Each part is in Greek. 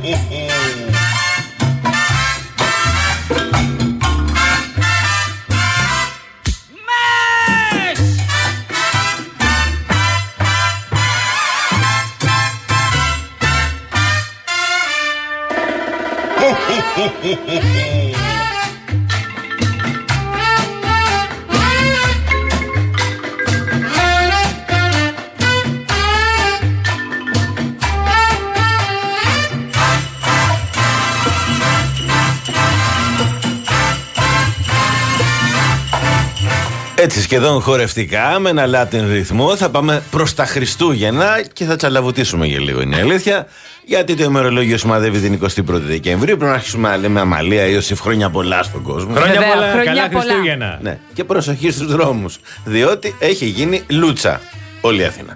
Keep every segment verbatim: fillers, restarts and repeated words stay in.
Έτσι σχεδόν χορευτικά, με ένα Latin ρυθμό, θα πάμε προς τα Χριστούγεννα και θα τσαλαβουτίσουμε για λίγο, είναι η αλήθεια. Γιατί το ημερολόγιο σημαδεύει την εικοστή πρώτη Δεκεμβρίου. Πρέπει να αρχίσουμε να λέμε αμαλία, Ιωσήφ, χρόνια πολλά στον κόσμο. Χρόνια Βέβαια, πολλά, χρόνια καλά πολλά. Χριστούγεννα. Ναι, και προσοχή στους δρόμους, διότι έχει γίνει λούτσα όλη η Αθήνα.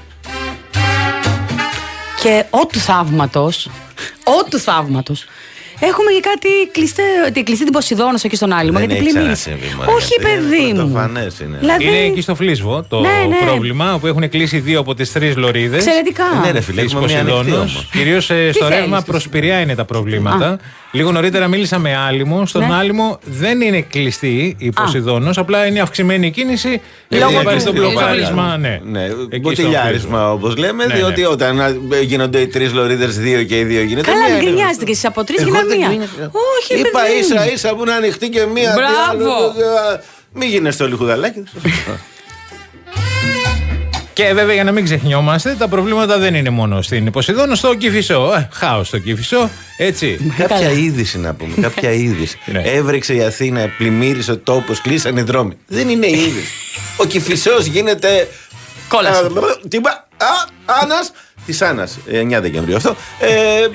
Και ό του θαύματος, ό του θαύματος, έχουμε και κάτι κλειστέ, την κλειστή την Ποσειδώνα εκεί στον Άλυμο. Δεν Γιατί έχει πλημμύρισε. ξανασυμβεί, Μαρία. Όχι, Είναι παιδί μου. πρωτοφανές είναι. Δηλαδή, Είναι εκεί στο Φλίσβο το Ναι, ναι. πρόβλημα, όπου έχουν κλείσει δύο από τις τρεις λωρίδες. εξαιρετικά. Ναι, ρε φίλε, Της έχουμε μια ανοιχτή Ποσειδώνος. όμως. Κυρίως ε, Τι στο θέλεις, ρεύμα τι προς Πειραιά είναι τα προβλήματα. Λίγο νωρίτερα μίλησα με Άλυμο. Στον Ναι. Άλυμο δεν είναι κλειστή η Ποσειδώνος, απλά είναι αυξημένη η κίνηση. Λόγω Γιατί υπάρχει του- στο του- μπλοκάρισμα. Ναι, Ναι, εκεί μποτιλιάρισμα στο όπως λέμε, Ναι, διότι ναι. όταν α, γίνονται οι τρεις λωρίδες, δύο και οι δύο γίνεται Καλά, μία. μην είναι γκρινιάζετε γνωστό. κι εσείς από τρεις Εγώ γίνα δεν μία. γκρινιάζω. Όχι, Είπα παιδί μου. ίσα ίσα που είναι ανοιχτή και μία. τι Μπράβο. άλλο, α, Μην γίνεστε όλοι χουδαλάκι. Και βέβαια για να μην ξεχνιόμαστε, τα προβλήματα δεν είναι μόνο στην Ποσειδώνο, στο Κηφισό. Ε, χάος στο Κηφισό, έτσι. Κάποια είδηση να πούμε, κάποια είδηση. Ναι. Έβρεξε η Αθήνα, πλημμύρισε ο τόπος, κλείσανε οι δρόμοι. Δεν είναι είδηση. Ο Κηφισός γίνεται. Κόλαση. Α, Τι είπα, Α, Άννας. Της Άννας, εννιά Δεκεμβρίου αυτό. Ε,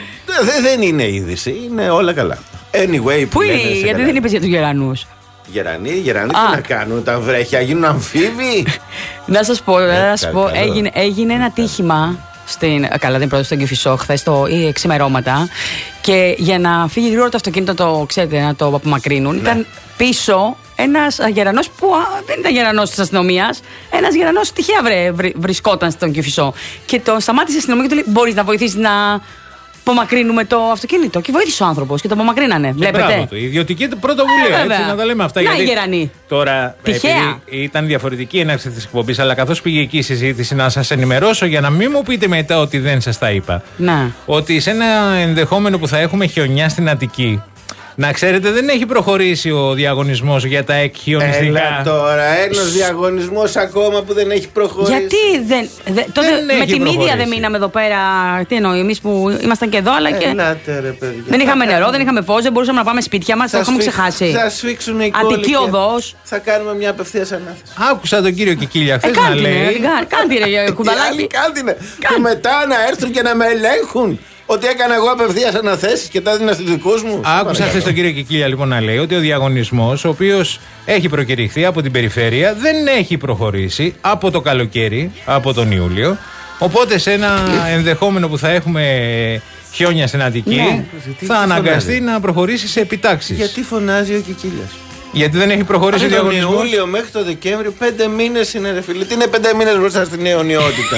δε- δεν είναι είδηση, είναι όλα καλά. Anyway, Πού είναι, λένε σε γιατί καλά. δεν είπες για τους γερανούς. Γερανοί, γερανοί Α. τι να κάνουν όταν βρέχει, να γίνουν αμφίβοι. Να σας πω, να σας κα- πω καλό. έγινε, έγινε ένα τύχημα στην, καλά δεν πρώτο στον Κηφισό χθες το ή ξημερώματα και για να φύγει γρήγορα το αυτοκίνητο, το ξέρετε, να το απομακρύνουν, ήταν πίσω ένας γερανός που α, δεν ήταν γερανός της αστυνομίας, ένας γερανός τυχαία βρε, βρε- βρισκόταν στον Κηφισό και το σταμάτησε η αστυνομία και του λέει μπορείς να βοηθήσεις να απομακρύνουμε το αυτοκίνητο και βοήθησε ο άνθρωπος και το απομακρύνανε, Και βλέπετε. μπράβο του. Ιδιωτική πρωτοβουλία, Ε, έτσι, βέβαια. να τα λέμε αυτά. Να, γιατί οι γερανοί. Τώρα, Τυχαία. επειδή ήταν διαφορετική η έναρξη της εκπομπής, αλλά καθώς πήγε εκεί η συζήτηση, να σας ενημερώσω για να μην μου πείτε μετά ότι δεν σας τα είπα. Να. Ότι σε ένα ενδεχόμενο που θα έχουμε χιονιά στην Αττική, να ξέρετε, δεν έχει προχωρήσει ο διαγωνισμός για τα εκχιονιστικά. Έλα τώρα, ένας διαγωνισμός ακόμα που δεν έχει προχωρήσει. Γιατί δεν. δε- τότε Δεν με έχει τη μύδια προχωρήσει. δεν μείναμε εδώ πέρα. Τι εννοώ, εμείς που ήμασταν και εδώ, αλλά και. Ελάτε ρε παιδιά. Δεν είχαμε νερό, δεν είχαμε φως, δεν μπορούσαμε να πάμε σπίτια μας, το Θα έχουμε σφίξ- ξεχάσει. Θα σφίξουν οι κόλλοι Αττική και οδός. Θα κάνουμε μια απευθείας ανάθεση. Άκουσα τον κύριο Κικίλια Ε, χθες να κάντε την, λέει. κάντε ρε Οι άλλοι κουμπαλάκι. κάντε. Και μετά να έρθουν και να με ελέγχουν ότι έκανα εγώ απευθείας αναθέσεις και τα έδινα στους δικούς μου. Άκουσα χθε τον κύριο Κικίλια λοιπόν να λέει ότι ο διαγωνισμός, ο οποίος έχει προκηρυχθεί από την περιφέρεια, δεν έχει προχωρήσει από το καλοκαίρι, από τον Ιούλιο. Οπότε σε ένα ενδεχόμενο που θα έχουμε χιόνια στην Αττική, Ναι. θα αναγκαστεί να προχωρήσει σε επιτάξεις. Γιατί φωνάζει ο Κικίλιας. Γιατί δεν έχει προχωρήσει ο Από τον διαγωνισμός. Ιούλιο μέχρι το Δεκέμβριο, πέντε μήνες είναι ρε φίλε. Τι είναι πέντε μήνες μπροστά στην αιωνιότητα.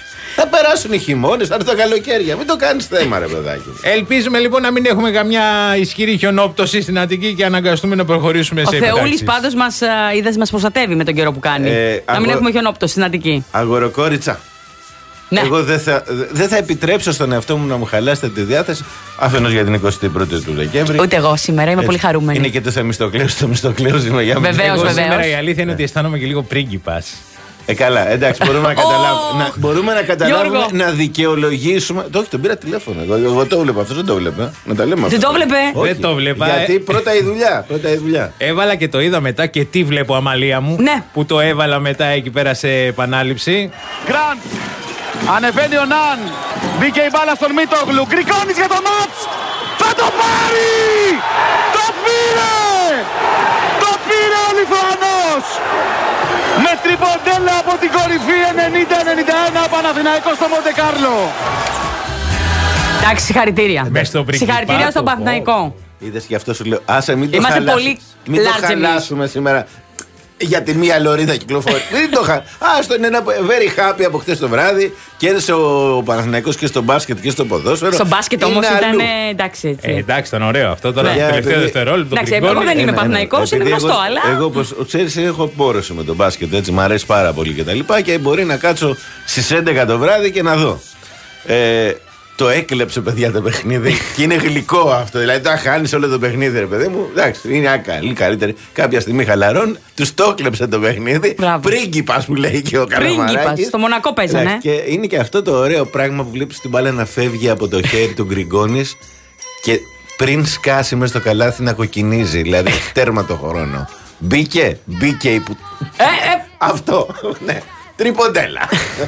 Θα περάσουν οι χειμώνες, θα έρθουν τα καλοκαίρια. Μην το κάνεις θέμα, ρε παιδάκι. Ελπίζουμε λοιπόν να μην έχουμε καμιά ισχυρή χιονόπτωση στην Αττική και αναγκαστούμε να προχωρήσουμε Ο σε επιτάξεις. Θεούλης πάντως μας, α, είδες, μας προστατεύει με τον καιρό που κάνει. Ε, Να μην αγο- έχουμε χιονόπτωση στην Αττική. Αγοροκόριτσα. Ναι. Εγώ δεν θα, δεν θα επιτρέψω στον εαυτό μου να μου χαλάσετε τη διάθεση. Αφενός για την εικοστή πρώτη του Δεκέμβρη. Ούτε εγώ σήμερα είμαι Έτσι. πολύ χαρούμενη. Είναι και το Θεμιστοκλέος, το Θεμιστοκλέος είμαι για μένα. Βεβαίως, Εγώ βεβαίως. σήμερα η αλήθεια είναι ότι αισθάνομαι και λίγο πρίγκιπας. Ε, καλά, εντάξει, μπορούμε να καταλάβουμε. Ω! να, μπορούμε να καταλάβουμε, Γιώργο. να δικαιολογήσουμε. Το όχι, τον πήρα τηλέφωνο. Εγώ, εγώ το βλέπω, αυτό δεν το βλέπω. Να τα λέμε Δεν αυτά. το βλέπε. Όχι, Δεν το βλέπα, Γιατί ε. πρώτα η δουλειά. Πρώτα η δουλειά. Έβαλα και το είδα μετά και τι βλέπω, Αμαλία μου. Ναι. Που το έβαλα μετά εκεί πέρα σε επανάληψη. Γκραντ, ανεβαίνει ο Ναν, μπήκε η μπάλα στον Μίτογλου, Γκρικόνης για το μάτς, θα το πάρει! Το πήρε! Το πήρε ο Λιθουανός! Με τριποντέλα από την κορυφή ενενήντα ενενήντα ένα Παναθηναϊκός στο Μοντεκάρλο. Εντάξει, συγχαρητήρια. Μες στο πριγκιπάτο, Συγχαρητήρια στον πω. Παναθηναϊκό. Είδες, γι' αυτό σου λέω. Άσε, μην το Είμαστε χαλάσουμε. πολύ Μην το large εμείς. χαλάσουμε σήμερα. για τη μία λωρίδα κυκλοφορεί. Δεν το είχα. Άστο, είναι ένα very happy από χτες το βράδυ. Κέρδισε ο Παναθηναϊκός και στο μπάσκετ και στο ποδόσφαιρο. Στο μπάσκετ όμως ήταν εντάξει έτσι. Ε, εντάξει, ήταν ωραίο αυτό. Τώρα Ναι. το τελευταίο επειδή- δευτερόλεπτο. Εντάξει, εγώ δεν είμαι Παναθηναϊκός, είναι Επειδή γνωστό, εγώ, αλλά. Εγώ, όπως ξέρεις, έχω πόρωση με το μπάσκετ, έτσι, μου αρέσει πάρα πολύ και τα λοιπά και μπορεί να κάτσω στις έντεκα το βράδυ και να δω. Ε, το έκλεψε, παιδιά, το παιχνίδι και είναι γλυκό αυτό. Δηλαδή, το χάνει όλο το παιχνίδι, ρε παιδί μου. Εντάξει, είναι καλή, καλύτερη. Κάποια στιγμή χαλαρών, του το έκλεψε το παιχνίδι. Μπράβο. Πρίγκιπας που λέει και ο Καλαμαράκης. Πρίγκιπας, στο Μονακό παίζανε. Εντάξει, και είναι και αυτό το ωραίο πράγμα που βλέπεις την μπάλα να φεύγει από το χέρι του Γκριγκόνης και πριν σκάσει μέσα στο καλάθι να κοκκινίζει. Δηλαδή, τέρμα το χρόνο. Μπήκε, μπήκε η που... Ε, ε, Αυτό, ναι. Τρίποντέλα.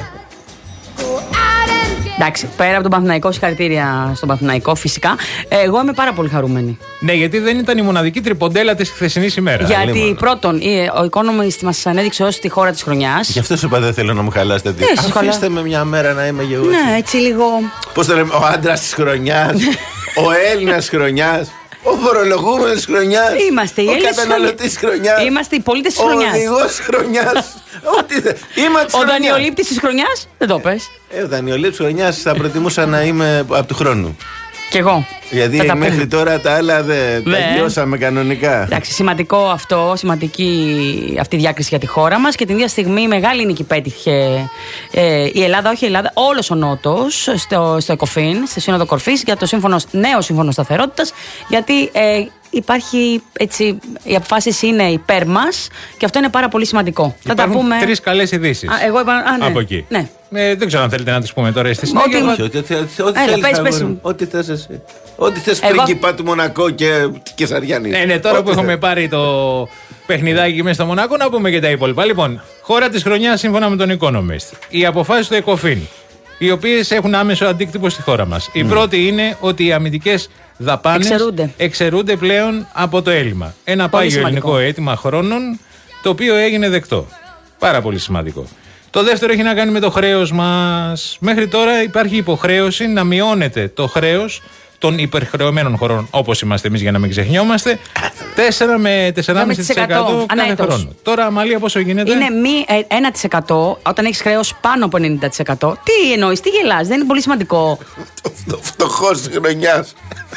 εντάξει, πέρα από τον Παναθηναϊκό, συγχαρητήρια στον Παναθηναϊκό φυσικά. Εγώ είμαι πάρα πολύ χαρούμενη. Ναι, γιατί δεν ήταν η μοναδική τριποντέλα τη χθεσινής ημέρα. Γιατί μόνο. πρώτον, η- ο Economist μας ανέδειξε ως τη χώρα της χρονιάς. Γι' αυτό σου είπα δεν θέλω να μου χαλάσετε τη. Ε, σας χαλά- Αφήστε με μια μέρα να είμαι εγώ. Ναι, έτσι λίγο. Πώς το λέμε, ο άντρας της χρονιάς, ο Έλληνας της χρονιάς, ο φορολογούμενος της χρονιάς, Είμαστε οι ο Έλληνες της καταναλωτής της χρονιάς, Είμαστε οι πολίτες της ο χρονιάς. οδηγός της χρονιάς. Ό,τι θε. Είμαι της Ο χρονιάς. δανειολήπτης της χρονιάς, δεν το πες. Ε, ο δανειολήπτης της χρονιάς θα προτιμούσα να είμαι από του χρόνου. Κι εγώ. Γιατί Θα τα μέχρι πούμε. τώρα τα άλλα δεν τα Ναι. λιώσαμε κανονικά. Εντάξει, σημαντικό αυτό, σημαντική αυτή η διάκριση για τη χώρα μας και την ίδια στιγμή μεγάλη νίκη πέτυχε ε, η Ελλάδα, όχι η Ελλάδα, όλος ο Νότος στο, στο ΕΚΟΦΗΝ, στη Σύνοδο Κορφής για το σύμφωνο, νέο σύμφωνο σταθερότητας, γιατί ε, υπάρχει έτσι, οι αποφάσεις είναι υπέρ μας και αυτό είναι πάρα πολύ σημαντικό. Θα τα πούμε. Τρεις καλές ειδήσεις. Α, εγώ είπα, α, ναι. Από εκεί. Ναι. Ε, δεν ξέρω αν θέλετε να τις πούμε τώρα στη Ό,τι- συνέχεια. Όχι, ό,τι θε- ό,τι Έλα, θέλεις, πες, αγόρι πες μου. μου. Ό,τι θες εσύ. Ό,τι θες Εγώ- πρίγκιπα του Μονακό και Κεσαριάννη. Ναι, ναι, τώρα Ό,τι που έχουμε θες. πάρει το παιχνιδάκι μέσα στο Μονακό, να πούμε και τα υπόλοιπα. Λοιπόν, χώρα της χρονιάς σύμφωνα με τον Economist. Οι αποφάσεις του ECOFIN, οι οποίες έχουν άμεσο αντίκτυπο στη χώρα μας. Η πρώτη είναι ότι οι αμυντικές δαπάνες Εξαιρούνται. εξαιρούνται πλέον από το έλλειμμα. Ένα πάγιο σημαντικό. ελληνικό αίτημα χρόνων, το οποίο έγινε δεκτό. Πάρα πολύ σημαντικό. Το δεύτερο έχει να κάνει με το χρέος μας. Μέχρι τώρα υπάρχει υποχρέωση να μειώνεται το χρέος των υπερχρεωμένων χωρών, όπως είμαστε εμείς για να μην ξεχνιόμαστε, τέσσερα με τέσσερα κόμμα πέντε τοις εκατό κάθε ανά έτος. χρόνο. Τώρα, Αμαλία, πόσο γίνεται? Είναι μη ε, ένα τοις εκατό όταν έχεις χρέος πάνω από ενενήντα τοις εκατό. Τι εννοείς, τι γελάς, δεν είναι πολύ σημαντικό. Το φτωχός της χρονιάς.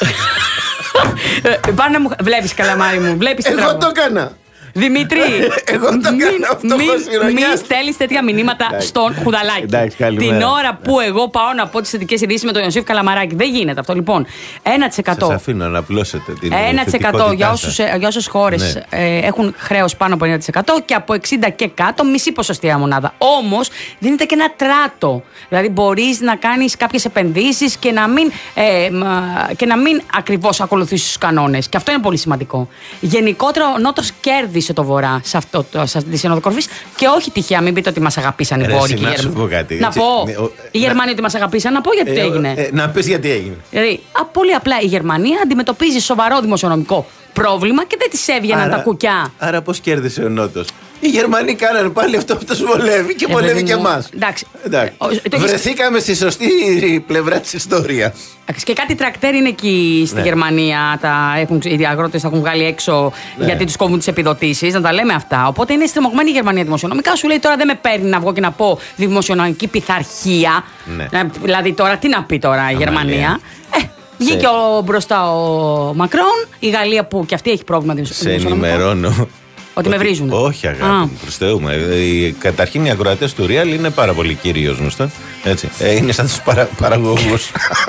Ε, Πάνε να μου. Βλέπεις, καλαμάρι μου, βλέπεις τι Εγώ πράγμα. το έκανα. Δημήτρη, Εγώ το μην- κάνω αυτό μην- ως ηρωνιά. Μην στέλνεις τέτοια μηνύματα Εντάξει. στον Χουδαλάκη. Εντάξει, καλημέρα. Την ώρα που εγώ πάω να πω τις θετικές ειδήσεις με τον Ιωσήφ Καλαμαράκη. Δεν γίνεται αυτό. Λοιπόν, ένα τοις εκατό. Σας αφήνω να απλώσετε την ένα τοις εκατό για, όσους, θετικότητά για όσες χώρες Ναι. ε, έχουν χρέος πάνω από ενενήντα τοις εκατό και από εξήντα και κάτω μισή ποσοστιαία μονάδα. Όμως δίνεται και ένα τράτο. Δηλαδή μπορείς να κάνεις κάποιες επενδύσεις και να μην, ε, μα- και να μην ακριβώς ακολουθήσεις τους κανόνες. Και αυτό είναι πολύ σημαντικό. Γενικότερα ο Νότος κέρδισε το Βορρά σε, αυτό, το- σε αυτή τη Σύνοδο Κορφής και όχι τυχαία, μην πείτε ότι μας αγαπήσαν οι Ρε, Βόρειοι. εσύ, και οι να σου Γερμανοί. πω κάτι, Να έτσι. πω. Ναι, ο- Οι να- Γερμανοί ότι μας αγαπήσαν, να πω γιατί τι Ε, έγινε. ε, να πεις γιατί έγινε. Δηλαδή, α, πολύ απλά η Γερμανία αντιμετωπίζει σοβαρό δημοσιονομικό πρόβλημα και δεν τη έβγαιναν τα κουκιά. Άρα πώς κέρδισε ο Νότος? Οι Γερμανοί κάνανε πάλι αυτό που τους βολεύει και Ε, βολεύει παιδί και μου, εμάς. εντάξει. Εντάξει. Ο- το έχεις- Βρεθήκαμε στη σωστή πλευρά της ιστορίας. Εντάξει, και κάτι τρακτέρ είναι εκεί στη Ναι. Γερμανία. Τα έχουν, οι αγρότες τα έχουν βγάλει έξω Ναι. γιατί τους κόβουν τις επιδοτήσεις. Να τα λέμε αυτά. Οπότε είναι στριμωγμένη η Γερμανία δημοσιονομικά. Σου λέει τώρα δεν με παίρνει να βγω και να πω δημοσιονομική πειθαρχία. Ναι. Να- δηλαδή τώρα τι να πει τώρα η Αμαλία. Γερμανία. Ε, βγήκε ο, μπροστά ο Μακρόν. Η Γαλλία που και αυτή έχει πρόβλημα δημοσιο- Σε δημοσιονομικό. ενημερώνω. Ότι με βρίζουν. Όχι, αγάπη Α. μου, προς Θεού μου. Ε, οι- Καταρχήν οι ακροατές του Real είναι πάρα πολύ κύριος γνωστό. Έτσι. Ε, είναι σαν τους παρα, παραγωγούς.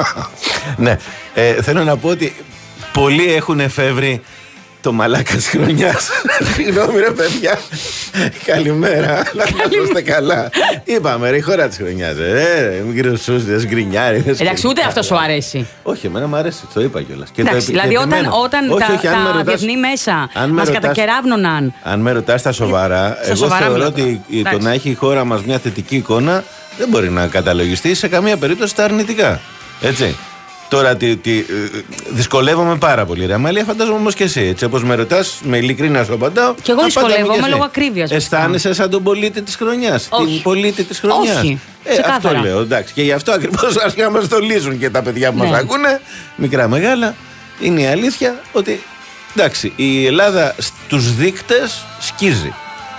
Ναι. Ε, θέλω να πω ότι πολλοί έχουν εφεύρει το μαλάκα της χρονιάς. Συγγνώμη ρε παιδιά. Καλημέρα. Να είστε καλά. Είπαμε ρε, η χώρα της χρονιάς. Ε, ρε, μικρούς σούστες, γκρινιάριδες. Εντάξει, ούτε αυτό σου αρέσει. Όχι, εμένα μου αρέσει, το είπα κιόλας. Και το Εντάξει, επι- δηλαδή και όταν, επιμένω. όταν Όχι, τα, όχι, αν με τα ρωτάς- διεθνή μέσα αν με μας ρωτάς- κατακεράβνωναν. Αν με ρωτάς τα σοβαρά, εγώ σοβαρά θεωρώ μιλάω ότι τώρα. η- το Εντάξει. να έχει η χώρα μας μια θετική εικόνα δεν μπορεί να καταλογιστεί σε καμία περίπτωση τα αρνητικά. Έτσι. Τώρα τι, τι, ε, δυσκολεύομαι πάρα πολύ. Ρε Αμάλια, φαντάζομαι όμως και εσύ. Έτσι, όπως με ρωτάς, με ειλικρίνεια σου απαντάω. Κι εγώ απάντα μου δυσκολεύομαι και εσύ. λόγω ακρίβειας, Αισθάνεσαι σαν τον πολίτη της χρονιάς. Όχι. Την πολίτη της χρονιάς. Όχι. Ε, Ξεκάθαρα. αυτό λέω. Εντάξει. Και γι' αυτό ακριβώς άρχισαν να μας το λύσουν και τα παιδιά που Ναι. μας ακούνε, μικρά μεγάλα. Είναι η αλήθεια ότι εντάξει, η Ελλάδα στους δείκτες σκίζει.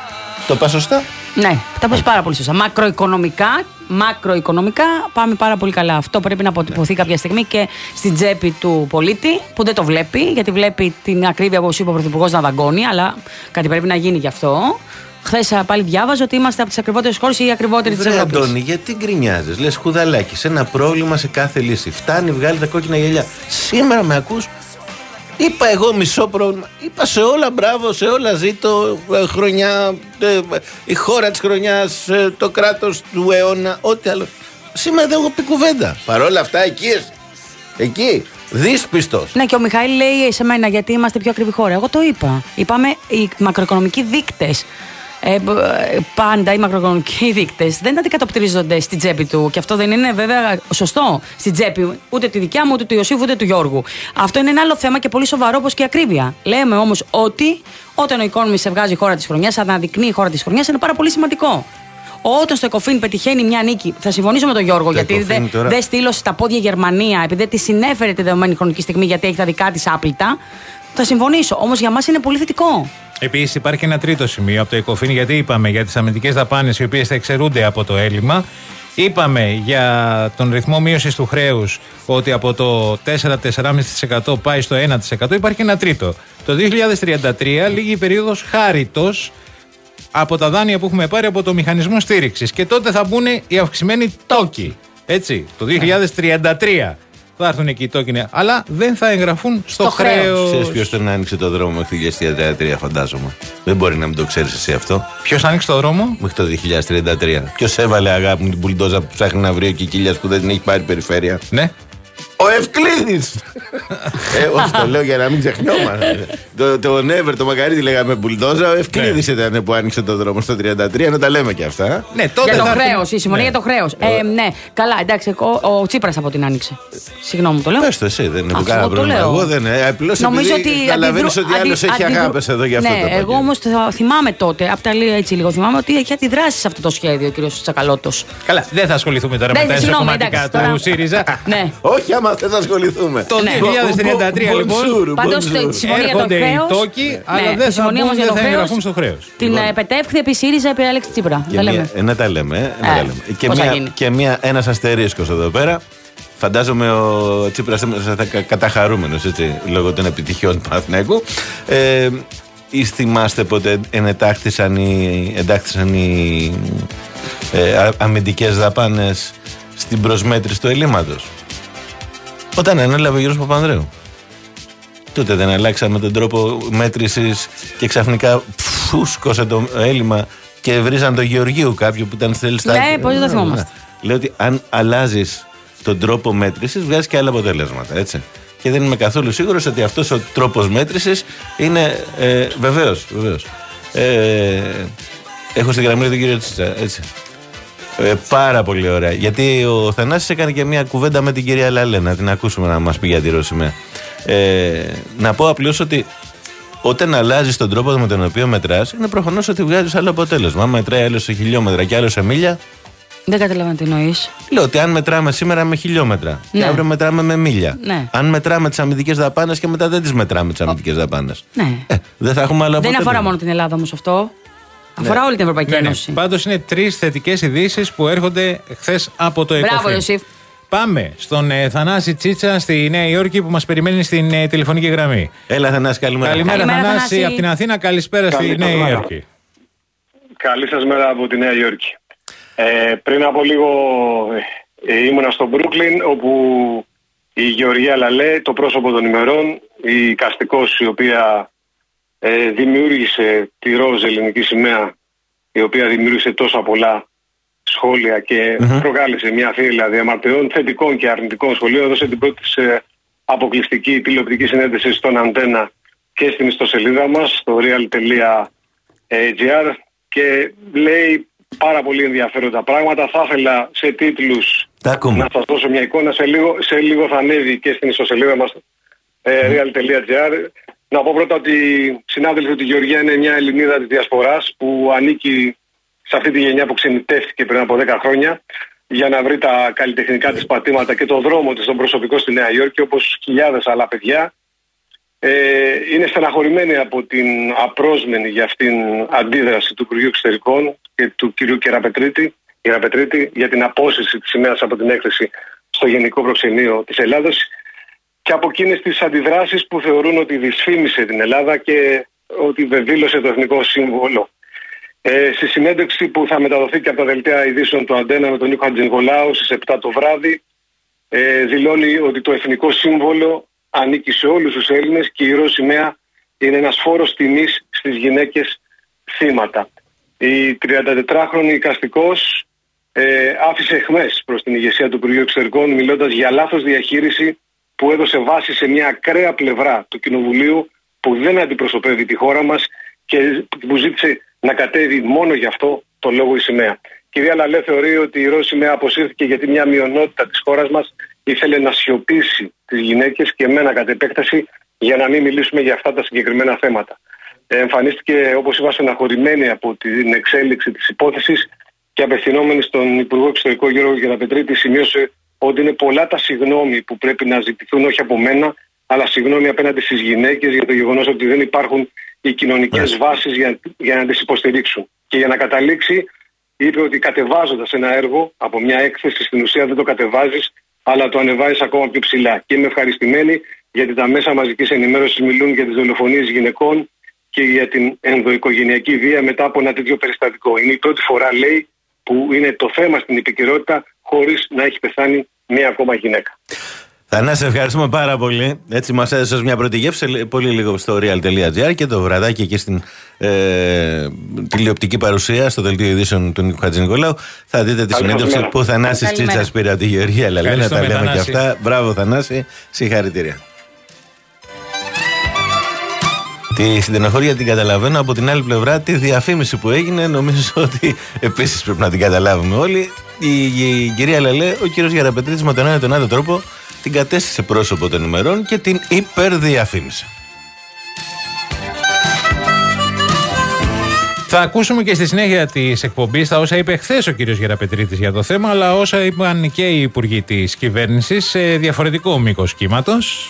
Το πας σωστά? Ναι, τα πας πάρα πολύ σωστά. Μακροοικονομικά, μακροοικονομικά πάμε πάρα πολύ καλά. Αυτό πρέπει να αποτυπωθεί ναι. κάποια στιγμή και στην τσέπη του πολίτη που δεν το βλέπει, γιατί βλέπει την ακρίβεια, όπως είπε ο Πρωθυπουργός, να δαγκώνει, αλλά κάτι πρέπει να γίνει γι' αυτό. Χθες πάλι διάβαζα ότι είμαστε από τις ακριβότερες χώρες ή οι ακριβότεροι της Ευρώπης. Αντώνη, γιατί γκρινιάζεις? Λες χουδαλάκι, σε ένα πρόβλημα σε κάθε λύση. Φτάνει, βγάλει τα κόκκινα γυαλιά. Σήμερα με ακούς? Είπα εγώ μισό πρόβλημα. Είπα σε όλα μπράβο, σε όλα ζήτω. Ε, χρονιά, ε, η χώρα της χρονιάς, ε, το κράτος του αιώνα, ό,τι άλλο. Σήμερα δεν έχω πει κουβέντα. Παρ' όλα αυτά εκεί εσύ. Εκεί. Δύσπιστος. Ναι, και ο Μιχαήλ λέει σε μένα γιατί είμαστε πιο ακριβή χώρα. Εγώ το είπα. Είπαμε οι μακροοικονομικοί δείκτες. Ε, πάντα οι μακροοικονομικοί δείκτες δεν αντικατοπτρίζονται στην τσέπη του. Και αυτό δεν είναι βέβαια σωστό στην τσέπη ούτε τη δικιά μου, ούτε του Ιωσήφου, ούτε του Γιώργου. Αυτό είναι ένα άλλο θέμα και πολύ σοβαρό, όπως και η ακρίβεια. Λέμε όμως ότι όταν ο Economist σε βγάζει χώρα της χρονιάς, αναδεικνύει η χώρα της χρονιάς, είναι πάρα πολύ σημαντικό. Όταν στο Εκοφίν πετυχαίνει μια νίκη, θα συμφωνήσω με τον Γιώργο, το γιατί δεν δε, δε στείλωσε τα πόδια Γερμανία, επειδή δεν τη συνέφερε τη δεδομένη χρονική στιγμή, γιατί έχει τα δικά της άπλυτα. Θα συμφωνήσω. Όμως για μας είναι πολύ θετικό. Επίσης υπάρχει ένα τρίτο σημείο από το Εκοφίν, γιατί είπαμε για τις αμυντικές δαπάνες οι οποίες θα εξαιρούνται από το έλλειμμα. Είπαμε για τον ρυθμό μείωσης του χρέους ότι από το τέσσερα με τέσσερα κόμμα πέντε τοις εκατό πάει στο ένα τοις εκατό. Υπάρχει ένα τρίτο. Το δύο χιλιάδες τριάντα τρία λήγει η περίοδος χάριτος από τα δάνεια που έχουμε πάρει από το μηχανισμό στήριξης. Και τότε θα μπουν οι αυξημένοι τόκοι. Έτσι, το δύο χιλιάδες τριάντα τρία. Θα έρθουν εκεί οι τόκοι, αλλά δεν θα εγγραφούν στο, στο χρέος. Ξέρεις ποιος τον άνοιξε το δρόμο μέχρι το δύο χιλιάδες τριάντα τρία, φαντάζομαι. Δεν μπορεί να μην το ξέρεις εσύ αυτό. Ποιος άνοιξε το δρόμο? Μέχρι το δύο χιλιάδες τριάντα τρία. Ποιος έβαλε, αγάπη μου, την μπουλντόζα που ψάχνει να βρει ο Κικίλιας που δεν την έχει πάρει περιφέρεια? Ναι. Ο Ευκλήδης! ε, όχι, το λέω για να μην ξεχνιόμαστε. το, το Νέβερ, το Μακαρίτη λέγαμε μπουλντόζα. Ο Ευκλήδης ναι. ήταν που άνοιξε το δρόμο στο τριάντα τρία, να τα λέμε και αυτά. Ναι, τότε για το χρέος, η συμφωνία ναι. για το χρέος. Ε, ναι, καλά, εντάξει, ο, ο Τσίπρας από την άνοιξε. Συγγνώμη, το λέω. Πες το εσύ, δεν είναι κανένα πρόβλημα. Εγώ δεν είναι. Απλώς επειδή καταλαβαίνεις ότι άλλος έχει αγάπες εδώ για αυτό το πράγμα. Εγώ όμως θυμάμαι τότε, από τα λίγα έτσι λίγο θυμάμαι ότι έχει αντιδράσει σε αυτό το σχέδιο ο κ. Τσακαλώτος. Καλά, δεν θα ασχοληθούμε τώρα με τα εσωκομματικά του ΣΥΡΙΖΑ. Όχι, άμα δεν θα ασχοληθούμε. Το δύο χιλιάδες τριάντα τρία λοιπόν. Πάντως τη συμφωνία για το χρέος. Οι τόκοι, αλλά δεν θα εγγραφούν στο χρέος. Την επετεύχθη επί ΣΥΡΙΖΑ επί Αλέξη Τσίπρα. Να τα λέμε. Και ένας αστερίσκος εδώ πέρα. Φαντάζομαι ο Τσίπρας θα καταχαρούμενος έτσι, λόγω των επιτυχιών του Παναθηναϊκού. Ε, ή θυμάστε πότε εντάχθησαν οι, εντάχθησαν οι ε, αμυντικές δαπάνες στην προσμέτρηση του ελλείμματος? Όταν ανέλαβε ο Γιώργος Παπανδρέου. Τότε δεν αλλάξαμε τον τρόπο μέτρησης και ξαφνικά φούσκωσε το έλλειμμα και βρίζαν τον Γεωργίου κάποιου που ήταν στη Ελστάκη. Ναι, πώς δεν το θυμόμαστε. Λέω ότι αν αλλάζεις τον τρόπο μέτρησης βγάζει και άλλα αποτελέσματα, έτσι. Και δεν είμαι καθόλου σίγουρος ότι αυτός ο τρόπος μέτρησης είναι ε, βεβαίως, βεβαίως. Ε, έχω στην γραμμή τον κύριο Τσίτσα, έτσι. Ε, πάρα πολύ ωραία. Γιατί ο Θανάσης έκανε και μια κουβέντα με την κυρία Λαλέ, να την ακούσουμε να μας πει για τη Ρώσιμε. Ε, να πω απλώς ότι όταν αλλάζεις τον τρόπο με τον οποίο μετράς, είναι προφανώς ότι βγάζεις άλλο αποτέλεσμα. Αν μετράει άλλο σε χιλιόμετρα και άλλο σε μίλια. Δεν καταλαβαίνω τι εννοείς. Λέω ότι αν μετράμε σήμερα με χιλιόμετρα ναι. και αύριο μετράμε με μίλια. Ναι. Αν μετράμε τις αμυντικές δαπάνες και μετά δεν τις μετράμε τις αμυντικές δαπάνες. Ναι. Ε, δεν θα έχουμε άλλο αποτέλεσμα. Δεν αφορά μόνο την Ελλάδα όμως αυτό. Ναι. Αφορά όλη την Ευρωπαϊκή ναι, Ένωση. Ναι. Πάντως είναι τρεις θετικές ειδήσεις που έρχονται χθες από το Εκοφίν. Μπράβο, Ιωσήφ. Πάμε στον ε, Θανάση Τσίτσα στη Νέα Υόρκη που μας περιμένει στην ε, τηλεφωνική γραμμή. Έλα, Θανάση, καλημέρα. Καλημέρα, καλημέρα Θανάση, Θανάση. από την Αθήνα. Καλησπέρα στη Νέα μέρα. Υόρκη. Καλή σας μέρα από τη Νέα Υόρκη. Ε, πριν από λίγο ε, ήμουνα στο Μπρούκλιν, όπου η Γεωργία Λαλέ, το πρόσωπο των ημερών, η καστικός η οποία ε, δημιούργησε τη ροζ ελληνική σημαία, η οποία δημιούργησε τόσα πολλά σχόλια και mm-hmm. προκάλεσε μια θύελλα διαμαρτυρών θετικών και αρνητικών σχολείων, έδωσε την πρώτη σε αποκλειστική τηλεοπτική συνέντευξη στον Αντένα και στην ιστοσελίδα μας, στο real τελεία gr, και λέει πάρα πολύ ενδιαφέροντα πράγματα. Θα ήθελα σε τίτλους να σας δώσω μια εικόνα. Σε λίγο, σε λίγο θα ανέβει και στην ιστοσελίδα μας ε, real τελεία gr. Να πω πρώτα ότι συνάδελφοι ότι η Γεωργία είναι μια Ελληνίδα της Διασποράς που ανήκει σε αυτή τη γενιά που ξενιτεύτηκε πριν από δέκα χρόνια για να βρει τα καλλιτεχνικά της πατήματα και το δρόμο της στον προσωπικό στη Νέα Υόρκη, όπως χιλιάδες άλλα παιδιά. ε, είναι στεναχωρημένοι από την απρόσμενη για αυτήν αντίδραση του Υπουργείου Εξωτερικών και του κ. Γεραπετρίτη, Γεραπετρίτη για την απόσυρση της σημαίας από την έκθεση στο Γενικό Προξενείο της Ελλάδος και από εκείνες τις αντιδράσεις που θεωρούν ότι δυσφήμισε την Ελλάδα και ότι βεβήλωσε το εθνικό σύμβολο. Ε, στη συνέντευξη που θα μεταδοθεί και από τα δελτία ειδήσεων του Αντένα με τον Νίκο Χατζηνικολάου στις επτά το βράδυ, ε, δηλώνει ότι το εθνικό σύμβολο ανήκει σε όλους τους Έλληνες και η ροζ σημαία είναι ένας φόρος τιμής στις γυναίκες θύματα. Η τριαντατετράχρονη εικαστικός ε, άφησε αιχμές προς την ηγεσία του Υπουργείου Εξωτερικών, μιλώντας για λάθος διαχείριση που έδωσε βάση σε μια ακραία πλευρά του Κοινοβουλίου που δεν αντιπροσωπεύει τη χώρα μας και που ζήτησε να κατέβει μόνο γι' αυτό το λόγο η σημαία. Κυρία Λαλέ θεωρεί ότι η ροζ σημαία αποσύρθηκε γιατί μια μειονότητα της χώρας μας ήθελε να σιωπήσει τις γυναίκες και εμένα κατ' επέκταση για να μην μιλήσουμε για αυτά τα συγκεκριμένα θέματα. Ε, εμφανίστηκε, όπως είπα, στεναχωρημένη από την εξέλιξη της υπόθεσης και απευθυνόμενη στον Υπουργό Εξωτερικό Γιώργο Γεραπετρίτη, σημείωσε ότι είναι πολλά τα συγγνώμη που πρέπει να ζητηθούν όχι από μένα, αλλά συγγνώμη απέναντι στις γυναίκες για το γεγονός ότι δεν υπάρχουν οι κοινωνικές βάσεις για, για να τις υποστηρίξουν. Και για να καταλήξει, είπε ότι κατεβάζοντας ένα έργο από μια έκθεση, στην ουσία δεν το κατεβάζεις, αλλά το ανεβάζεις ακόμα πιο ψηλά. Και είμαι ευχαριστημένη γιατί τα μέσα μαζικής ενημέρωσης μιλούν για τις δολοφονίες γυναικών και για την ενδοοικογενειακή βία μετά από ένα τέτοιο περιστατικό. Είναι η πρώτη φορά, λέει, που είναι το θέμα στην επικαιρότητα χωρίς να έχει πεθάνει μία ακόμα γυναίκα. Θανάση, ευχαριστούμε πάρα πολύ. Έτσι μας έδωσες μια πρώτη γεύση πολύ λίγο στο real.gr και το βραδάκι εκεί στην ε, τηλεοπτική παρουσία στο δελτίο ειδήσεων του Νίκου Χατζηνικολάου. Θα δείτε τη συνέντευξη που ο Θανάσης Τσίτσας πήρε από τη Γεωργία Λαλέ. Να τα λέμε Θανάση. Και αυτά. Μπράβο Θανάση, συγχαρητήρια. Τη στεναχώρια την καταλαβαίνω. Από την άλλη πλευρά, τη διαφήμιση που έγινε, νομίζω ότι επίσης πρέπει να την καταλάβουμε όλοι. Η, η, η κυρία Λαλέ, ο κύριος Γεραπετρίτης με τον ένα ή τον άλλο τρόπο την κατέστησε πρόσωπο των ημερών και την υπερδιαφήμισε. Θα ακούσουμε και στη συνέχεια της εκπομπής τα όσα είπε χθες ο κύριος Γεραπετρίτης για το θέμα, αλλά όσα είπαν και οι υπουργοί της κυβέρνησης σε διαφορετικό μήκος κύματος.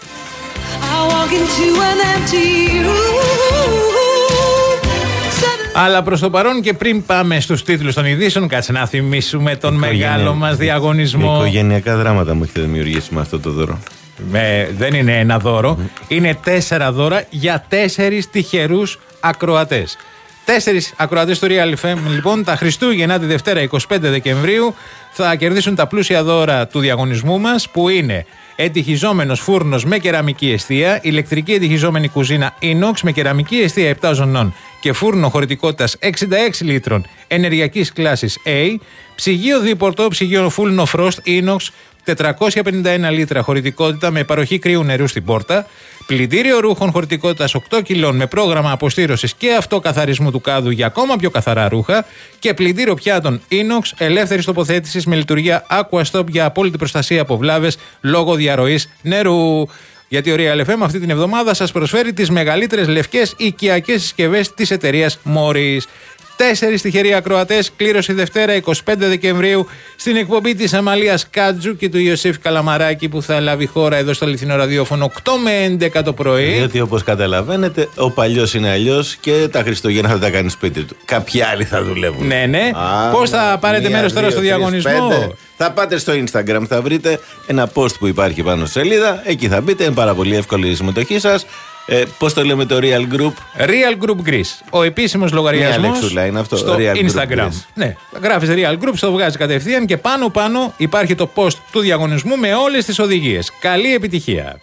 Αλλά προς το παρόν και πριν πάμε στους τίτλους των ειδήσεων, κάτσε να θυμίσουμε τον Οικογένεια... μεγάλο μας διαγωνισμό. Οικογενειακά δράματα μου έχετε δημιουργήσει με αυτό το δώρο. Με, δεν είναι ένα δώρο, mm. είναι τέσσερα δώρα για τέσσερις τυχερούς ακροατές. Τέσσερις ακροατές του Real εφ εμ, λοιπόν, τα Χριστούγεννα τη Δευτέρα εικοστή πέμπτη Δεκεμβρίου θα κερδίσουν τα πλούσια δώρα του διαγωνισμού μας, που είναι ετυχιζόμενος φούρνος με κεραμική εστία, ηλεκτρική ετυχιζόμενη κουζίνα inox με κεραμική εστία επτά ζωνών και φούρνο χωρητικότητας εξήντα έξι λίτρων ενεργειακής κλάσης A, ψυγείο δίπορτο, ψυγείο full no frost inox τετρακόσια πενήντα ένα λίτρα χωρητικότητα με παροχή κρύου νερού στην πόρτα, πλυντήριο ρούχων χωρητικότητας οκτώ κιλών με πρόγραμμα αποστήρωσης και αυτοκαθαρισμού του κάδου για ακόμα πιο καθαρά ρούχα και πλυντήριο πιάτων inox ελεύθερης τοποθέτησης με λειτουργία AquaStop για απόλυτη προστασία από βλάβες λόγω διαρροής νερού. Γιατί ο Real εφ εμ αυτή την εβδομάδα σας προσφέρει τις μεγαλύτερες λευκές οικιακές συσκευές της εταιρείας Morris. Τέσσερις τυχεροί ακροατές, κλήρωση Δευτέρα εικοστή πέμπτη Δεκεμβρίου στην εκπομπή της Αμαλίας Κάτζου και του Ιωσήφ Καλαμαράκη, που θα λάβει χώρα εδώ στο αληθινό ραδιόφωνο οκτώ με έντεκα το πρωί. Διότι όπως καταλαβαίνετε, ο παλιός είναι αλλιώς και τα Χριστούγεννα θα τα κάνει σπίτι του. Κάποιοι άλλοι θα δουλεύουν. Ναι, ναι. Πώς θα πάρετε μία, μέρος τώρα δύο, στο τρεις, διαγωνισμό? Πέντε. Θα πάτε στο Instagram, θα βρείτε ένα post που υπάρχει πάνω στη σελίδα. Εκεί θα μπείτε, είναι πάρα πολύ εύκολη η συμμετοχή σας. Ε, πώς το λέμε το Real Group? Real Group Greece. Ο επίσημος λογαριασμός είναι αυτό, στο Real Instagram. Ναι, γράφεις Real Group, το βγάζει κατευθείαν και πάνω πάνω υπάρχει το post του διαγωνισμού με όλες τις οδηγίες. Καλή επιτυχία.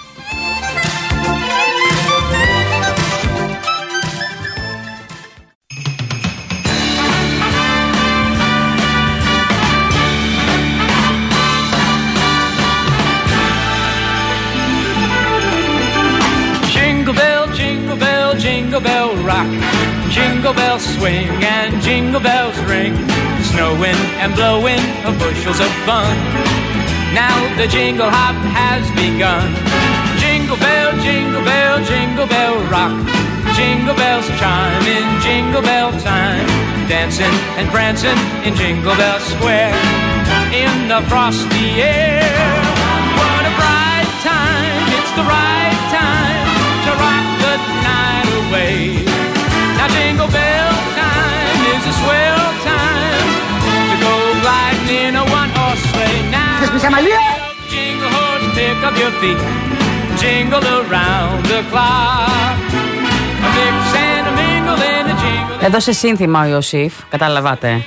Jingle bell rock, jingle bells swing and jingle bells ring, snowing and blowing of bushels of fun. Now the jingle hop has begun. Jingle bell, jingle bell, jingle bell rock, jingle bells chime in jingle bell time, dancing and prancing in Jingle Bell Square in the frosty air. What a bright time, it's the right time to rock the night away. Now jingle bell time is a swell time to go gliding in a one-horse sleigh. Now jingle horse, pick up your feet, jingle around the clock. A mix and a mingle and a jingle. Έδωσε σύνθημα ο Ιωσήφ, καταλαβάτε.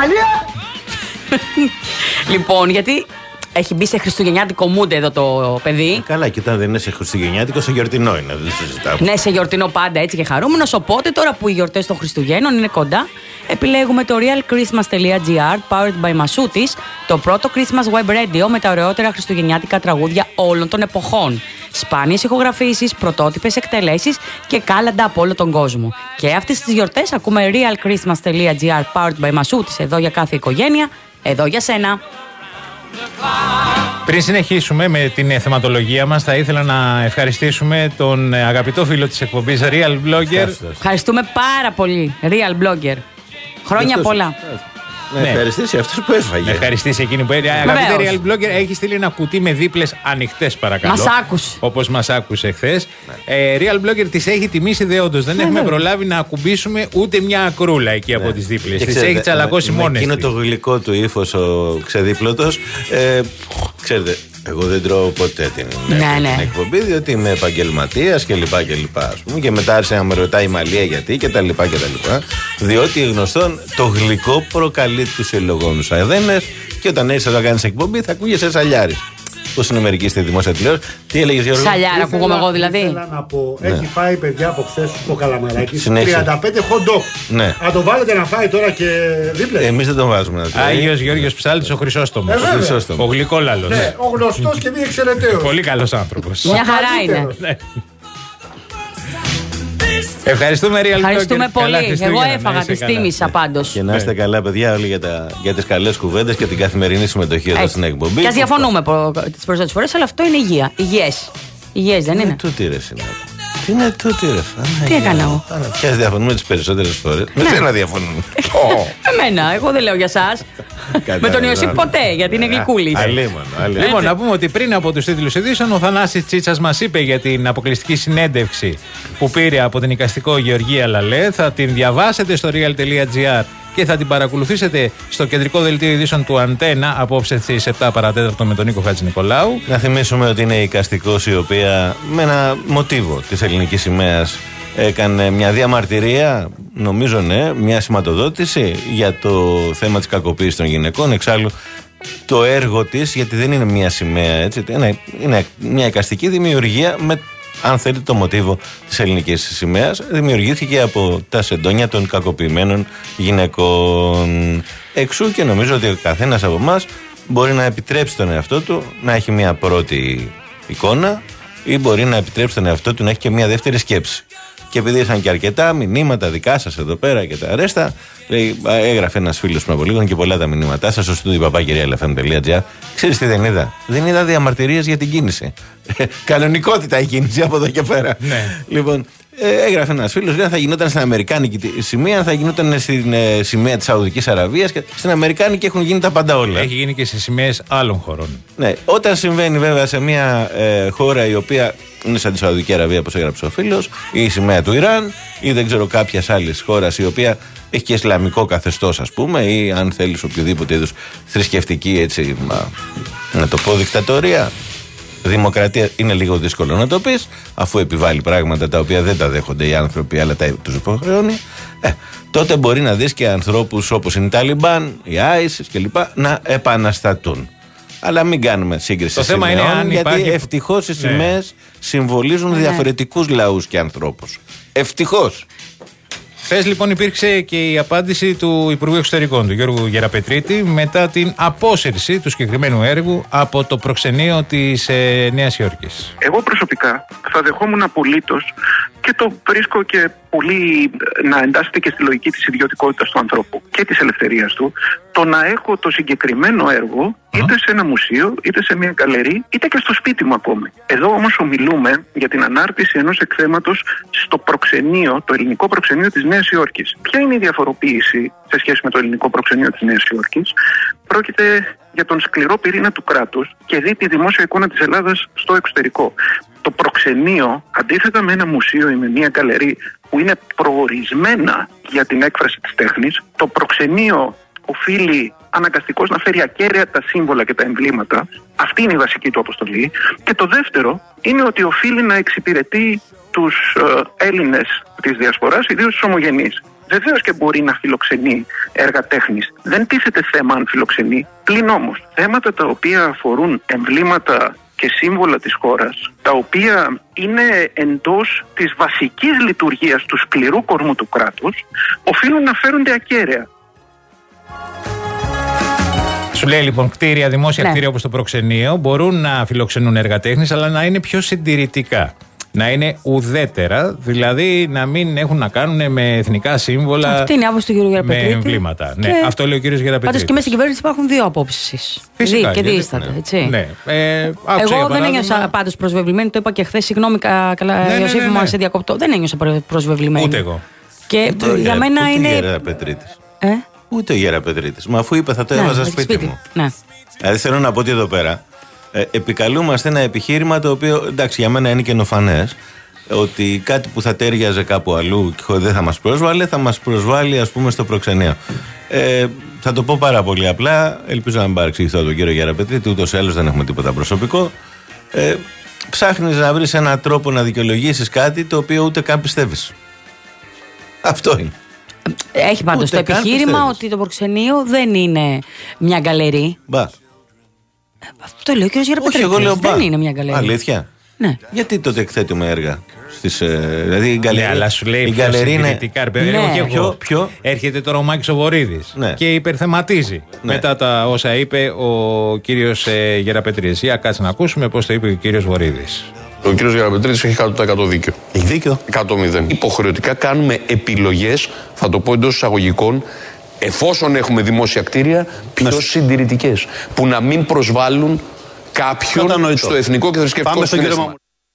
Λοιπόν, γιατί έχει μπει σε χριστουγεννιάτικο mood εδώ το παιδί. Καλά, κοιτά, δεν είναι σε χριστουγεννιάτικο, σε γιορτινό είναι, δεν συζητάω. Ναι, σε γιορτινό πάντα έτσι και χαρούμενος. Οπότε τώρα που οι γιορτές των Χριστουγέννων είναι κοντά, επιλέγουμε το real christmas dot g r powered by Masoutis, το πρώτο Christmas web radio με τα ωραιότερα χριστουγεννιάτικα τραγούδια όλων των εποχών. Σπάνιες ηχογραφήσεις, πρωτότυπες εκτελέσεις και κάλαντα από όλο τον κόσμο. Και αυτές τις γιορτές ακούμε real christmas dot g r powered by Masoutis, εδώ για κάθε οικογένεια, εδώ για σένα. Πριν συνεχίσουμε με την θεματολογία μας, θα ήθελα να ευχαριστήσουμε τον αγαπητό φίλο της εκπομπής Real Blogger. Ευχαριστούμε πάρα πολύ, Real Blogger. Χρόνια πολλά. Να ναι. ευχαριστήσει αυτός που έφαγε. Να ευχαριστήσει εκείνη που έφαγε. Αγαπητέ Real Blogger, έχει στείλει ένα κουτί με δίπλες ανοιχτές, παρακαλώ. Μας άκουσε. Όπως μας άκουσε χθες. Ναι. Ε, Real Blogger τις έχει τιμήσει δεόντως. Δεν ναι, έχουμε ναι. προλάβει να ακουμπήσουμε ούτε μια ακρούλα εκεί ναι. από τις δίπλες. Τις έχει τσαλακώσει μόνες. Είναι το γλυκό του ύφος ο ξεδίπλωτος. Ε, ξέρετε. Εγώ δεν τρώω ποτέ την, ναι, την ναι. εκπομπή, διότι είμαι επαγγελματίας και λοιπά και λοιπά, ας πούμε, και μετά άρχισε να με ρωτάει η Μαλία γιατί και τα λοιπά και τα λοιπά, διότι γνωστόν το γλυκό προκαλεί τους ελογόνους αδένες και όταν έρχεσαι να κάνεις εκπομπή θα ακούγεσαι σαλιάρης. Πώς είναι μερικοί στη δημόσια τηλεόραση. Τι έλεγες, Γιώργο? Σαλιάρα, ακούγομαι εγώ δηλαδή. Ήθελα να πω, ναι. έχει φάει παιδιά από χθες το καλαμαράκι. Συνέχισε. τριάντα πέντε hot dog. Ναι. Να το βάλετε να φάει τώρα και δίπλες. Εμείς δεν τον βάζουμε να το Άγιος Γιώργος Ψάλτης, ο Χρυσόστομος. Ε, ο γλυκόλαλος. Ναι, ο γνωστός και μη εξαιρεταίος. Πολύ καλός άνθρωπος. Μια χαρά είναι. Ευχαριστούμε, Real Blogger. Ευχαριστούμε πολύ. Εγώ έφαγα, τη τίμησα πάντως. Και να είστε καλά, παιδιά, όλοι για, τα, για τις καλές κουβέντες και την καθημερινή συμμετοχή εδώ στην εκπομπή. Και ας διαφωνούμε τις περισσότερες φορές, αλλά αυτό είναι υγεία. Υγιές. Υγιές δεν είναι? Τούτη ρε συνάδελφε. Τι είναι τούτη ρε φάνα. Τι έκανα εγώ? Ποιας διαφωνούμε τις περισσότερες φορές. Με σένα διαφωνούμε. Εμένα, εγώ δεν λέω για σας. Με τον Ιωσήφ ποτέ, γιατί είναι γλυκούλης. Λοιπόν, να πούμε ότι πριν από τους τίτλους ειδήσεων, ο Θανάσης Τσίτσας μας είπε για την αποκλειστική συνέντευξη που πήρε από την εικαστικό Γεωργία Λαλέ. Θα την διαβάσετε στο real.gr και θα την παρακολουθήσετε στο κεντρικό δελτίο ειδήσεων του Αντένα απόψε στις επτά παρατέταρτο με τον Νίκο Χατζηνικολάου. Να θυμίσουμε ότι είναι η εικαστικός η οποία με ένα μοτίβο της ελληνικής σημαίας έκανε μια διαμαρτυρία, νομίζω ναι, μια σηματοδότηση για το θέμα της κακοποίησης των γυναικών. Εξάλλου το έργο της, γιατί δεν είναι μια σημαία, έτσι, είναι, είναι μια εικαστική δημιουργία με, αν θέλετε, το μοτίβο της ελληνικής σημαίας, δημιουργήθηκε από τα σεντόνια των κακοποιημένων γυναικών. Εξού και νομίζω ότι ο καθένας από εμάς μπορεί να επιτρέψει τον εαυτό του να έχει μια πρώτη εικόνα ή μπορεί να επιτρέψει τον εαυτό του να έχει και μια δεύτερη σκέψη. Και επειδή ήρθαν και αρκετά μηνύματα δικά σας εδώ πέρα και τα αρέστα, έγραφε ένας φίλος πριν από λίγο και πολλά τα μηνύματά σας στο στούντιο παπάκι real f m dot g r. Ξέρεις τι δεν είδα? Δεν είδα διαμαρτυρίες για την κίνηση. Κανονικότητα η κίνηση από εδώ και πέρα. Ναι. Λοιπόν, έγραφε ένας φίλος, λέει, θα γινόταν στην Αμερικάνικη σημαία, θα γινόταν στην ε, σημαία της Σαουδικής Αραβίας. Και στην Αμερικάνικη έχουν γίνει τα πάντα όλα. Έχει γίνει και σε σημαίες άλλων χωρών. Ναι, όταν συμβαίνει βέβαια σε μια ε, χώρα η οποία είναι σαν τη Σαουδική Αραβία, όπως έγραψε ο φίλος, ή η σημαία του Ιράν, ή δεν ξέρω κάποια άλλη χώρα η οποία έχει και ισλαμικό καθεστώς, ας πούμε, ή αν θέλεις οποιοδήποτε είδους θρησκευτική, έτσι, μα, να το πω, δικτατορία. Δημοκρατία είναι λίγο δύσκολο να το πεις, αφού επιβάλλει πράγματα τα οποία δεν τα δέχονται οι άνθρωποι, αλλά τα, τους υποχρεώνει. Ε, τότε μπορεί να δεις και ανθρώπους όπως είναι οι Ταλιμπάν, οι Άισις κλπ. Να επαναστατούν. Αλλά μην κάνουμε σύγκριση το θέμα σημαίων, είναι αν γιατί υπάρχει... ευτυχώς οι ναι. σημαίες συμβολίζουν ναι. διαφορετικούς λαούς και ανθρώπους. Ευτυχώς. Χθες λοιπόν υπήρξε και η απάντηση του Υπουργού Εξωτερικών, του Γιώργου Γεραπετρίτη, μετά την απόσυρση του συγκεκριμένου έργου από το προξενείο της ε, Νέας Υόρκης. Εγώ προσωπικά θα δεχόμουν απολύτως και το βρίσκω και πολύ να εντάσσεται και στη λογική της ιδιωτικότητας του ανθρώπου και της ελευθερίας του, το να έχω το συγκεκριμένο έργο είτε σε ένα μουσείο, είτε σε μια γκαλερί, είτε και στο σπίτι μου ακόμη. Εδώ όμως ομιλούμε για την ανάρτηση ενός εκθέματος στο προξενείο, το ελληνικό προξενείο της Νέας Υόρκης. Ποια είναι η διαφοροποίηση σε σχέση με το ελληνικό προξενείο της Νέας Υόρκης? Πρόκειται για τον σκληρό πυρήνα του κράτους και δει τη δημόσια εικόνα της Ελλάδας στο εξωτερικό. Το προξενείο, αντίθετα με ένα μουσείο ή με μια γκαλερί που είναι προορισμένα για την έκφραση της τέχνης, το προξενείο οφείλει αναγκαστικώς να φέρει ακέραια τα σύμβολα και τα εμβλήματα. Αυτή είναι η βασική του αποστολή. Και το δεύτερο είναι ότι οφείλει να εξυπηρετεί τους ε, Έλληνες της Διασποράς, ιδίως τους ομογενείς. Βεβαίως και μπορεί να φιλοξενεί έργα τέχνης. Δεν τίθεται θέμα αν φιλοξενεί. Πλην όμως, θέματα τα οποία αφορούν εμβλήματα και σύμβολα της χώρας, τα οποία είναι εντός της βασικής λειτουργίας του σκληρού κορμού του κράτους, οφείλουν να φέρονται ακέραια. Σου λέει λοιπόν κτίρια, δημόσια ναι. κτίρια όπως το προξενείο μπορούν να φιλοξενούν έργα τέχνης, αλλά να είναι πιο συντηρητικά. Να είναι ουδέτερα, δηλαδή να μην έχουν να κάνουν με εθνικά σύμβολα. Αυτή είναι η άποψη του κ. Γεραπετρίτη. Με εμβλήματα. Και... Ναι, αυτό λέει ο κ. Γεραπετρίτη. Πάντως και μέσα στην κυβέρνηση υπάρχουν δύο απόψεις. Φυσικά. Δι, και δίσταται, ναι. έτσι. Ναι. Ε, Εγώ παράδειγμα... δεν ένιωσα πάντως προσβεβλημένη, το είπα και χθες. Συγγνώμη, καλά, ναι, ναι, Ιωσήφ, ναι, ναι, ναι. σε διακοπτώ. Δεν ένιωσα προσβεβλημένη. Ούτε εγώ. Και ούτε για μένα ούτε είναι. Ούτε ο Γεραπετρίτης. Ε? Ούτε ο Γεραπετρίτης. Μα αφού είπε θα το ναι, έβαζα σπίτι, σπίτι μου. Ναι. Δηλαδή θέλω να πω ότι εδώ πέρα ε, επικαλούμαστε ένα επιχείρημα το οποίο εντάξει για μένα είναι καινοφανές. Ότι κάτι που θα τέριαζε κάπου αλλού και δεν θα μας πρόσβαλε, θα μας προσβάλλει ας πούμε στο προξενείο. Ε, θα το πω πάρα πολύ απλά, ελπίζω να μην παρεξηγηθώ τον κύριο Γεραπετρίτη, ούτως ή άλλως δεν έχουμε τίποτα προσωπικό. Ε, ψάχνεις να βρεις έναν τρόπο να δικαιολογήσεις κάτι το οποίο ούτε καν πιστεύεις. Αυτό είναι. Έχει πάντως το επιχείρημα ότι το προξενείο δεν είναι μια γκαλερί. Μπα. Αυτό λέει ο κύριος Γεραπετρίτης. Όχι, εγώ λέω μπα. Δεν είναι μια γκαλερί. Αλήθεια. Ναι. Γιατί τότε εκθέτουμε έργα στις, ε, δηλαδή η γκαλερί, ναι, αλλά σου λέει η γκαλερί είναι... Ναι. Ποιο, ποιο? Έρχεται τώρα ο Μάκης ο Βορίδης ναι. και υπερθεματίζει ναι. μετά τα όσα είπε ο κύριος ε, Γεραπετρίτης. Για κάτσε να ακούσουμε πώς το είπε ο κύριος Βορίδης. Ο κύριος Γεραπετρίτης έχει εκατό τοις εκατό δίκιο. Έχει δίκιο. εκατό μηδέν. Υποχρεωτικά κάνουμε επιλογές, θα το πω εντός εισαγωγικών, εφόσον έχουμε δημόσια κτίρια, πιο ναι. συντηρητικές. Που να μην προσβάλλουν κάποιον Κατανοητό. Στο εθνικό και θρησκευτικό συνέστημα.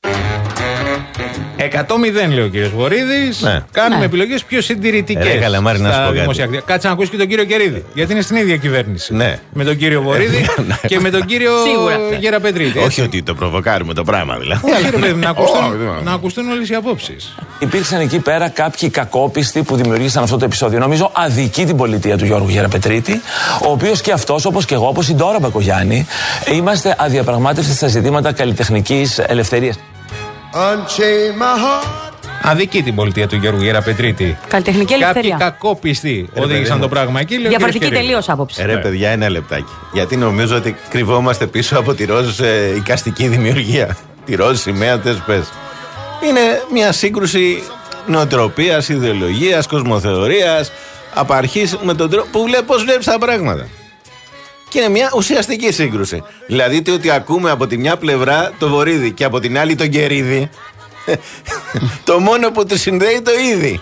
εκατό μηδέν λέει ο κύριος Βορίδης. Ναι. Κάνουμε ναι. επιλογές πιο συντηρητικές. Ρε Καλαμάρη, να σου πω κάτι. Κάτσε να ακούσει και τον κύριο Κερίδη. Γιατί είναι στην ίδια κυβέρνηση. Ναι. Με τον κύριο Βορίδη και με τον κύριο Γεραπετρίτη. Όχι ότι το προβοκάρουμε το πράγμα δηλαδή. να, ακουστούν, να ακουστούν όλες οι απόψεις. Υπήρξαν εκεί πέρα κάποιοι κακόπιστοι που δημιουργήσαν αυτό το επεισόδιο. Νομίζω αδικεί την πολιτεία του Γιώργου Γεραπετρίτη, ο οποίος και αυτός, όπως και εγώ, όπως η Ντόρα Μπακογιάννη, είμαστε αδιαπραγμάτευτοι στα ζητήματα καλλιτεχνικής ελευθερίας. Αδικεί την πολιτεία του Γιώργου Γεραπετρίτη. Καλλιτεχνική ελευθερία. Κάποιοι κακόπιστοι οδήγησαν το πράγμα εκεί. Διαφορετική τελείως άποψη. Ρε παιδιά, ένα λεπτάκι. Γιατί νομίζω ότι κρυβόμαστε πίσω από τη ροζ ε, εικαστική δημιουργία. Τη ροζ σημαία, τες πες. Είναι μια σύγκρουση νοοτροπίας, ιδεολογίας, κοσμοθεωρίας, απαρχής με τον τρόπο που βλέπει πώς βλέπεις τα πράγματα. Και είναι μια ουσιαστική σύγκρουση. Δηλαδή το ότι ακούμε από τη μια πλευρά το Βορίδη και από την άλλη τον Κερίδη, το μόνο που του συνδέει το είδη.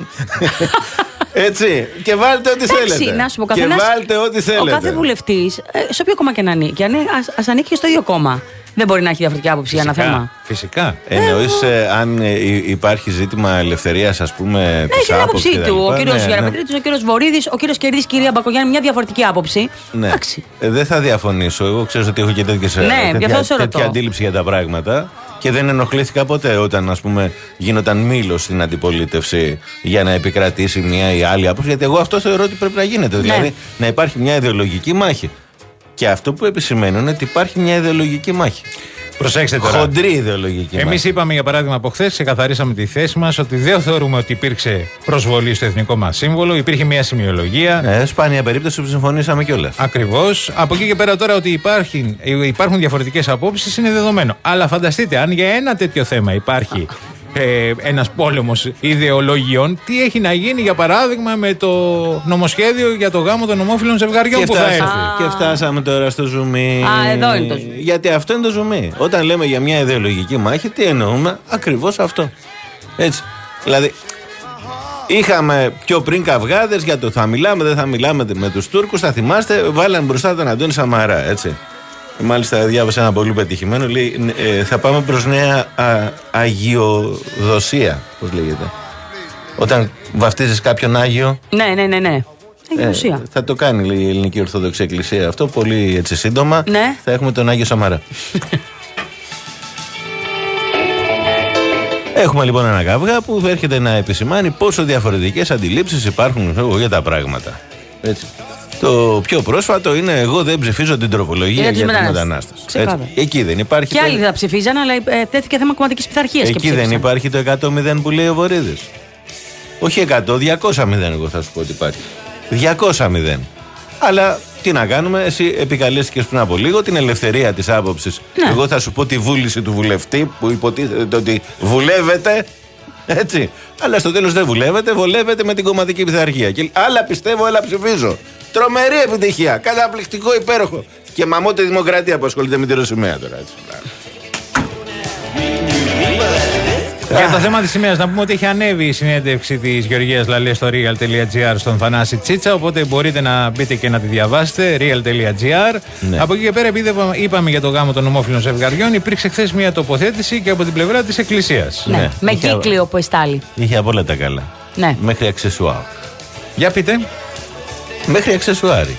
Έτσι. Και βάλτε ό,τι θέλετε. Έτσι, να σου πω, και βάλτε ό,τι θέλετε. Ο κάθε βουλευτής, σε όποιο κόμμα και να ανήκει, ας, ας ανήκει και στο ίδιο κόμμα. Δεν μπορεί να έχει διαφορετική άποψη για ένα θέμα. Φυσικά. Εννοείς ε, αν ε, υπάρχει ζήτημα ελευθερίας, ας πούμε, ναι, της άποψης. Έχει την άποψή του. Ο κύριος ναι, Γεραπετρίτης, ναι. ο κύριος Βορίδης, ο κύριος Κερδής, κυρία Μπακογιάννη, μια διαφορετική άποψη. Ναι. Ε, δεν θα διαφωνήσω. Εγώ ξέρω ότι έχω και τέτοιες, ναι, τέτοια, τέτοια αντίληψη για τα πράγματα. Και δεν ενοχλήθηκα ποτέ όταν, ας πούμε, γίνονταν μήλος στην αντιπολίτευση για να επικρατήσει μια ή άλλη άποψη. Γιατί εγώ αυτό θεωρώ ότι πρέπει να γίνεται. Ναι. Δηλαδή να υπάρχει μια ιδεολογική μάχη. Και αυτό που επισημαίνω είναι ότι υπάρχει μια ιδεολογική μάχη. Προσέξτε τώρα. Χοντρή ιδεολογική μάχη. Εμείς είπαμε για παράδειγμα από χθες, ξεκαθαρίσαμε τη θέση μας ότι δεν θεωρούμε ότι υπήρξε προσβολή στο εθνικό μας σύμβολο. Υπήρχε μια σημειολογία. Ναι, σπάνια περίπτωση που συμφωνήσαμε κιόλας. Ακριβώς. Από εκεί και πέρα τώρα ότι υπάρχουν, υπάρχουν διαφορετικές απόψεις είναι δεδομένο. Αλλά φανταστείτε, αν για ένα τέτοιο θέμα υπάρχει ε, ένας πόλεμος ιδεολογιών, τι έχει να γίνει για παράδειγμα με το νομοσχέδιο για το γάμο των ομόφυλων ζευγαριών που θα έρθει. Και φτάσαμε τώρα στο ζουμί. Α, εδώ είναι το ζουμί. Γιατί αυτό είναι το ζουμί. Όταν λέμε για μια ιδεολογική μάχη, τι εννοούμε? Ακριβώς αυτό. Έτσι. Δηλαδή, είχαμε πιο πριν καυγάδες για το θα μιλάμε, δεν θα μιλάμε με τους Τούρκους. Θα θυμάστε, βάλαν μπροστά τον Αντώνη Σαμαρά, έτσι. Μάλιστα διάβασα ένα πολύ πετυχημένο. Λέει, ε, θα πάμε προς νέα α, αγιοδοσία. Πώς λέγεται? Όταν βαφτίζεις κάποιον Άγιο. Ναι, ναι, ναι, ναι. Ε, ε, θα το κάνει η Ελληνική Ορθόδοξη Εκκλησία αυτό πολύ έτσι σύντομα. Ναι. Θα έχουμε τον Άγιο Σαμαρά. Έχουμε λοιπόν ένα καυγά που έρχεται να επισημάνει πόσο διαφορετικές αντιλήψεις υπάρχουν εγώ, για τα πράγματα. Έτσι. Το πιο πρόσφατο είναι εγώ δεν ψηφίζω την τροπολογία για, για τους μετανάστες. Εκεί δεν υπάρχει. Και άλλοι δεν θα ψηφίζαν, αλλά ε, τέθηκε θέμα κομματικής πειθαρχίας. Εκεί δεν υπάρχει το εκατό μηδέν που λέει ο Βορίδης. Όχι εκατό, διακόσια μηδέν εγώ θα σου πω ότι υπάρχει. διακόσια μηδέν. Αλλά τι να κάνουμε, εσύ επικαλέστηκες πριν από λίγο την ελευθερία της άποψης. Ναι. Εγώ θα σου πω τη βούληση του βουλευτή που υποτίθεται ότι βουλεύεται. Έτσι. Αλλά στο τέλος δεν βουλεύεται, βολεύεται με την κομματική πειθαρχία. Και άλλα πιστεύω, άλλα ψηφίζω. Τρομερή επιτυχία. Καταπληκτικό, υπέροχο. Και μαμώτε δημοκρατία που ασχολείται με τη Ρωσιμαία τώρα. Έτσι. Για το θέμα της σημαίας, να πούμε ότι έχει ανέβει η συνέντευξη της Γεωργίας Λαλέ στο real.gr στον Θανάση Τσίτσα. Οπότε μπορείτε να μπείτε και να τη διαβάσετε. real.gr. Ναι. Από εκεί και πέρα, επειδή είπαμε για το γάμο των ομόφυλων ζευγαριών, υπήρξε χθες μια τοποθέτηση και από την πλευρά της Εκκλησίας. Ναι. Ναι. Με είχε, κύκλιο που εστάλει. Είχε από όλα τα καλά. Ναι. Μέχρι αξεσουάρ. Για πείτε. Μέχρι αξεσουάρι.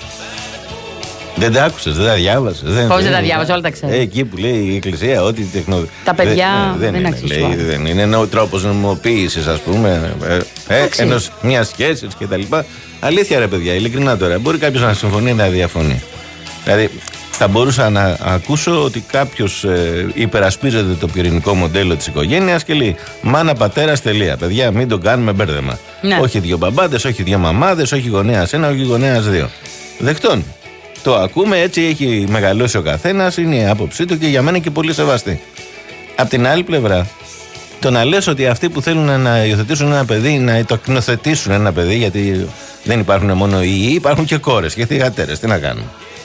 Δεν τα άκουσες, δεν τα διάβασες. Πώς δεν τα διάβασα, όλα τα ξέρω. Ε, εκεί που λέει η Εκκλησία, ό,τι τεχνολογία. Τα παιδιά δεν, δεν, δεν είναι, λέει, δεν είναι ένα τρόπος νομιμοποίησης, ας πούμε, ε, ενός μιας σχέσης κτλ. Αλήθεια, ρε παιδιά, ειλικρινά τώρα. Μπορεί κάποιος να συμφωνεί, να διαφωνεί. Δηλαδή, θα μπορούσα να ακούσω ότι κάποιος ε, υπερασπίζεται το πυρηνικό μοντέλο της οικογένειας και λέει μάνα, πατέρας, τελεία. Παιδιά, μην το κάνουμε μπέρδεμα. Ναι. Όχι δύο μπαμπάδες, όχι δύο μαμάδες, όχι γονέας ένα, όχι γονέας δύο. Δεκτών. Το ακούμε, έτσι έχει μεγαλώσει ο καθένας, είναι η άποψή του και για μένα και πολύ σεβαστή. Απ' την άλλη πλευρά, το να λες ότι αυτοί που θέλουν να υιοθετήσουν ένα παιδί, να το κοινοθετήσουν ένα παιδί, γιατί δεν υπάρχουν μόνο οι ιοί, υπάρχουν και κόρες και θυγατέρες, τι να κάνουν.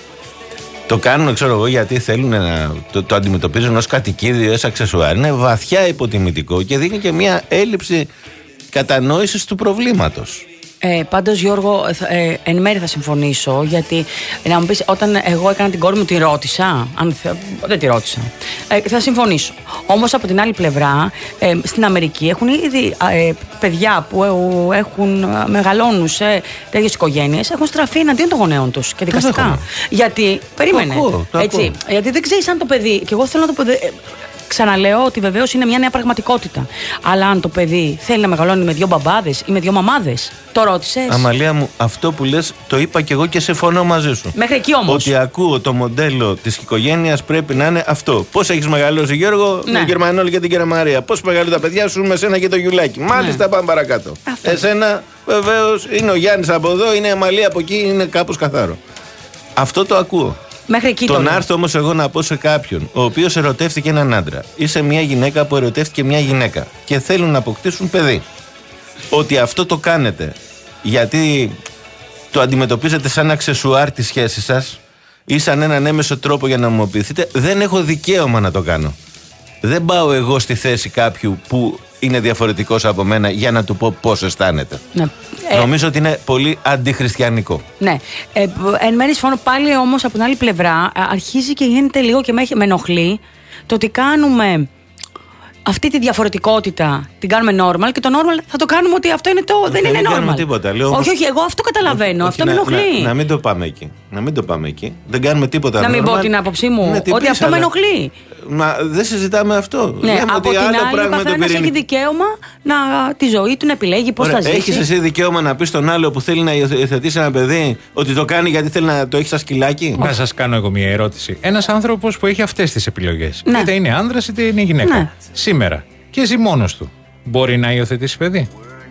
Το κάνουν, ξέρω εγώ, γιατί θέλουν να το, το αντιμετωπίζουν ως κατοικίδιο, ως αξεσουάρ. Είναι βαθιά υποτιμητικό και δίνει και μια έλλειψη κατανόησης του προβλήματος. Ε, πάντως, Γιώργο, ε, εν μέρει θα συμφωνήσω, γιατί να μου πεις, όταν εγώ έκανα την κόρη μου, τη ρώτησα. Αν θε, δεν τη ρώτησα. Ε, θα συμφωνήσω. Όμως από την άλλη πλευρά, ε, στην Αμερική έχουν ήδη ε, παιδιά που έχουν μεγαλώνουν σε τέτοιες οικογένειες, έχουν στραφεί εναντίον των γονέων τους και δικαστικά. Γιατί, περίμενε. Το ακούω, το έτσι, ακούω. Γιατί δεν ξέρεις αν το παιδί. Και εγώ θέλω να το παιδί. Ξαναλέω ότι βεβαίως είναι μια νέα πραγματικότητα. Αλλά αν το παιδί θέλει να μεγαλώνει με δύο μπαμπάδες ή με δύο μαμάδες, το ρώτησες. Αμαλία μου, αυτό που λες το είπα και εγώ και συμφωνώ μαζί σου. Μέχρι εκεί όμως. Ότι ακούω το μοντέλο της οικογένειας πρέπει να είναι αυτό. Πώς έχεις μεγαλώσει, Γιώργο, ναι. Με τον Γερμανόλη και την κυρία Μαρία. Πώς μεγαλώνουν τα παιδιά σου με σένα και το Γιουλάκι. Μάλιστα, ναι. Πάμε παρακάτω. Αυτό. Εσένα, βεβαίως, είναι ο Γιάννης από εδώ, είναι η Αμαλία από εκεί, είναι κάπως καθαρό. Αυτό το ακούω. Μέχρι εκεί τον άρθρο όμως εγώ να πω σε κάποιον ο οποίος ερωτεύτηκε έναν άντρα ή σε μια γυναίκα που ερωτεύτηκε μια γυναίκα και θέλουν να αποκτήσουν παιδί, ότι αυτό το κάνετε γιατί το αντιμετωπίζετε σαν αξεσουάρ τη σχέση σας ή σαν έναν έμεσο τρόπο για να νομιμοποιηθείτε, δεν έχω δικαίωμα να το κάνω. Δεν πάω εγώ στη θέση κάποιου που είναι διαφορετικός από μένα για να του πω πώς αισθάνεται. Ναι. Νομίζω ε, ότι είναι πολύ αντιχριστιανικό. Ναι. Ε, εν μέρει συμφωνώ, πάλι όμως από την άλλη πλευρά αρχίζει και γίνεται λίγο και με, με ενοχλεί το ότι κάνουμε αυτή τη διαφορετικότητα, την κάνουμε normal και το normal θα το κάνουμε ότι αυτό είναι το. Δεν, δεν είναι normal. Τίποτα, λέω, όχι, όχι, εγώ αυτό καταλαβαίνω. Όχι, αυτό να, με ενοχλεί. Να, να μην το πάμε εκεί. Να μην το πάμε εκεί. Δεν κάνουμε τίποτα. Να μην normal. πω την άποψή μου. Ναι, ότι αυτό με ενοχλεί. Μα δεν συζητάμε αυτό. Ναι, λέμε από ότι την άλλο άλλη, πράγμα ο καθένας έχει δικαίωμα να, τη ζωή του να επιλέγει πώς θα ζήσει. Έχεις εσύ δικαίωμα να πεις στον άλλο που θέλει να υιοθετήσει ένα παιδί ότι το κάνει γιατί θέλει να το έχει σαν σκυλάκι. Να σας κάνω εγώ μια ερώτηση. Ένας άνθρωπος που έχει αυτές τις επιλογές, ναι. είτε είναι άνδρας είτε είναι γυναίκα, ναι. σήμερα και ζει μόνος του, μπορεί να υιοθετήσει παιδί?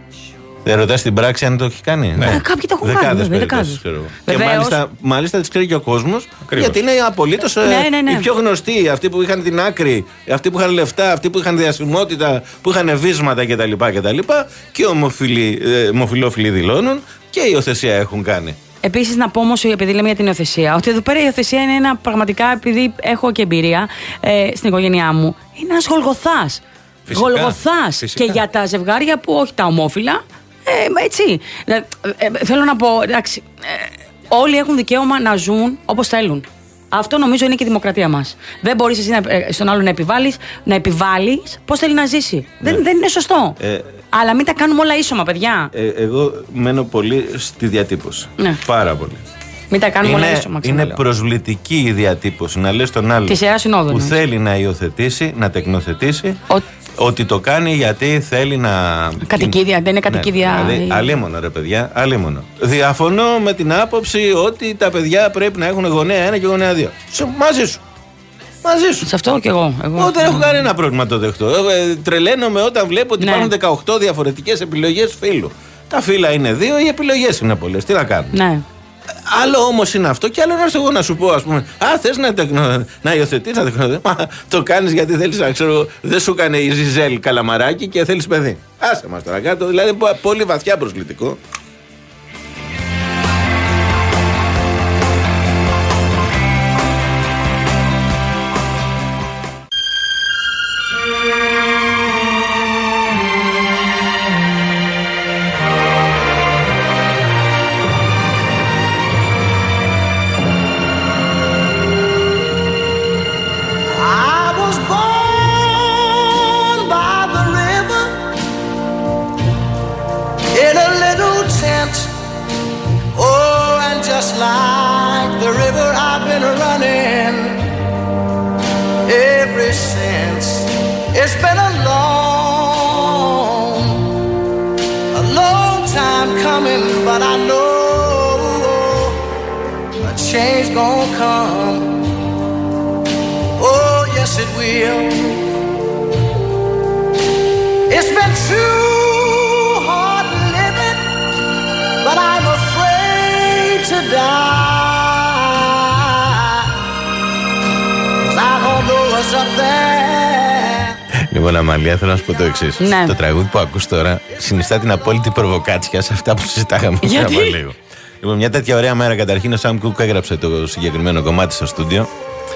Δεν ρωτάς την πράξη αν το έχει κάνει. Ναι. Ε, κάποιοι το έχουν κάνει. Δεκάδες περιπτώσεις. Και μάλιστα, μάλιστα τις ξέρει και ο κόσμος. Γιατί είναι απολύτως ναι, ναι, ναι. οι πιο γνωστοί. Αυτοί που είχαν την άκρη, αυτοί που είχαν λεφτά, αυτοί που είχαν διασημότητα, που είχαν βίσματα κτλ. κτλ. Και ομοφυλόφιλοι δηλώνουν και η υιοθεσία έχουν κάνει. Επίσης, να πω όμως, επειδή λέμε για την υιοθεσία, ότι εδώ πέρα η υιοθεσία είναι ένα πραγματικά, επειδή έχω και εμπειρία ε, στην οικογένειά μου, είναι ένας γολγοθάς. Φυσικά, Γολγοθάς φυσικά. Και για τα ζευγάρια που όχι τα ομόφυλα. Ε, έτσι. Ε, ε, θέλω να πω, εντάξει, ε, όλοι έχουν δικαίωμα να ζουν όπως θέλουν. Αυτό νομίζω είναι και η δημοκρατία μας. Δεν μπορείς εσύ να, στον άλλο να επιβάλλεις, να επιβάλλεις πώς θέλει να ζήσει. Ναι. Δεν, δεν είναι σωστό. Ε, Αλλά μην τα κάνουμε όλα ίσωμα, παιδιά. Ε, εγώ μένω πολύ στη διατύπωση. Ναι. Πάρα πολύ. Μην τα κάνουμε είναι, όλα ίσωμα. Είναι προσβλητική η διατύπωση. Να λες τον άλλο που θέλει να υιοθετήσει, να τεκνοθετήσει. Ο... Ότι το κάνει γιατί θέλει να. Κατοικίδια, δεν είναι κατοικίδια. Ναι, δηλαδή, αλίμονο ρε παιδιά, αλίμονο. Διαφωνώ με την άποψη ότι τα παιδιά πρέπει να έχουν γονέα ένα και γονέα δύο. Μαζί σου. Μαζί σου. Σε αυτό και εγώ. εγώ. Δεν έχω κανένα πρόβλημα να το δεχτώ. Ε, τρελαίνομαι όταν βλέπω ότι ναι. υπάρχουν δεκαοκτώ διαφορετικές επιλογές φίλου. Τα φύλλα είναι δύο, οι επιλογές είναι πολλές. Τι να κάνουμε. Ναι. Άλλο όμως είναι αυτό, και άλλο να έρθω εγώ να σου πω, ας πούμε, α, θες να, τεκνο, να υιοθετείς, να τεκνοθετείς. Μα το κάνεις γιατί θέλεις να ξέρω, δεν σου έκανε η Ζιζέλ καλαμαράκι και θέλεις παιδί. Άσε μας τώρα κάτω, δηλαδή πολύ βαθιά προσβλητικό. Λοιπόν, Αμαλία, θέλω να σου πω το εξής. Ναι. Το τραγούδι που ακούς τώρα συνιστά την απόλυτη προβοκάτσια σε αυτά που συζητάγαμε πριν από λίγο. Λοιπόν, μια τέτοια ωραία μέρα, καταρχήν ο Sam Cooke έγραψε το συγκεκριμένο κομμάτι στο στούντιο.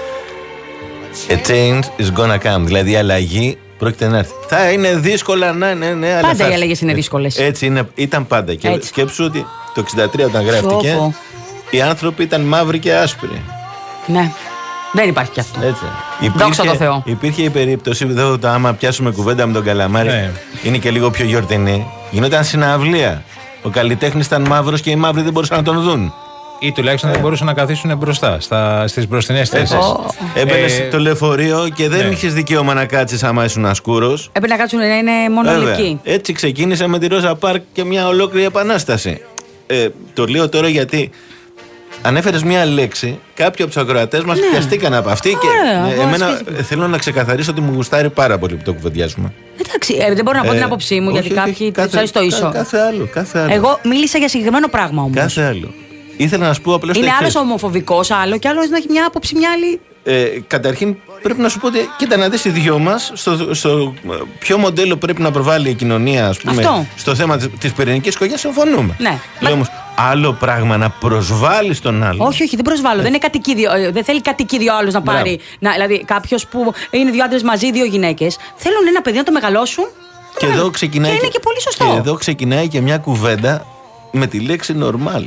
A change is gonna come. Δηλαδή η αλλαγή πρόκειται να έρθει. Θα είναι δύσκολα, ναι, ναι, ναι. Αλλά πάντα οι αλλαγές είναι δύσκολες. Έτσι είναι, ήταν πάντα. Και έτσι. Σκέψου ότι το εξήντα τρία όταν γράφτηκε, Φω, οι άνθρωποι ήταν μαύροι και άσπροι. Ναι. Δεν υπάρχει κι αυτό. Έτσι. Δόξα τω Θεώ. Υπήρχε η περίπτωση, εδώ, άμα πιάσουμε κουβέντα με τον Καλαμάρη, ναι. είναι και λίγο πιο γιορτινή. Γινόταν συναυλία. Ο καλλιτέχνης ήταν μαύρος και οι μαύροι δεν μπορούσαν να τον δουν. Ή τουλάχιστον δεν μπορούσαν να καθίσουν μπροστά, στις μπροστινές θέσεις. Oh. Έμπαινε στο λεωφορείο και δεν ναι. είχες δικαίωμα να κάτσεις άμα ήσουν ασκούρος. Έπρεπε να κάτσουν να είναι μονολικοί. Έτσι ξεκίνησε με τη Ρόζα Πάρκ και μια ολόκληρη επανάσταση. Ε, το λέω τώρα γιατί ανέφερες μια λέξη, κάποιοι από τους ακροατές μας ναι. πιαστήκαν από αυτή. Ωραία, και ε, εμένα σχέση. Θέλω να ξεκαθαρίσω ότι μου γουστάρει πάρα πολύ που το κουβεντιάζουμε. Εντάξει, ε, δεν μπορώ να πω ε, την άποψή μου, όχι, γιατί όχι, κάποιοι του αρέσει το ίσο. Κα, κάθε άλλο, κάθε άλλο. Εγώ μίλησα για συγκεκριμένο πράγμα όμως. Κάθε άλλο. Ήθελα να σου πω απλώς. Είναι άλλος ομοφοβικός, άλλο και άλλος να έχει μια άποψη, μια άλλη. Ε, καταρχήν πρέπει να σου πω ότι κοίτα να δεις οι δυο μας στο, στο ποιο μοντέλο πρέπει να προβάλλει η κοινωνία, ας πούμε, αυτό. Στο θέμα της, της πυρηνικής οικογένειας συμφωνούμε. Ναι. Λέω όμως άλλο πράγμα να προσβάλλεις τον άλλο. Όχι, όχι, δεν προσβάλλω. Ε. Δεν είναι κατοικίδιο. Δεν θέλει κατοικίδιο άλλος να πάρει. Να, δηλαδή κάποιος που είναι δύο άντρες μαζί, δύο γυναίκες, θέλουν ένα παιδί να το μεγαλώσουν. Και, να εδώ ξεκινάει και είναι και πολύ σωστό. Και εδώ ξεκινάει και μια κουβέντα με τη λέξη normal.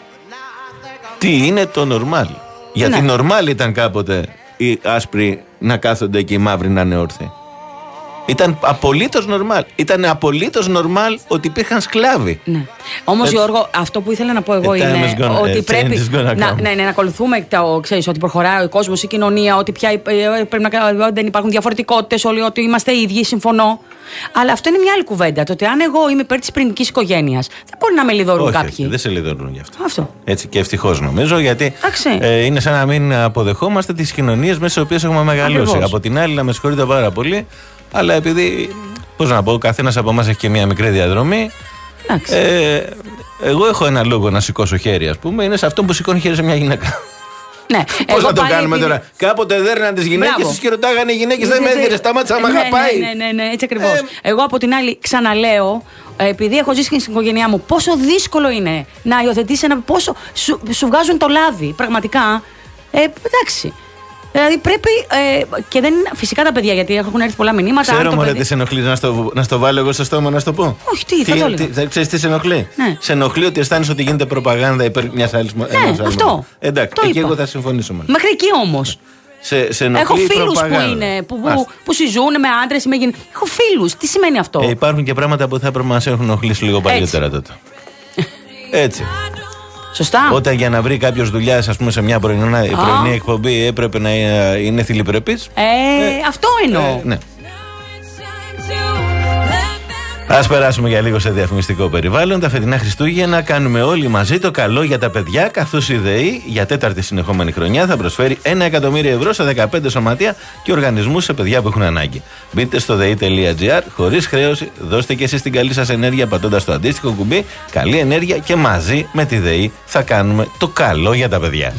Τι είναι το normal? Γιατί ναι. normal ήταν κάποτε οι άσπροι να κάθονται και οι μαύροι να είναι όρθιοι. Ήταν απολύτως normal. Ήταν απολύτως normal ότι υπήρχαν σκλάβοι. Ναι. Όμως, Γιώργο, αυτό που ήθελα να πω εγώ είναι gonna, ότι πρέπει να, ναι, ναι, να ακολουθούμε το, ξέρεις, ότι προχωράει ο κόσμος, η κοινωνία, ότι πια πρέπει να, δεν υπάρχουν διαφορετικότητες, όλοι ότι είμαστε ίδιοι, συμφωνώ. Αλλά αυτό είναι μια άλλη κουβέντα. Το ότι αν εγώ είμαι υπέρ της πυρηνικής οικογένειας, δεν μπορεί να με λιδωρούν όχι, κάποιοι. Όχι, δεν σε λιδωρούν γι' αυτό. αυτό. Έτσι, και ευτυχώς νομίζω, γιατί ε, είναι σαν να μην αποδεχόμαστε τις κοινωνίες μέσα στις οποίες έχουμε μεγαλώσει. Ακριβώς. Από την άλλη, να με συγχωρείτε πάρα πολύ, αλλά επειδή, πώς να πω, ο καθένας από εμάς έχει και μια μικρή διαδρομή. Ε, εγώ έχω ένα λόγο να σηκώσω χέρι, ας πούμε, είναι σε αυτό που σηκώνει χέρι σε μια γυναίκα. Ναι. Πώς να το κάνουμε επειδή... τώρα? Κάποτε δέρναν τις γυναίκες και ρωτάγανε οι γυναίκες, δεν με έδινε, σταμάτησα, μ' αγαπάει. Ναι, ναι, ναι, ναι, έτσι ακριβώς. Ε... Εγώ από την άλλη ξαναλέω, επειδή έχω ζήσει και στην οικογένειά μου, πόσο δύσκολο είναι να υιοθετήσει ένα. Πόσο σου, σου βγάζουν το λάδι, πραγματικά. Ε, εντάξει. Δηλαδή πρέπει. Ε, και δεν είναι φυσικά τα παιδιά, γιατί έχουν έρθει πολλά μηνύματα. Ξέρω μωρέ τι σε ενοχλεί, να στο, να στο βάλω εγώ στο στόμα να στο πω. Όχι, τι, θα το έλεγα. Ξέρεις τι σε ενοχλεί? Ναι. Σε ενοχλεί ότι αισθάνεσαι ότι γίνεται προπαγάνδα υπέρ μια άλλη. Ναι, αυτό. Εντάξει, το εκεί είπα. εγώ θα συμφωνήσω μαζί. Μέχρι εκεί όμως. Σε, σε Έχω φίλους που είναι, που, που, που συζούν με άντρες ή με γυναίκες. Έχω φίλους. Τι σημαίνει αυτό? Ε, υπάρχουν και πράγματα που θα έπρεπε να μας έχουν ενοχλήσει λίγο παλιότερα τότε. Έτσι. Σωστά. Όταν για να βρει κάποιο δουλειά, ας πούμε, σε μια πρωινή, πρωινή εκπομπή έπρεπε να είναι θηλυπρεπής. Ε, ε, αυτό εννοώ. Ε, ναι. Ας περάσουμε για λίγο σε διαφημιστικό περιβάλλον. Τα φετινά Χριστούγεννα κάνουμε όλοι μαζί το καλό για τα παιδιά, καθώς η ΔΕΗ για τέταρτη συνεχόμενη χρονιά θα προσφέρει ένα εκατομμύριο ευρώ σε δεκαπέντε σωματεία και οργανισμούς σε παιδιά που έχουν ανάγκη. Μπείτε στο δεη τελεία τζι άρ χωρίς χρέωση, δώστε και εσείς την καλή σας ενέργεια πατώντας το αντίστοιχο κουμπί. Καλή ενέργεια και μαζί με τη ΔΕΗ θα κάνουμε το καλό για τα παιδιά.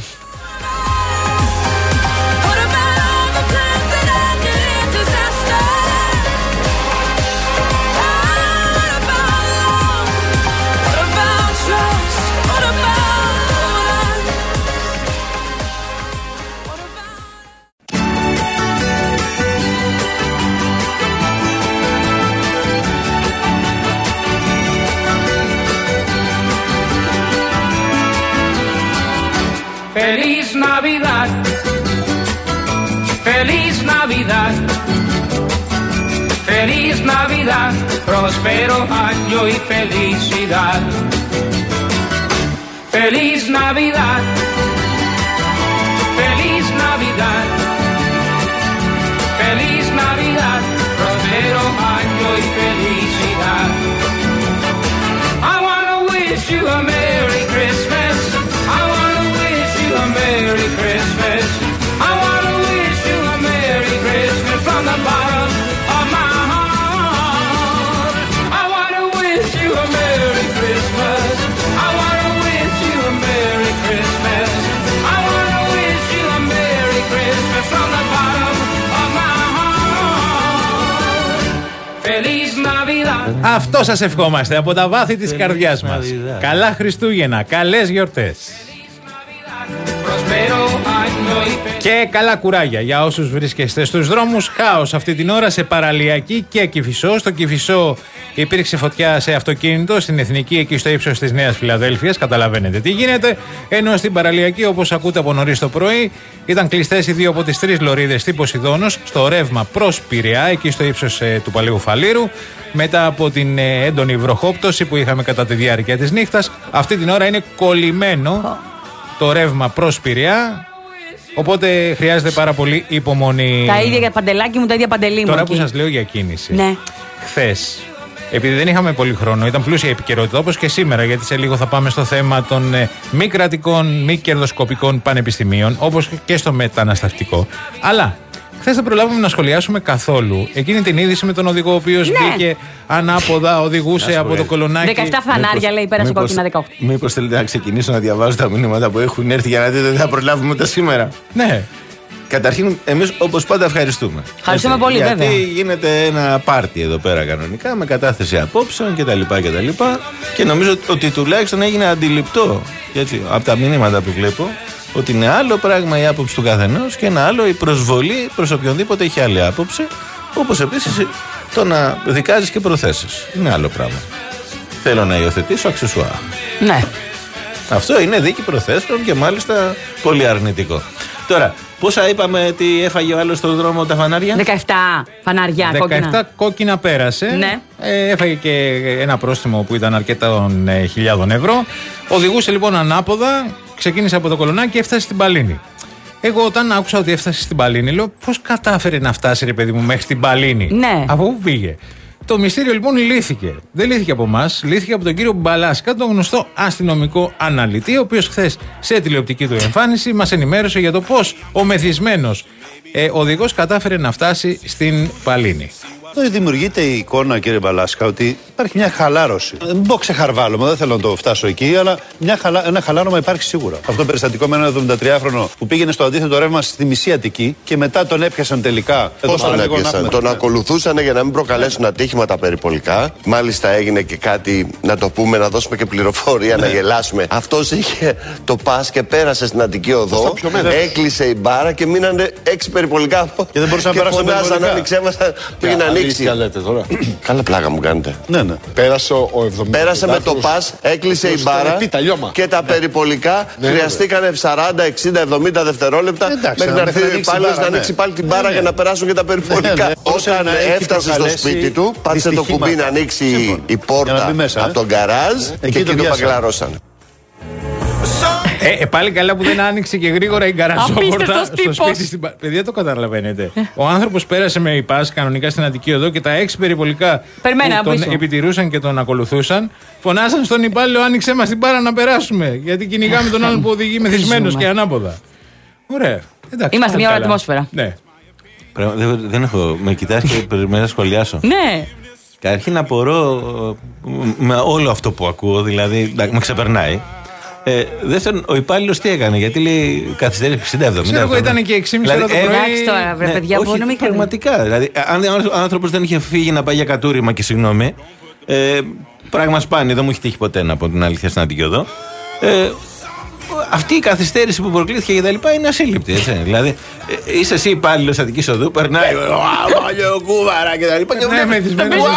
Feliz Navidad, Feliz Navidad, Feliz Navidad, próspero año y felicidad. Feliz Navidad, Feliz Navidad, Feliz Navidad, próspero año y felicidad. I wanna wish you a Merry Christmas. I wanna wish you a Merry Christmas. I wanna wish you a Merry Christmas from the bottom of my heart. I wanna wish you a Merry Christmas. I wanna wish you a Merry Christmas. I wanna wish you a Merry Christmas from the bottom of my heart. Feliz Navidad. Αυτό σας ευχόμαστε από τα βάθη της καρδιάς μας. Καλά Χριστούγεννα, καλές γιορτές. Και καλά κουράγια για όσους βρίσκεστε στους δρόμους. Χάος αυτή την ώρα σε Παραλιακή και Κηφισό. Στο Κηφισό υπήρξε φωτιά σε αυτοκίνητο στην Εθνική, εκεί στο ύψος της Νέας Φιλαδέλφειας. Καταλαβαίνετε τι γίνεται. Ενώ στην Παραλιακή, όπως ακούτε από νωρίς το πρωί, ήταν κλειστές οι δύο από τις τρεις λωρίδες τύπου Ποσειδώνος στο ρεύμα προς Πειραιά, εκεί στο ύψος ε, του Παλαιού Φαλήρου. Μετά από την ε, έντονη βροχόπτωση που είχαμε κατά τη διάρκεια της νύχτας, αυτή την ώρα είναι κολλημένο το ρεύμα προς Πειραιά. Οπότε χρειάζεται πάρα πολύ υπομονή. Τα ίδια για παντελάκι μου, τα ίδια παντελή μου. Τώρα εκεί που σας λέω για κίνηση. Ναι. Χθες, επειδή δεν είχαμε πολύ χρόνο, ήταν πλούσια επικαιρότητα όπως και σήμερα, γιατί σε λίγο θα πάμε στο θέμα των ε, μη κρατικών, μη κερδοσκοπικών πανεπιστημίων, όπως και στο μεταναστευτικό. Αλλά χθες δεν προλάβουμε να σχολιάσουμε καθόλου εκείνη την είδηση με τον οδηγό, ο οποίος Ναι. μπήκε ανάποδα, οδηγούσε από το Κολονάκι. δεκαεπτά φανάρια λέει, πέρασε κόκκινα δεκαοκτώ. Μήπως θέλετε να ξεκινήσω να διαβάζω τα μηνύματα που έχουν έρθει για να δείτε, δεν θα προλάβουμε τα σήμερα. Ναι. Καταρχήν, εμείς όπως πάντα ευχαριστούμε. Ευχαριστούμε Έτσι, πολύ, γιατί βέβαια. Γιατί γίνεται ένα πάρτι εδώ πέρα κανονικά με κατάθεση απόψεων κτλ. κτλ. Και νομίζω ότι τουλάχιστον έγινε αντιληπτό, έτσι, από τα μηνύματα που βλέπω, ότι είναι άλλο πράγμα η άποψη του καθενός και ένα άλλο η προσβολή προς οποιονδήποτε έχει άλλη άποψη. Όπως επίσης το να δικάζεις και προθέσεις. Είναι άλλο πράγμα. Θέλω να υιοθετήσω αξεσουάρ. Ναι. Αυτό είναι δίκη προθέσεων και μάλιστα πολύ αρνητικό. Τώρα, πόσα είπαμε τι έφαγε ο άλλος στον δρόμο τα φανάρια? δεκαεπτά φανάρια δεκαεπτά κόκκινα. κόκκινα πέρασε. Ναι. Ε, έφαγε και ένα πρόστιμο που ήταν αρκετών ε, χιλιάδων ευρώ. Οδηγούσε λοιπόν ανάποδα, ξεκίνησε από το Κολονάκι και έφτασε στην Παλίνη. Εγώ όταν άκουσα ότι έφτασε στην Παλίνη, λέω πώς κατάφερε να φτάσει, ρε παιδί μου, μέχρι την Παλίνη. Ναι. Από πού πήγε? Το μυστήριο λοιπόν λύθηκε. Δεν λύθηκε από εμάς, λύθηκε από τον κύριο Μπαλάσκα, τον γνωστό αστυνομικό αναλυτή, ο οποίος χθες σε τηλεοπτική του εμφάνιση μας ενημέρωσε για το πώς ο μεθυσμένος ε, οδηγός κατάφερε να φτάσει στην Παλίνη. Δημιουργείται η εικόνα, κύριε Μπαλάσκα, ότι Υπάρχει μια χαλάρωση. Δεν πω ξεχαρβάλωμα, δεν θέλω να το φτάσω εκεί, αλλά μια χαλα... ένα χαλάρωμα υπάρχει σίγουρα. Αυτό το περιστατικό με έναν εβδομηντατριάχρονο που πήγαινε στο αντίθετο ρεύμα στη μισή Αττική και μετά τον έπιασαν τελικά. Πώς τον έπιασαν? Να... Τον ακολουθούσαν για να μην προκαλέσουν ατύχηματα περιπολικά. Μάλιστα έγινε και κάτι, να το πούμε, να δώσουμε και πληροφορία, ναι. να γελάσουμε. Αυτός είχε το πας και πέρασε στην Αττική Οδό, έκλεισε η μπάρα και μείνανε έξι περιπολικά. Και δεν μπορούσαν να περάσουν περιπολικά. Ανοίξε μας, πήγε να ανοίξει. Καλά πλάκα μου κάνετε. Ναι, ναι. Πέρασε, ο Πέρασε με το πας, έκλεισε η μπάρα και τα περιπολικά χρειαστήκανε σαράντα, εξήντα, εβδομήντα δευτερόλεπτα μέχρι να έρθει ο υπάλληλος να ανοίξει πάλι την μπάρα για να περάσουν και τα περιπολικά. Όταν έφτασε στο σπίτι του, πάτησε το κουμπί να ανοίξει η πόρτα από τον γκαράζ και εκεί το παγκλαρώσαν. Ε, ε, πάλι καλά που δεν άνοιξε και γρήγορα η γκαραζόπορτα στο σπίτι στην Πα... Παιδιά, το καταλαβαίνετε. Ο άνθρωπος πέρασε με υπάς κανονικά στην Αττική Οδό και τα έξι περιπολικά Περιμένα, που τον πίσω. επιτηρούσαν και τον ακολουθούσαν φωνάσαν στον υπάλληλο: άνοιξε μας την μπάρα να περάσουμε. Γιατί κυνηγάμε τον άλλον που οδηγεί μεθυσμένος και ανάποδα. Ωραία. Εντάξει, είμαστε μια ώρα ατμόσφαιρα. Ναι. Δεν, δεν έχω. Με κοιτάς και περιμένω να σχολιάσω. Ναι. Καταρχήν απορώ με όλο αυτό που ακούω, δηλαδή με ξεπερνάει. Ε, δεύτερον, ο υπάλληλος τι έκανε, γιατί λέει καθυστέρησε εξήντα εβδομήντα. Ξέρω εγώ, ήταν και έξι και μισή ώρα το πρωί. Εντάξει τώρα, βρε παιδιά, ναι, όχι, πραγματικά. Δηλαδή, αν ο άνθρωπος δεν είχε φύγει να πάει για κατούριμα και συγγνώμη, ε, πράγμα σπάνιο, δεν μου έχει τύχει ποτέ να πω την αλήθεια στην Αττική Οδό. Ε, αυτή η καθυστέρηση που προκλήθηκε και τα λοιπά είναι ασύλληπτη. Έτσι. Δηλαδή, ε, είσαι εσύ υπάλληλος Αττικής Οδού, περνάει ο κούβαρα και τα λοιπά. Και βλέπει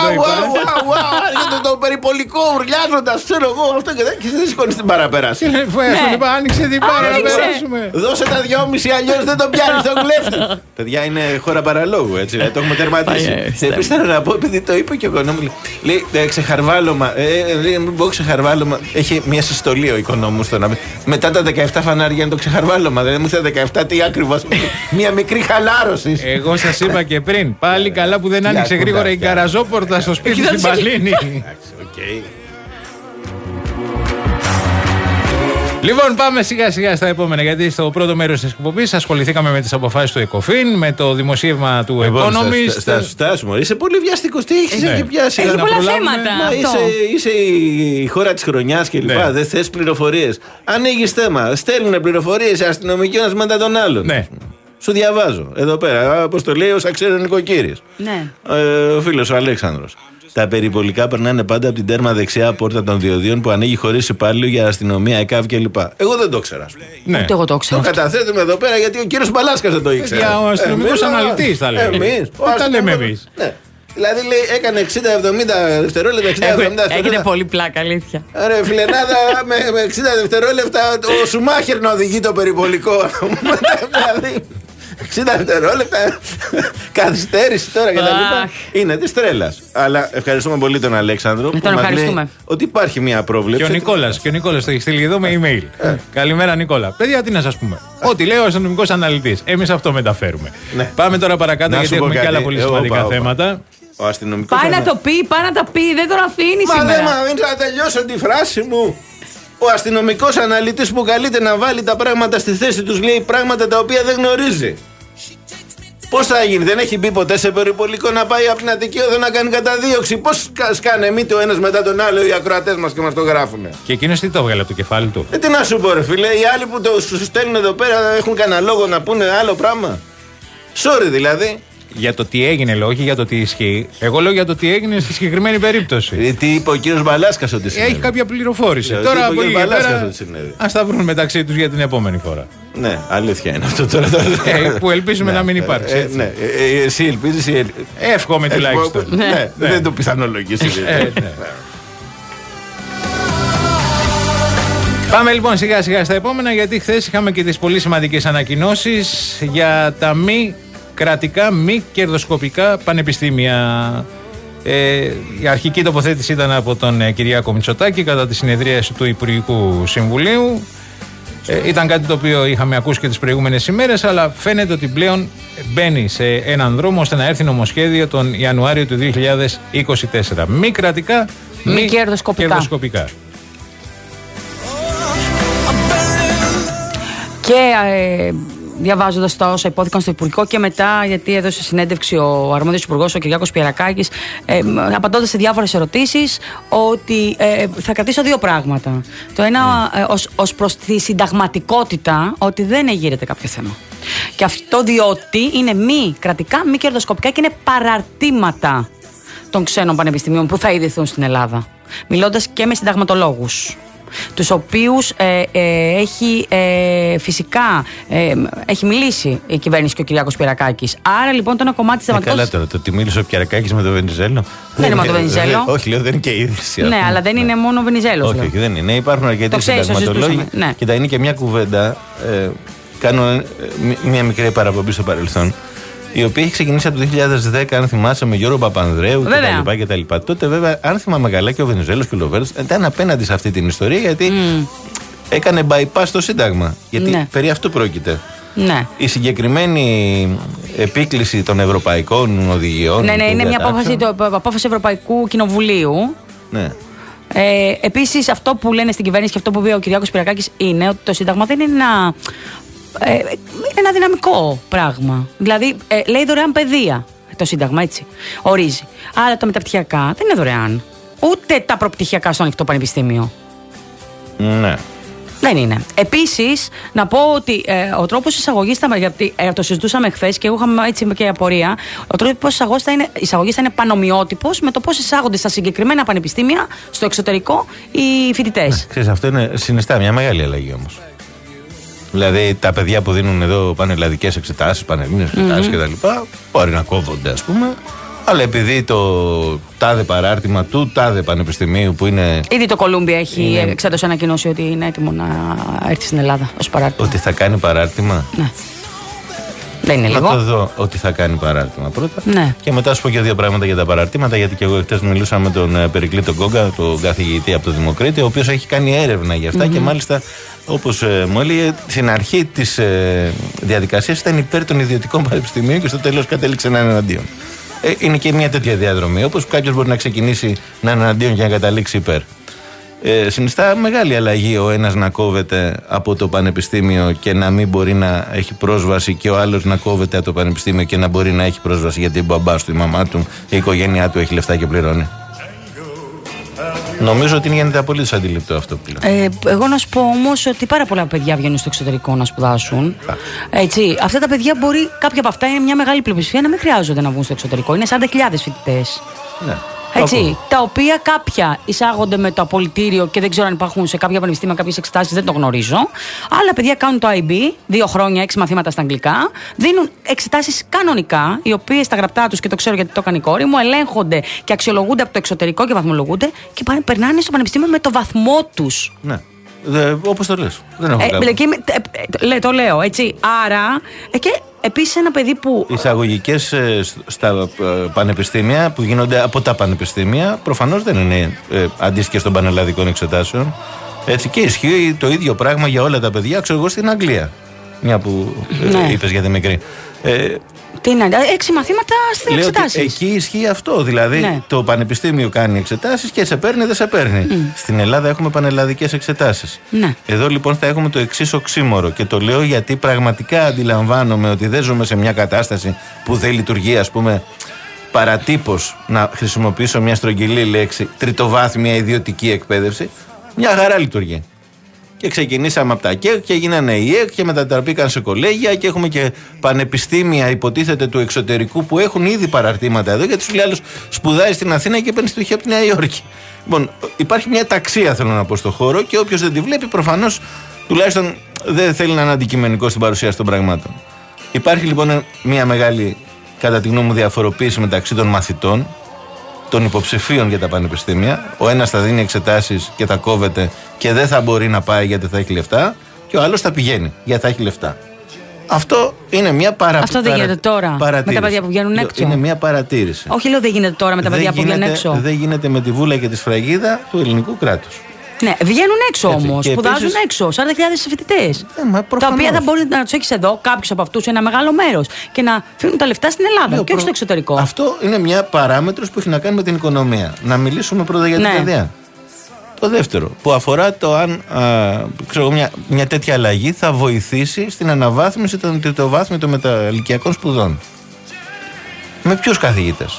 το περιπολικό ουρλιάζοντας, ξέρω εγώ αυτό και δεν σηκώνεις την παραπέραση. Άνοιξε την πάρα να περάσουμε. Δώσε τα δυόμιση, αλλιώς δεν τον πιάνεις τον κλέφτη. Παιδιά, είναι χώρα παραλόγου, έτσι. Το έχουμε τερματίσει. Επίσης θέλω να πω, επειδή το είπε και ο οικονόμου, λέει ξεχαρβάλωμα. Μην πω ξεχαρβάλωμα. Έχει μια συστολή ο οικονόμου στο να πει. Μετά τα δεκαεπτά φανάρια είναι το ξεχαρβάλωμα. Δεν μου θέλει δεκαεπτά, τι ακριβώς. Μια μικρή χαλάρωση. Εγώ σας είπα και πριν. Πάλι καλά που δεν άνοιξε γρήγορα η γκαραζόπορτα στο σπίτι στην Παλίνη. Λοιπόν, πάμε σιγά σιγά στα επόμενα. Γιατί στο πρώτο μέρος της εκπομπής ασχοληθήκαμε με τις αποφάσεις του ΕΚΟΦΗΝ, με το δημοσίευμα του Economist. Θα σου φτάσουμε. Είσαι πολύ βιαστικός. Τι έχεις εκεί πιάσει? Έχει πολλά θέματα. Είσαι η χώρα της χρονιάς κλπ. Δεν θες πληροφορίες. Ανοίγεις θέμα. Στέλνουν πληροφορίες οι αστυνομικοί ένας μετά τον άλλον. Σου διαβάζω εδώ πέρα. Όπως το λέει ο Σαξέρο Νοικοκύρης. Ο φίλος ο Αλέξανδρος. Τα περιπολικά περνάνε πάντα από την τέρμα δεξιά πόρτα των διοδίων που ανοίγει χωρίς υπάλληλο για αστυνομία, ΕΚΑΒ κλπ. Εγώ δεν το ξέρα. Ναι. Ούτε εγώ το ξέρω. Το καταθέτουμε εδώ πέρα γιατί ο κύριος Μπαλάσκας δεν το ήξερε. Για ο αστυνομικός αναλυτής θα λέει. Εμείς. Δεν τα λέμε εμείς. Ναι. Δηλαδή λέει έκανε εξήντα εβδομήντα δευτερόλεπτα, εξήντα εβδομήντα δευτερόλεπτα. Έγινε πολύ πλάκα, αλήθεια. Ρε φιλενάδα, με, με εξήντα δευτερόλεπτα ο Σουμάχερ να οδηγεί το περιπολικό. Δηλαδή. εξήντα δευτερόλεπτα καθυστέρηση τώρα και τα λοιπά. Είναι τη τρέλα. Αλλά ευχαριστούμε πολύ τον Αλέξανδρο που μας λέει ότι υπάρχει μια πρόβλεψη. Και ο Νικόλας, και ο Νικόλας το έχει στείλει εδώ με email. Ε. Καλημέρα Νικόλα. Παιδιά, τι να σας πούμε. Ε. Ό,τι λέει ο αστυνομικός αναλυτής. Εμείς αυτό μεταφέρουμε. Ναι. Πάμε τώρα παρακάτω να γιατί έχουμε και άλλα πολύ σημαντικά όπα, όπα. θέματα. Ο αστυνομικός πάει να το πει, πάει να τα πει, δεν τον αφήνει Μα σήμερα. δεν μ' αφήνει να τελειώσω τη φράση μου. Ο αστυνομικός αναλυτής που καλείται να βάλει τα πράγματα στη θέση τους λέει πράγματα τα οποία δεν γνωρίζει. Πώς θα γίνει, δεν έχει μπει ποτέ σε περιπολικό να πάει από την Αττική Οδό να κάνει καταδίωξη. Πώς σκάνε εμείς ο ένας μετά τον άλλο οι ακροατές μας και μας το γράφουνε. Και εκείνος τι το έβγαλε από το κεφάλι του. Ε, τι να σου πω, ρε φίλε, οι άλλοι που το σου στέλνουν εδώ πέρα έχουν κανένα λόγο να πούνε άλλο πράγμα. Sorry δηλαδή. Για το τι έγινε, λέω, όχι για το τι ισχύει. Εγώ λέω για το τι έγινε στη συγκεκριμένη περίπτωση. Ε, τι είπε ο κύριος Μπαλάσκας ότι συνέβη. Έχει κάποια πληροφόρηση. Ε, τώρα από εκεί πέρα ότι ας τα βρουν μεταξύ τους για την επόμενη φορά. Ναι, αλήθεια είναι αυτό τώρα. Ε, που ελπίζουμε ναι, να μην υπάρξει. Ε, ναι, ε, εσύ ελπίζεις. Ε, Εύχομαι τουλάχιστον. Ναι, ναι, ναι. Δεν το πιθανολογείς. ε, ναι. Πάμε λοιπόν σιγά σιγά στα επόμενα, γιατί χθες είχαμε και τις πολύ σημαντικές ανακοινώσεις για τα μη κρατικά, μη κερδοσκοπικά πανεπιστήμια. Ε, η αρχική τοποθέτηση ήταν από τον ε, Κυριάκο Μητσοτάκη κατά τη συνεδρίαση του Υπουργικού Συμβουλίου. Ε, ήταν κάτι το οποίο είχαμε ακούσει και τις προηγούμενες ημέρες, αλλά φαίνεται ότι πλέον μπαίνει σε έναν δρόμο ώστε να έρθει νομοσχέδιο τον Ιανουάριο του δύο χιλιάδες είκοσι τέσσερα. Μη κρατικά, μη, μη κερδοσκοπικά. κερδοσκοπικά. Και ε, διαβάζοντας τα όσα υπόθηκαν στο Υπουργικό και μετά, γιατί έδωσε συνέντευξη ο αρμόδιος υπουργός, ο Κυριάκος Πιερακάκης, ε, απαντώντας σε διάφορες ερωτήσεις, ότι ε, θα κρατήσω δύο πράγματα. Το ένα, ε, ως, ως προς τη συνταγματικότητα, ότι δεν εγείρεται κάποιο θέμα. Και αυτό διότι είναι μη κρατικά, μη κερδοσκοπικά και είναι παραρτήματα των ξένων πανεπιστημίων που θα ιδρυθούν στην Ελλάδα. Μιλώντας και με συνταγματολόγους, τους οποίους ε, ε, έχει ε, φυσικά ε, έχει μιλήσει η κυβέρνηση και ο Κυριάκος Πιερακάκης. Άρα λοιπόν το ένα κομμάτι της συνταγματικότητας. Καλά τώρα, το ότι μίλησε ο Πιερακάκης με τον Βενιζέλο. Δεν είναι με τον Βενιζέλο. Όχι, λέω, δεν είναι και ίδρυση. Ναι, αλλά δεν είναι μόνο ο Βενιζέλος. Όχι, όχι, δεν είναι. Υπάρχουν αρκετοί συνταγματολόγοι. Ναι. Και τα είναι και μια κουβέντα. Ε, κάνω μια μικρή παραπομπή στο παρελθόν, η οποία έχει ξεκινήσει από το δύο χιλιάδες δέκα, αν θυμάσαι, με Γιώργο Παπανδρέου κτλ. Τότε, βέβαια, αν θυμάμαι καλά, και ο Βενιζέλος και ο Λοβέρδος ήταν απέναντι σε αυτή την ιστορία, γιατί mm. έκανε bypass στο Σύνταγμα. Γιατί ναι. περί αυτού πρόκειται. Ναι. Η συγκεκριμένη επίκληση των ευρωπαϊκών οδηγιών. Ναι, ναι, είναι μια απόφαση, το, απόφαση Ευρωπαϊκού Κοινοβουλίου. Ναι. Ε, επίσης, αυτό που λένε στην κυβέρνηση και αυτό που είπε ο Κυριάκος Πιερακάκης είναι ότι το Σύνταγμα δεν είναι ένα. Ε, είναι ένα δυναμικό πράγμα. Δηλαδή, ε, λέει δωρεάν παιδεία το Σύνταγμα, έτσι. Ορίζει. Αλλά τα μεταπτυχιακά δεν είναι δωρεάν. Ούτε τα προπτυχιακά στο ανοιχτό πανεπιστήμιο. Ναι. Δεν είναι. Επίσης, να πω ότι ε, ο τρόπος εισαγωγής, γιατί ε, το συζητούσαμε χθες και εγώ είχαμε έτσι και απορία, ο τρόπος εισαγωγής θα είναι, εισαγωγής θα είναι πανομοιότυπος με το πώς εισάγονται στα συγκεκριμένα πανεπιστήμια στο εξωτερικό οι φοιτητές. Ναι, ξέρεις, αυτό είναι συνιστά μια μεγάλη αλλαγή όμως. Δηλαδή τα παιδιά που δίνουν εδώ πανελλαδικές εξετάσεις, πανελλήνιες εξετάσεις mm-hmm. κτλ. Μπορεί να κόβονται, ας πούμε. Αλλά επειδή το τάδε παράρτημα του τάδε πανεπιστημίου που είναι. Ήδη το Κολούμπια έχει είναι... εξέδωσε ανακοινώσει ότι είναι έτοιμο να έρθει στην Ελλάδα ως παράρτημα. Ότι θα κάνει παράρτημα. Ναι. Δεν είναι να λίγο. Να το δω ότι θα κάνει παράρτημα πρώτα. Ναι. Και μετά σου πω και δύο πράγματα για τα παραρτήματα. Γιατί και εγώ χτες μιλούσα με τον Περικλή τον Κόγκα, τον καθηγητή από το Δημοκρήτη, ο οποίος έχει κάνει έρευνα για αυτά mm-hmm. και μάλιστα. Όπως ε, μου έλεγε, στην αρχή της ε, διαδικασίας ήταν υπέρ των ιδιωτικών πανεπιστημίων και στο τέλος κατέληξε να είναι εναντίον. Ε, είναι και μια τέτοια διαδρομή. Όπως κάποιος μπορεί να ξεκινήσει να είναι εναντίον και να καταλήξει υπέρ. Ε, συνιστά μεγάλη αλλαγή ο ένας να κόβεται από το πανεπιστήμιο και να μην μπορεί να έχει πρόσβαση, και ο άλλος να κόβεται από το πανεπιστήμιο και να μπορεί να έχει πρόσβαση γιατί ο μπαμπάς του, η μαμά του, η οικογένειά του έχει λεφτά και πληρώνει. Νομίζω ότι γίνεται απολύτως αντιληπτό αυτό που λέω. Ε, εγώ να σου πω όμως ότι πάρα πολλά παιδιά βγαίνουν στο εξωτερικό να σπουδάσουν. Έτσι, αυτά τα παιδιά μπορεί, κάποια από αυτά είναι μια μεγάλη πλειοψηφία, να μην χρειάζονται να βγουν στο εξωτερικό. Είναι σαράντα χιλιάδες φοιτητές. Ναι. Έτσι, τα οποία κάποια εισάγονται με το απολυτήριο και δεν ξέρω αν υπάρχουν σε κάποια πανεπιστήμια κάποιες εξετάσεις, δεν το γνωρίζω. Άλλα παιδιά κάνουν το άι μπι, δύο χρόνια, έξι μαθήματα στα αγγλικά, δίνουν εξετάσεις κανονικά, οι οποίες στα γραπτά τους, και το ξέρω γιατί το έκανε η κόρη μου, ελέγχονται και αξιολογούνται από το εξωτερικό και βαθμολογούνται και πάνε, περνάνε στο πανεπιστήμιο με το βαθμό τους. Ναι. Ε, όπως το λες. Δεν έχω ε, ε, και, ε, ε, το λέω, έτσι. Άρα, ε, και επίσης ένα παιδί που. Οι εισαγωγικές ε, στα ε, πανεπιστήμια που γίνονται από τα πανεπιστήμια προφανώς δεν είναι ε, αντίστοιχες των πανελλαδικών εξετάσεων. Έτσι, και ισχύει το ίδιο πράγμα για όλα τα παιδιά, ξέρω εγώ, στην Αγγλία. Μια που ε, ναι. είπες για τη μικρή. Ε, Τι είναι, έξι μαθήματα στις εξετάσεις. Εκεί ισχύει αυτό. Δηλαδή ναι. το πανεπιστήμιο κάνει εξετάσεις και σε παίρνει, δεν σε παίρνει. Mm. Στην Ελλάδα έχουμε πανελλαδικές εξετάσεις. Ναι. Εδώ λοιπόν θα έχουμε το εξής οξύμορο. Και το λέω γιατί πραγματικά αντιλαμβάνομαι ότι δεν ζούμε σε μια κατάσταση που δεν λειτουργεί, ας πούμε, παρατύπως, να χρησιμοποιήσω μια στρογγυλή λέξη, τριτοβάθμια ιδιωτική εκπαίδευση. Μια χαρά λειτουργεί. Και ξεκινήσαμε από τα ΚΕΚ και γίνανε οι ΕΚ και μετατραπήκαν σε κολέγια και έχουμε και πανεπιστήμια, υποτίθεται, του εξωτερικού που έχουν ήδη παραρτήματα εδώ, γιατί σου λέει άλλος σπουδάει στην Αθήνα και παίρνει στοιχεία από τη Νέα Υόρκη. Λοιπόν, υπάρχει μια ταξία, θέλω να πω, στο χώρο, και όποιος δεν τη βλέπει προφανώς τουλάχιστον δεν θέλει να είναι αντικειμενικό στην παρουσίαση των πραγμάτων. Υπάρχει λοιπόν μια μεγάλη, κατά τη γνώμη μου, διαφοροποίηση μεταξύ των μαθητών, των υποψηφίων για τα πανεπιστήμια. Ο ένας θα δίνει εξετάσεις και θα κόβεται και δεν θα μπορεί να πάει γιατί θα έχει λεφτά, και ο άλλος θα πηγαίνει γιατί θα έχει λεφτά. Αυτό είναι μια παρατήρηση. Αυτό δεν γίνεται τώρα με τα παιδιά που βγαίνουν έξω. Είναι μια παρατήρηση. Όχι, λέω δεν γίνεται τώρα με τα παιδιά που βγαίνουν έξω. Δεν γίνεται με τη βούλα και τη σφραγίδα του ελληνικού κράτους. Ναι, βγαίνουν έξω όμως, σπουδάζουν επίσης έξω, σαράντα χιλιάδες φοιτητές. Ε, τα οποία θα μπορεί να τους έχεις εδώ, κάποιος από αυτούς, ένα μεγάλο μέρος, και να φέρνουν τα λεφτά στην Ελλάδα, ναι, και όχι στο εξωτερικό. Αυτό είναι μια παράμετρος που έχει να κάνει με την οικονομία. Να μιλήσουμε πρώτα για την ναι. παιδεία. Το δεύτερο, που αφορά το αν α, ξέρω, μια, μια τέτοια αλλαγή θα βοηθήσει στην αναβάθμιση των τριτοβάθμιων των μεταηλικιακών σπουδών. Με ποιους καθηγητές?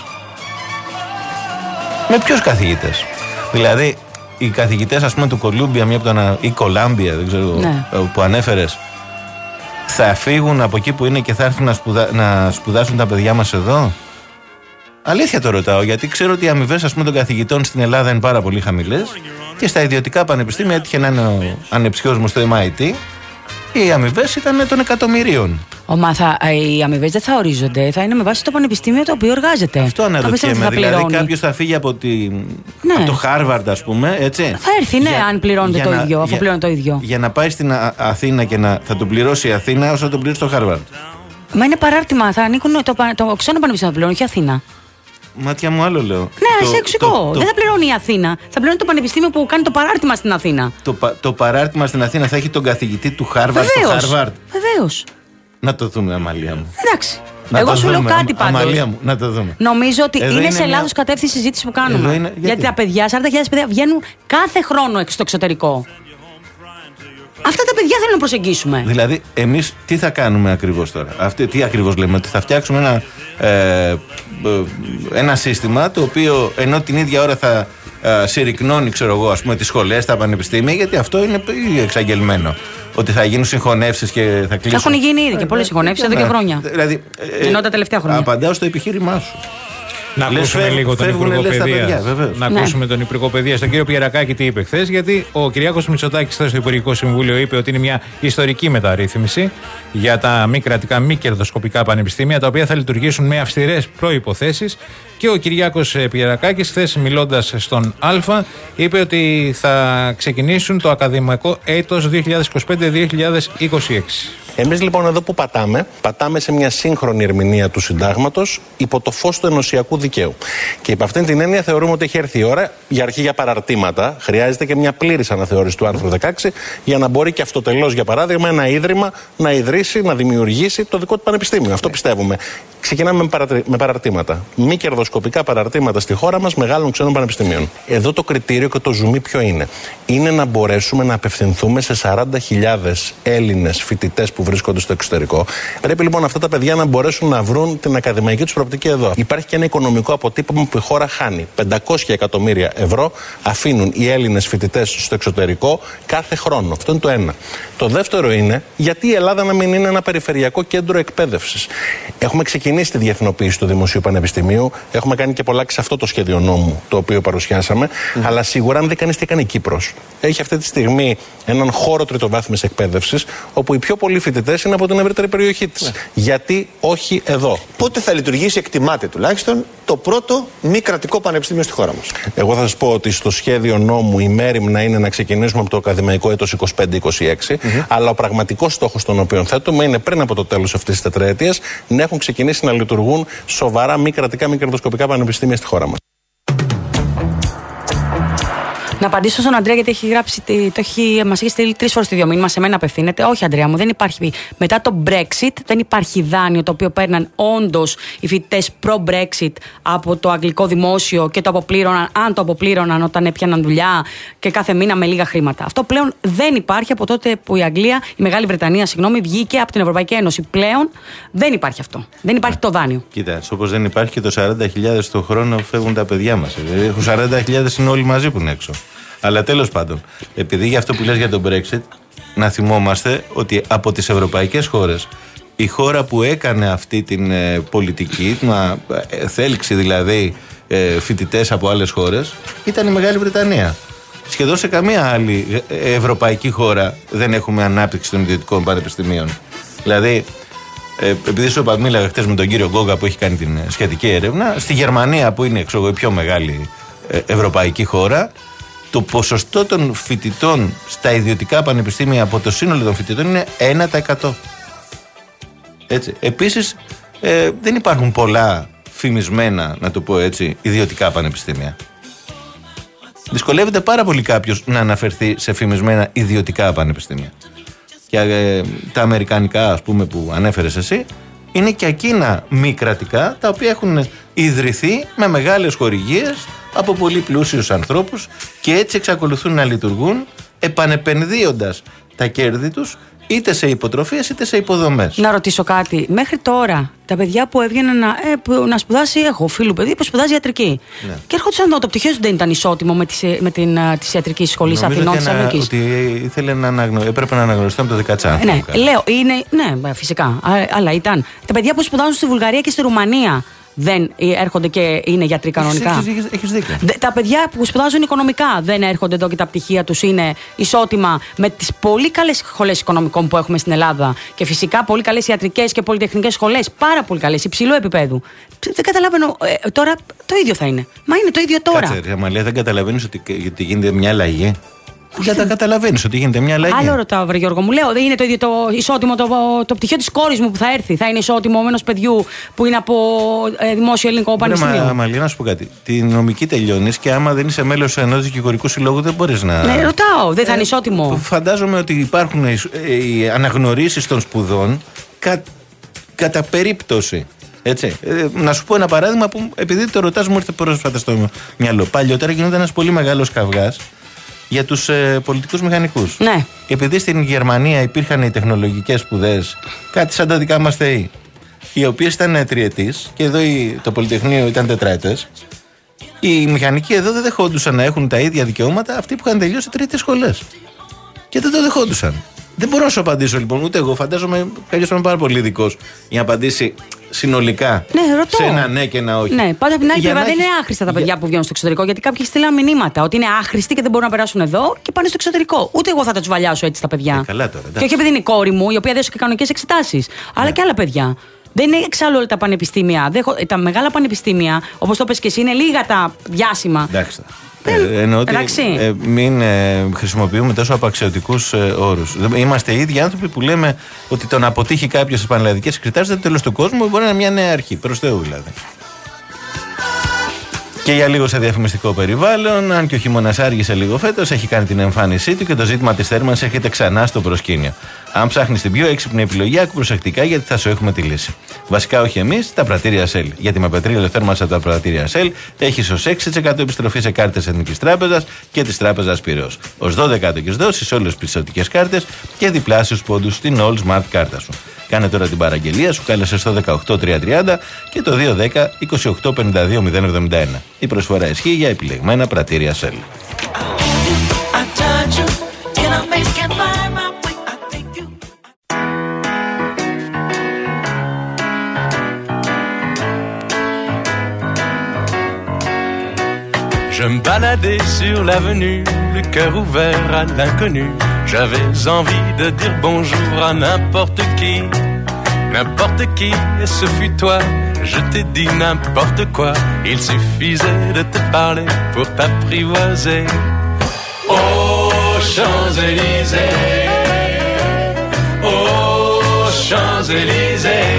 Με ποιους καθηγητές? Δηλαδή, οι καθηγητές, ας πούμε, του Κολούμπια μια από τα, ή Κολάμπια, δεν ξέρω, ναι. που ανέφερες, θα φύγουν από εκεί που είναι και θα έρθουν να, σπουδα... να σπουδάσουν τα παιδιά μας εδώ? Αλήθεια το ρωτάω, γιατί ξέρω ότι οι αμοιβές, ας πούμε, των καθηγητών στην Ελλάδα είναι πάρα πολύ χαμηλές και στα ιδιωτικά πανεπιστήμια, έτυχε να είναι ο ανεψιός μου στο εμ άι τι, οι αμοιβές ήταν των εκατομμυρίων. Μα θα, οι αμοιβές δεν θα ορίζονται, θα είναι με βάση το πανεπιστήμιο το οποίο εργάζεται. Αυτό αναρωτιέμαι. Δηλαδή, κάποιος θα φύγει από, τη, ναι. από το Χάρβαρντ, ας πούμε, έτσι. Θα έρθει, ναι, για, αν πληρώνεται το να, ίδιο, αφού πληρώνει το ίδιο. Για να πάει στην Α, Αθήνα και να θα τον πληρώσει η Αθήνα όσο θα τον πληρώσει το Χάρβαρντ. Μα είναι παράρτημα, θα ανήκουν το, το, το ξένο πανεπιστήμιο θα πληρώνει, όχι η Αθήνα. Μάτια μου, άλλο λέω. Ναι, σε εξηγώ. Δεν θα πληρώνει η Αθήνα. Θα πληρώνει το πανεπιστήμιο που κάνει το παράρτημα στην Αθήνα. Το, το παράρτημα στην Αθήνα θα έχει τον καθηγητή του Χάρβαρντ στο Χάρβαρντ. Βεβαίως. Να το δούμε, Αμαλία μου. Εντάξει. Να Εγώ σου δούμε, λέω κάτι πάντως. Αμαλία μου, να το δούμε. Νομίζω ότι Εδώ είναι, είναι σε μια... λάθος κατεύθυνση συζήτηση που κάνουμε. Είναι... Γιατί? Γιατί τα παιδιά, σαράντα χιλιάδες παιδιά βγαίνουν κάθε χρόνο στο εξωτερικό. Αυτά τα παιδιά θέλουν να προσεγγίσουμε. Δηλαδή, εμείς τι θα κάνουμε ακριβώς τώρα? Αυτή, τι ακριβώς λέμε? Ότι θα φτιάξουμε ένα, ε, ε, ένα σύστημα το οποίο ενώ την ίδια ώρα θα ε, συρρυκνώνει, ξέρω εγώ, ας πούμε, τις σχολές, τα πανεπιστήμια, γιατί αυτό είναι εξαγγελμένο. Ότι θα γίνουν συγχωνεύσεις και θα κλείσουν. Έχουν γίνει ήδη και πολλές συγχωνεύσεις εδώ και χρόνια. Δηλαδή, ε, ενώ τα τελευταία χρόνια. Απαντάω στο επιχείρημά σου. Να λες, ακούσουμε φεύγουν, λίγο τον Υπουργό Παιδείας. Να ναι. ακούσουμε τον Υπουργό Παιδείας, τον κύριο Πιερακάκη, τι είπε χθες. Γιατί ο Κυριάκος Μητσοτάκης στο Υπουργικό Συμβούλιο είπε ότι είναι μια ιστορική μεταρρύθμιση για τα μη κρατικά, μη κερδοσκοπικά πανεπιστήμια, τα οποία θα λειτουργήσουν με αυστηρές προϋποθέσεις. Και ο Κυριάκος Πιερακάκης, χθες μιλώντας στον Α, είπε ότι θα ξεκινήσουν το ακαδημαϊκό έτος δύο χιλιάδες είκοσι πέντε δύο χιλιάδες είκοσι έξι. Εμείς λοιπόν εδώ που πατάμε, πατάμε σε μια σύγχρονη ερμηνεία του συντάγματος υπό το φως του ενωσιακού δικαίου. Και υπ' αυτήν την έννοια θεωρούμε ότι έχει έρθει η ώρα για αρχή για παραρτήματα. Χρειάζεται και μια πλήρης αναθεώρηση του άρθρου δεκαέξι για να μπορεί και αυτοτελώς, για παράδειγμα, ένα ίδρυμα να ιδρύσει, να δημιουργήσει το δικό του πανεπιστήμιο. Αυτό πιστεύουμε. Ξεκινάμε με, παρατρι... με παραρτήματα. Μη κερδοσκοπικά παραρτήματα στη χώρα μας μεγάλων ξένων πανεπιστημίων. Εδώ το κριτήριο και το ζουμί ποιο είναι? Είναι να μπορέσουμε να απευθυνθούμε σε σαράντα χιλιάδες Έλληνες φοιτητές που βρίσκονται στο εξωτερικό. Πρέπει λοιπόν αυτά τα παιδιά να μπορέσουν να βρουν την ακαδημαϊκή τους προοπτική εδώ. Υπάρχει και ένα οικονομικό αποτύπωμα που η χώρα χάνει. πεντακόσια εκατομμύρια ευρώ αφήνουν οι Έλληνες φοιτητές στο εξωτερικό κάθε χρόνο. Αυτό είναι το ένα. Το δεύτερο είναι γιατί η Ελλάδα να μην είναι ένα περιφερειακό κέντρο εκπαίδευσης. Έχουμε ξεκινήσει τη διεθνοποίηση του Δημοσίου Πανεπιστημίου. Έχουμε κάνει και πολλά και σε αυτό το σχέδιο νόμου το οποίο παρουσιάσαμε. Mm. Αλλά σίγουρα, αν δει κανείς τι έκανε η Κύπρος, έχει αυτή τη στιγμή έναν χώρο τριτοβάθμιας εκπαίδευσης, όπου οι πιο πολλοί φοιτητές είναι από την ευρύτερη περιοχή της. Mm. Γιατί όχι εδώ? Πότε θα λειτουργήσει, εκτιμάται τουλάχιστον, το πρώτο μη κρατικό πανεπιστήμιο στη χώρα μας? Εγώ θα σας πω ότι στο σχέδιο νόμου η μέριμνα είναι να ξεκινήσουμε από το ακαδημαϊκό έτος είκοσι πέντε είκοσι έξι, mm-hmm. αλλά ο πραγματικός στόχος τον οποίο θέτουμε είναι πριν από το τέλος αυτής της τετραετίας να έχουν ξεκινήσει να λειτουργούν σοβαρά μη κρατικά, μη κερδοσκοπικά πανεπιστήμια στη χώρα μας. Να απαντήσω στον Αντρέα, γιατί έχει γράψει, το έχει, μας έχει στείλει τρεις φορές το ίδιο μήνυμα, σε μένα απευθύνεται. Όχι, Αντρέα μου, δεν υπάρχει. Μετά το Brexit δεν υπάρχει δάνειο το οποίο παίρναν όντως οι φοιτητές προ-Brexit από το αγγλικό δημόσιο και το αποπλήρωναν, αν το αποπλήρωναν όταν έπιαναν δουλειά και κάθε μήνα με λίγα χρήματα. Αυτό πλέον δεν υπάρχει από τότε που η Αγγλία, η Μεγάλη Βρετανία, συγγνώμη, βγήκε από την Ευρωπαϊκή Ένωση. Πλέον δεν υπάρχει αυτό. Δεν υπάρχει το δάνειο. Κοίτα, όπως δεν υπάρχει και το σαράντα χιλιάδες το χρόνο φεύγουν τα παιδιά μας. Δηλαδή, σαράντα χιλιάδες είναι όλοι μαζί που είναι έξω. Αλλά τέλος πάντων, επειδή για αυτό που λες για τον Brexit, να θυμόμαστε ότι από τις ευρωπαϊκές χώρες, η χώρα που έκανε αυτή την ε, πολιτική, να ε, θέλξει δηλαδή ε, φοιτητές από άλλες χώρες, ήταν η Μεγάλη Βρετανία. Σχεδόν σε καμία άλλη ευρωπαϊκή χώρα δεν έχουμε ανάπτυξη των ιδιωτικών πανεπιστημίων. Δηλαδή, ε, επειδή σου είπα, μίλαγα χτες με τον κύριο Γκόγκα που έχει κάνει την σχετική έρευνα, στη Γερμανία που είναι ξέρω, η πιο μεγάλη ε, ευρωπαϊκή χώρα, το ποσοστό των φοιτητών στα ιδιωτικά πανεπιστήμια από το σύνολο των φοιτητών είναι ένα τοις εκατό. Έτσι. Επίσης, ε, δεν υπάρχουν πολλά φημισμένα, να το πω έτσι, ιδιωτικά πανεπιστήμια. Δυσκολεύεται πάρα πολύ κάποιος να αναφερθεί σε φημισμένα ιδιωτικά πανεπιστήμια. Και ε, τα αμερικανικά, ας πούμε, που ανέφερες εσύ, είναι και εκείνα μη κρατικά, τα οποία έχουν ιδρυθεί με μεγάλες χορηγίες από πολύ πλούσιους ανθρώπους και έτσι εξακολουθούν να λειτουργούν επανεπενδύοντας τα κέρδη τους είτε σε υποτροφίες είτε σε υποδομές. Να ρωτήσω κάτι. Μέχρι τώρα τα παιδιά που έβγαιναν να, ε, που, να σπουδάσει, έχω φίλου παιδί που σπουδάζει ιατρική. Ναι. Και έρχονταν εδώ, το πτυχίο του δεν ήταν ισότιμο με, τις, με την της ιατρικής σχολής Αθηνών της Θεσσαλονίκης. Ότι ήθελε να αναγνω... έπρεπε να αναγνωριστεί από το Δικατσάνθη. Ναι, λέω, είναι, ναι, φυσικά. Αλλά ήταν. Τα παιδιά που σπουδάζουν στη Βουλγαρία και στη Ρουμανία δεν έρχονται και είναι γιατροί κανονικά. Έχεις, έχεις δίκιο. Τα παιδιά που σπουδάζουν οικονομικά δεν έρχονται εδώ και τα πτυχία τους είναι ισότιμα με τις πολύ καλές σχολές οικονομικών που έχουμε στην Ελλάδα και φυσικά πολύ καλές ιατρικές και πολυτεχνικές σχολές, πάρα πολύ καλές, υψηλού επίπεδου. Δεν καταλαβαίνω. Ε, τώρα το ίδιο θα είναι. Μα είναι το ίδιο τώρα. Κάτσε, Αμαλία, δεν καταλαβαίνεις ότι, ότι γίνεται μια αλλαγή. Για τα καταλαβαίνεις ότι γίνεται μια αλλαγή. Άλλο ρωτάω, βρε Γιώργο μου, λέω, δεν είναι το ίδιο το ισότιμο το, το πτυχίο της κόρης μου που θα έρθει. Θα είναι ισότιμο με ενός παιδιού που είναι από ε, δημόσιο ελληνικό πανεπιστήμιο. Μα, Μαλία, να σου πω κάτι. Τη νομική τελειώνεις και άμα δεν είσαι μέλος ενός δικηγορικού συλλόγου δεν μπορείς να. Ναι, ρωτάω, δεν θα είναι ισότιμο. Ε, φαντάζομαι ότι υπάρχουν ε, οι αναγνωρίσεις των σπουδών κα, κατά περίπτωση. Έτσι. Ε, να σου πω ένα παράδειγμα που επειδή το ρωτάς μου ήρθε πρόσφατα στο μυαλό. Παλιότερα γινόταν ένας πολύ μεγάλος καυγάς για τους ε, πολιτικούς μηχανικούς. Ναι. Επειδή στην Γερμανία υπήρχαν οι τεχνολογικές σπουδές, κάτι σαν τα δικά μας ΤΕΙ, οι οποίες ήταν τριετής και εδώ η, το Πολυτεχνείο ήταν τετραετές, οι μηχανικοί εδώ δεν δεχόντουσαν να έχουν τα ίδια δικαιώματα αυτοί που είχαν τελειώσει τριετές σχολές. Και δεν το δεχόντουσαν. Δεν μπορώ να σου απαντήσω λοιπόν, ούτε εγώ. Φαντάζομαι κάποιος είναι πάρα πολύ ειδικός για να απαντήσει συνολικά ναι, σε ένα ναι και ένα όχι. Ναι, πάντα από την άλλη πλευρά να... δεν είναι άχρηστα τα παιδιά για... που βγαίνουν στο εξωτερικό, γιατί κάποιοι στείλαν μηνύματα ότι είναι άχρηστοι και δεν μπορούν να περάσουν εδώ και πάνε στο εξωτερικό. Ούτε εγώ θα τα τσουβαλιάσω έτσι τα παιδιά. Ε, καλά τώρα, και όχι επειδή είναι η κόρη μου, η οποία δέσω και κανονικές εξετάσεις, αλλά ναι. και άλλα παιδιά. Δεν είναι εξάλλου όλα τα πανεπιστήμια. Τα μεγάλα πανεπιστήμια, όπως το πες και εσύ, είναι λίγα τα διάσημα. Εντάξει. Ε, εννοώ ότι ε, μην ε, χρησιμοποιούμε τόσο απαξιωτικούς ε, όρους. Είμαστε οι ίδιοι άνθρωποι που λέμε ότι το να αποτύχει κάποιος στις πανελλαδικές εξετάσεις δεν είναι τέλος του κόσμου, μπορεί να είναι μια νέα αρχή. Προς Θεού δηλαδή. Και για λίγο σε διαφημιστικό περιβάλλον, αν και ο χειμώνας άργησε λίγο φέτος, έχει κάνει την εμφάνισή του και το ζήτημα της θέρμανσης έρχεται ξανά στο προσκήνιο. Αν ψάχνεις την πιο έξυπνη επιλογή, άκου προσεκτικά γιατί θα σου έχουμε τη λύση. Βασικά, όχι εμείς, τα πρατήρια Shell. Γιατί με πετρέλαιο θέρμανση από τα πρατήρια Shell έχεις ως έξι τοις εκατό επιστροφή σε κάρτες Εθνικής Τράπεζας και της Τράπεζας Πειραιώς. Ως δώδεκα τοις εκατό δόσεις σε όλες τις πιστωτικές κάρτες και διπλάσιους πόντους στην All Smart κάρτα σου. Κάνε τώρα την παραγγελία σου, κάλεσε στο δεκαοκτώ τριακόσια τριάντα και το δύο δέκα είκοσι οκτώ πενήντα δύο μηδέν εβδομήντα ένα. Η προσφορά ισχύει για επιλεγμένα πρατήρια Shell. Je me baladais sur l'avenue, le cœur ouvert à l'inconnu. J'avais envie de dire bonjour à n'importe qui, n'importe qui, et ce fut toi. Je t'ai dit n'importe quoi, il suffisait de te parler pour t'apprivoiser. Aux Champs-Élysées, aux Champs-Élysées,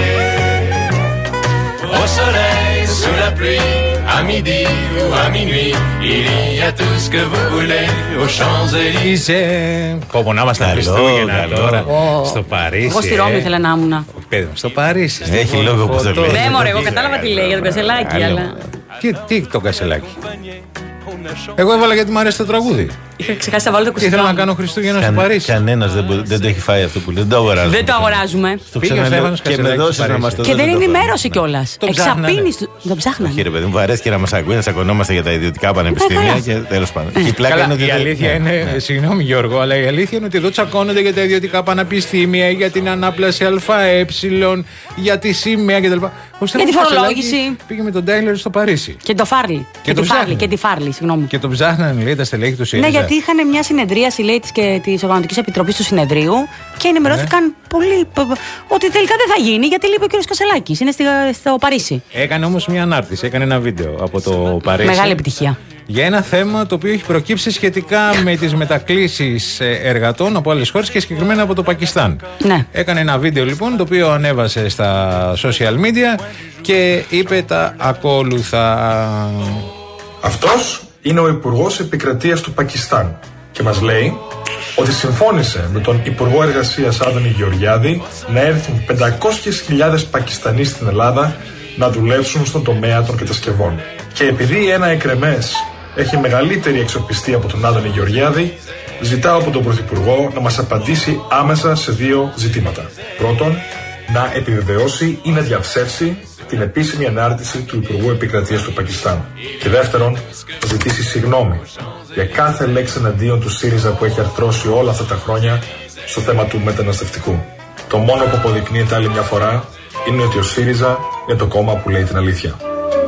au soleil, sous la pluie, à midi ou à minuit, il y a tout ce que vous voulez aux Champs-Élysées. Κόπο να είμαστε Χριστούγεννα τώρα στο Παρίσι. Εγώ στη Ρώμη ήθελα να ήμουν. Στο Παρίσι. Έχει λόγο που το λέει. Ναι, μωρέ, εγώ κατάλαβα τι λέει για τον Κασελάκη, αλλά. Τι το Κασελάκη. Εγώ έβαλα γιατί μου αρέσει το τραγούδι. Είχα ξεχάσει να βάλω το ακουστικά. Ήθελα να κάνω Χριστούγεννα στο Παρίσι. Κανένας δεν, δεν το έχει φάει αυτό που λέει. Δεν το αγοράζουμε. Δεν το αγοράζουμε. Το ξαναλέω και με δώσεις να μας το Και δεν είναι ενημέρωση κιόλας. Εξαπίνεις. Το ψάχνανε. Κύριε παιδί μου, αρέσει και να μας ακούει, να τσακωνόμαστε για τα ιδιωτικά πανεπιστήμια και τέλος πάντων. Η αλήθεια είναι, συγγνώμη Γιώργο, αλλά η αλήθεια είναι ότι εδώ τσακώνονται για τα ιδιωτικά πανεπιστήμια, για την ανάπλαση ΑΕ, για τη σημαία κτλ. Για τη φορολόγηση. Πήγε με τον Τάιλερ στο Παρίσι. Και το Φάρλι. Και τη Φάρλι, συγγνώμη. Και το ψάχνανε, λέει, τα στελέχη του ΣΥΡΙΖΑ. Ναι, γιατί είχαν μια συνεδρίαση, λέει, τη Οργανωτική Επιτροπή του Συνεδρίου και ενημερώθηκαν ναι. πολύ ότι τελικά δεν θα γίνει γιατί λείπει ο κ. Κασελάκης. Είναι στο Παρίσι. Έκανε όμως μια ανάρτηση, έκανε ένα βίντεο από το Παρίσι. Μεγάλη επιτυχία. Για ένα θέμα το οποίο έχει προκύψει σχετικά με τις μετακλήσεις εργατών από άλλες χώρες και συγκεκριμένα από το Πακιστάν. Ναι. Έκανε ένα βίντεο λοιπόν το οποίο ανέβασε στα social media και είπε τα ακόλουθα. Αυτός είναι ο Υπουργός Επικρατείας του Πακιστάν και μας λέει ότι συμφώνησε με τον Υπουργό Εργασίας Άδωνη Γεωργιάδη να έρθουν πεντακόσιες χιλιάδες Πακιστανοί στην Ελλάδα να δουλέψουν στον τομέα των κατασκευών. Και επειδή ένα εκρεμές έχει μεγαλύτερη αξιοπιστία από τον Άδωνη Γεωργιάδη, ζητάω από τον Πρωθυπουργό να μας απαντήσει άμεσα σε δύο ζητήματα. Πρώτον, να επιβεβαιώσει ή να διαψεύσει την επίσημη ανάρτηση του Υπουργού Επικρατείας του Πακιστάν. Και δεύτερον, να ζητήσει συγγνώμη για κάθε λέξη εναντίον του ΣΥΡΙΖΑ που έχει αρθρώσει όλα αυτά τα χρόνια στο θέμα του μεταναστευτικού. Το μόνο που αποδεικνύεται άλλη μια φορά είναι ότι ο ΣΥΡΙΖΑ είναι το κόμμα που λέει την αλήθεια.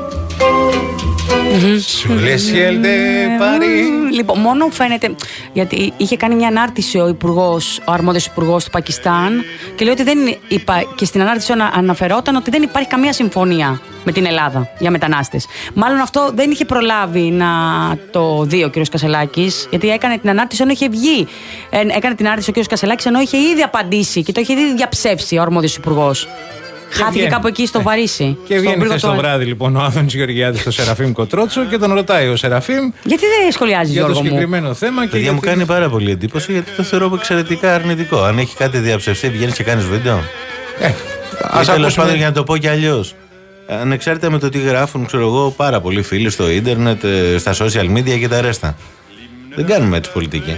Λοιπόν, μόνο φαίνεται. Γιατί είχε κάνει μια ανάρτηση ο υπουργός, ο αρμόδιος υπουργός του Πακιστάν και λέει ότι δεν είπα, και στην ανάρτηση αναφερόταν ότι δεν υπάρχει καμία συμφωνία με την Ελλάδα για μετανάστες. Μάλλον αυτό δεν είχε προλάβει να το δει ο κ. Κασσελάκης, γιατί έκανε την ανάρτηση ενώ είχε βγει. Έκανε την ανάρτηση ο κ. Κασσελάκης ενώ είχε ήδη απαντήσει και το είχε ήδη διαψεύσει ο αρμόδιος υπουργός. Χάθηκε βγαίνει. Κάπου εκεί στο Βαρύσι. Και βγαίνει χθες το βράδυ λοιπόν ο Άδωνης Γεωργιάδης στο Σεραφείμ Κοτρότσο και τον ρωτάει ο Σεραφείμ. Γιατί δεν σχολιάζει για Γιώργο το συγκεκριμένο μου. θέμα. Και γιατί γιατί... μου κάνει πάρα πολύ εντύπωση γιατί το θεωρώ εξαιρετικά αρνητικό. Αν έχει κάτι διαψευστεί, βγαίνει και κάνει βίντεο. Ε, ας τέλος πάντων για να το πω κι αλλιώς. Ανεξάρτητα με το τι γράφουν, ξέρω εγώ, πάρα πολλοί φίλοι στο ίντερνετ, στα social media και τα ρέστα. Δεν κάνουμε έτσι πολιτική.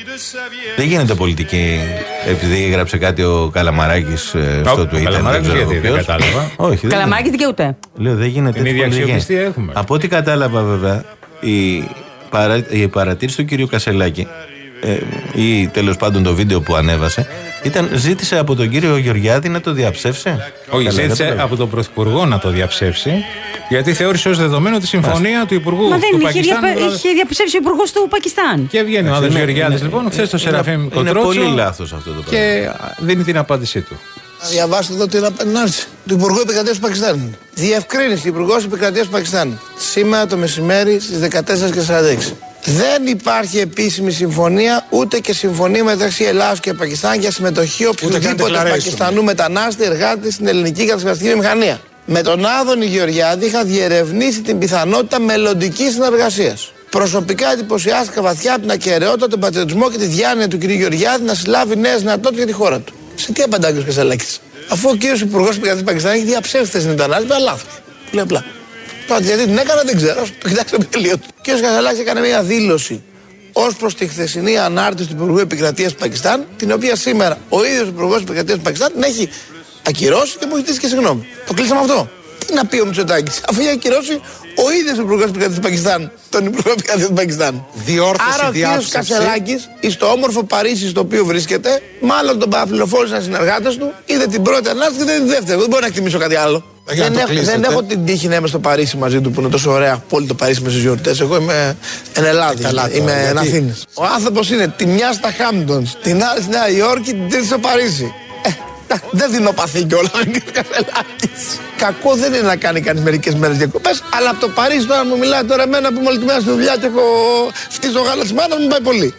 Δεν γίνεται πολιτική επειδή έγραψε κάτι ο Καλαμαράκης ε, στο Twitter. Καλαμαράκης γιατί δεν κατάλαβα. Όχι, Καλαμαράκης δικαιούται. Λέω δεν γίνεται. Την ίδια αξιοπιστία έχουμε. Από ό,τι κατάλαβα βέβαια η, παρα, η παρατήρηση του κυρίου Κασσελάκη ε, ή τέλος πάντων το βίντεο που ανέβασε ήταν, ζήτησε από τον κύριο Γεωργιάδη να το διαψεύσει. Όχι, ζήτησε από τον Πρωθυπουργό να το διαψεύσει. Γιατί θεώρησε ως δεδομένο τη συμφωνία του Υπουργού Μα του δεν Πακιστάν. Μα δεν είχε διαψεύσει ο Υπουργός του Πακιστάν. Και βγαίνει ο Άδωνης Γεωργιάδης λοιπόν χθες στο Σεραφείμ Κοτρότσο. Είναι πολύ λάθος αυτό το πράγμα. Και δίνει την απάντησή του. Διαβάστε εδώ την απάντηση του Υπουργού Επικρατείας του Πακιστάν. Διευκρίνηση Υπουργός Επικρατείας του Πακιστάν. Σήμερα το μεσημέρι στις δεκατέσσερα και σαράντα έξι. Δεν υπάρχει επίσημη συμφωνία ούτε και συμφωνία μεταξύ Ελλάδος και Πακιστάν για συμμετοχή οποιοδήποτε Πακιστανού μετανάστη εργάτη στην ελληνική κατασκευαστική βιομηχανία. Με τον Άδωνη Γεωργιάδη είχα διερευνήσει την πιθανότητα μελλοντικής συνεργασίας. Προσωπικά εντυπωσιάστηκα βαθιά από την ακεραιότητα, τον πατριωτισμό και τη διάνοια του κ. Γεωργιάδη να συλλάβει νέες δυνατότητες για τη χώρα του. Σε τι απαντάει ο κ. Κασσελάκης? Αφού ο κ. Υπουργός Επικρατείας του Πακιστάν έχει διαψεύσει την μετανάστευση, αλλά λάθος. Πολύ απλά. Τώρα γιατί την έκανα δεν ξέρω, το κοιτάξτε το τελείω του. Ο κ. Κασσελάκης έκανε μια δήλωση ως προς τη χθεσινή ανάρτηση του Υπουργού Επικρατείας του Πακιστάν, την οποία σήμερα ο ίδιος ο Υπουργός Επικρατείας του Πακιστάν την έχει ακυρώσει και μου έχει ζητήσει και συγγνώμη. Το κλείσαμε αυτό. Τι να πει ο Μητσοτάκης, αφού έχει ακυρώσει ο ίδιος ο Υπουργός Επικρατείας του Πακιστάν, τον Υπουργό Επικρατείας του Πακιστάν. Διόρθωση, άρα ο κ. Κασσελάκης, στο όμορφο Παρίσι στο οποίο βρίσκεται, μάλλον τον παραπληροφόρησαν συνεργάτες του, είδε την πρώτη ανάρτηση και δεν την δεύτερη. Δεν μπορώ να εκτιμήσω κάτι άλλο. Δεν, έχω, δεν έχω την τύχη να είμαι στο Παρίσι μαζί του που είναι τόσο ωραία πόλη το Παρίσι με στις γιορτές. Εγώ είμαι εν Ελλάδα, είμαι εν Αθήνες. Ο άνθρωπος είναι τη μια στα Χάμιλτον, την άλλη στη Νέα Υόρκη, την τρίτη στο Παρίσι. Ε, δεν δεινοπαθεί κιόλας ο κ. Κασσελάκης. Κακό δεν είναι να κάνει κανείς μερικές μέρες διακοπές, αλλά από το Παρίσι τώρα μου μιλάει τώρα εμένα που είμαι όλη τη μέρα στη δουλειά και έχω φτύσει γάλα της μάνας μου πάει πολύ.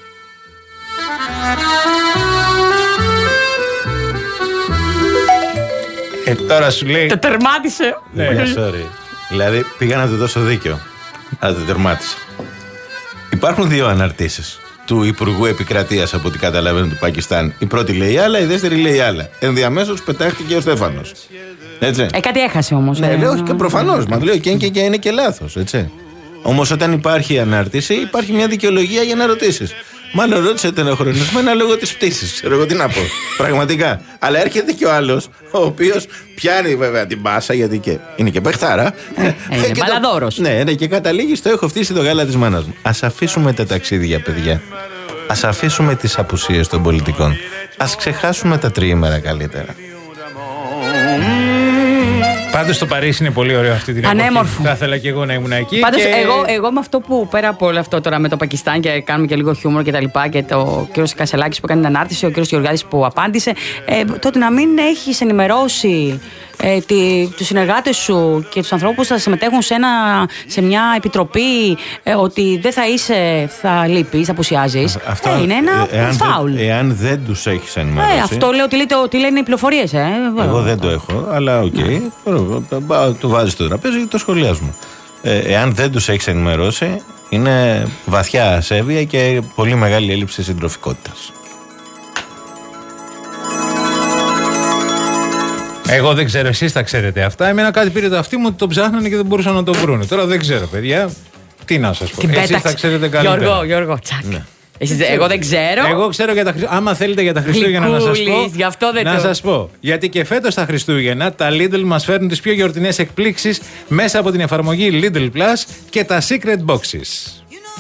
Ε, τώρα σου λέει. Το τερμάτισε. Ναι, sorry. Δηλαδή πήγα να του δώσω δίκιο. Αλλά το τερμάτισε. Υπάρχουν δύο αναρτήσεις του Υπουργού Επικρατείας από ό,τι καταλαβαίνω του Πακιστάν. Η πρώτη λέει άλλα, η δεύτερη λέει άλλα. Ενδιαμέσως πετάχτηκε ο Στέφανος. Έτσι. Ε, κάτι έχασε όμως. Ναι, ε, λέω και προφανώς. Μα λέω και, και, και είναι και λάθος. Έτσι. Όμως όταν υπάρχει ανάρτηση, υπάρχει μια δικαιολογία για να ρωτήσεις. Μάλλον ρώτησε τενεχρονισμένα λόγω της πτήσης. Ξέρω εγώ τι να πω. Πραγματικά. Αλλά έρχεται και ο άλλος, ο οποίος πιάνει βέβαια την μπάσα, γιατί και είναι και παιχτάρα. Ε, είναι μπαλαδόρος. Το... Ναι, ναι, και καταλήγει στο έχω φτύσει το γάλα της μάνας μου. Ας αφήσουμε τα ταξίδια, παιδιά. Ας αφήσουμε τις απουσίες των πολιτικών. Ας ξεχάσουμε τα τριήμερα καλύτερα. Πάντως το Παρίσι είναι πολύ ωραίο αυτή την εποχή. Θα ήθελα και εγώ να ήμουν εκεί. Πάντως και... εγώ, εγώ με αυτό που πέρα από όλο αυτό τώρα με το Πακιστάν και κάνουμε και λίγο χιούμορ και τα λοιπά και το κ. Κασσελάκης που έκανε την ανάρτηση, ο κ. Γεωργιάδης που απάντησε, ε, τότε να μην έχεις ενημερώσει ε, τη, τους συνεργάτες σου και τους ανθρώπους που θα συμμετέχουν σε, ένα, σε μια επιτροπή ε, ότι δεν θα είσαι, θα λείπεις, θα απουσιάζεις. Αυτό, ε, είναι ένα εάν φάουλ. Δεν, εάν δεν τους έχεις ενημερώσει. Ε, αυτό λέω ότι, λέτε, ότι λένε οι πληροφορίες. Ε. Εγώ δεν το έχω, αλλά οκ. Okay. Το βάζεις στο τραπέζι και το σχολιάζουμε. Ε, εάν δεν τους έχεις ενημερώσει, είναι βαθιά ασέβεια και πολύ μεγάλη έλλειψη συντροφικότητας. Εγώ δεν ξέρω, εσείς τα ξέρετε αυτά. Εμένα κάτι πήρε το αυτί μου ότι το ψάχνανε και δεν μπορούσαν να το βρούνε. Τώρα δεν ξέρω, παιδιά. Τι να σας πω. Την Εσείς πέταξε. τα ξέρετε καλύτερα. Γιώργο, Γιώργο, τσακ. Ναι. Εσείς, εγώ δεν ξέρω. Εγώ ξέρω για τα Χριστούγεννα. Άμα θέλετε για τα Χριστούγεννα να σας πω. Γι' αυτό δεν να το... σας πω. Γιατί και φέτος τα Χριστούγεννα τα Lidl μας φέρνουν τις πιο γιορτινές εκπλήξεις μέσα από την εφαρμογή Lidl Plus και τα Secret Boxes.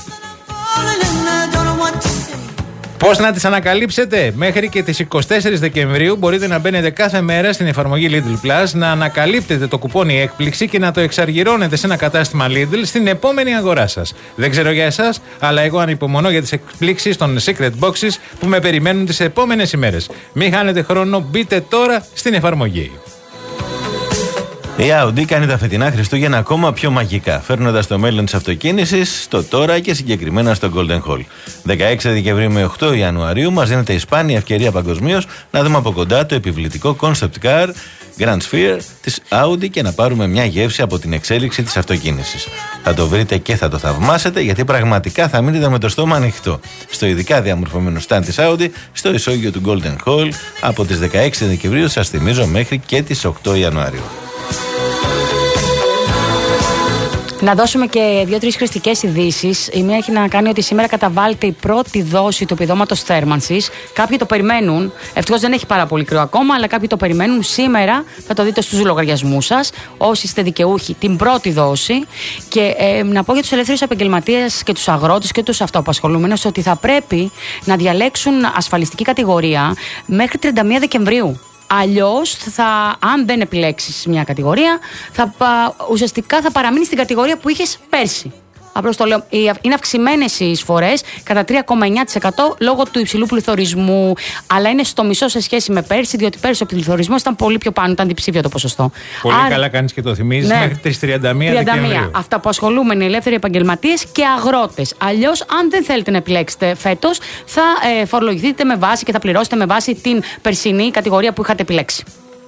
Πώς να τις ανακαλύψετε? Μέχρι και τις εικοστή τέταρτη Δεκεμβρίου μπορείτε να μπαίνετε κάθε μέρα στην εφαρμογή Lidl Plus, να ανακαλύπτετε το κουπόνι έκπληξη και να το εξαργυρώνετε σε ένα κατάστημα Lidl στην επόμενη αγορά σας. Δεν ξέρω για εσάς, αλλά εγώ ανυπομονώ για τις εκπλήξεις των Secret Boxes που με περιμένουν τις επόμενες ημέρες. Μην χάνετε χρόνο, μπείτε τώρα στην εφαρμογή. Η Audi κάνει τα φετινά Χριστούγεννα ακόμα πιο μαγικά, φέρνοντας το μέλλον της αυτοκίνησης στο τώρα και συγκεκριμένα στο Golden Hall. δεκαέξι Δεκεμβρίου με οκτώ Ιανουαρίου μας δίνεται η σπάνια ευκαιρία παγκοσμίως να δούμε από κοντά το επιβλητικό concept car Grand Sphere της Audi και να πάρουμε μια γεύση από την εξέλιξη της αυτοκίνησης. Θα το βρείτε και θα το θαυμάσετε, γιατί πραγματικά θα μείνετε με το στόμα ανοιχτό στο ειδικά διαμορφωμένο stand της Audi στο ισόγειο του Golden Hall από τις δεκαέξι Δεκεμβρίου, σας θυμίζω, μέχρι και τις οκτώ Ιανουαρίου. Να δώσουμε και δύο-τρεις χρηστικές ειδήσεις. Η μία έχει να κάνει ότι σήμερα καταβάλλεται η πρώτη δόση του επιδόματος θέρμανσης. Κάποιοι το περιμένουν. Ευτυχώς δεν έχει πάρα πολύ κρύο ακόμα, αλλά κάποιοι το περιμένουν. Σήμερα θα το δείτε στους λογαριασμούς σας, όσοι είστε δικαιούχοι, την πρώτη δόση. Και ε, να πω για τους ελεύθερους επαγγελματίες και τους αγρότες και τους αυτοαπασχολούμενους ότι θα πρέπει να διαλέξουν ασφαλιστική κατηγορία μέχρι τριάντα μία Δεκεμβρίου. Αλλιώς, θα, αν δεν επιλέξεις μια κατηγορία, θα, ουσιαστικά θα παραμείνεις στην κατηγορία που είχες πέρσι. Απλώς το λέω. Είναι αυξημένες οι εισφορές κατά τρία κόμμα εννιά τοις εκατό λόγω του υψηλού πληθωρισμού. Αλλά είναι στο μισό σε σχέση με πέρσι, διότι πέρσι ο πληθωρισμός ήταν πολύ πιο πάνω, ήταν διψήφιο το ποσοστό. Πολύ Άρα, καλά κάνεις και το θυμίζεις, ναι, μέχρι τις τριάντα μία Δεκεμβρίου. Αυτοαπασχολούμενοι, ελεύθεροι επαγγελματίες και αγρότες. Αλλιώς, αν δεν θέλετε να επιλέξετε φέτος, θα ε, φορολογηθείτε με βάση και θα πληρώσετε με βάση την περσινή κατηγορία που είχατε επιλέξει.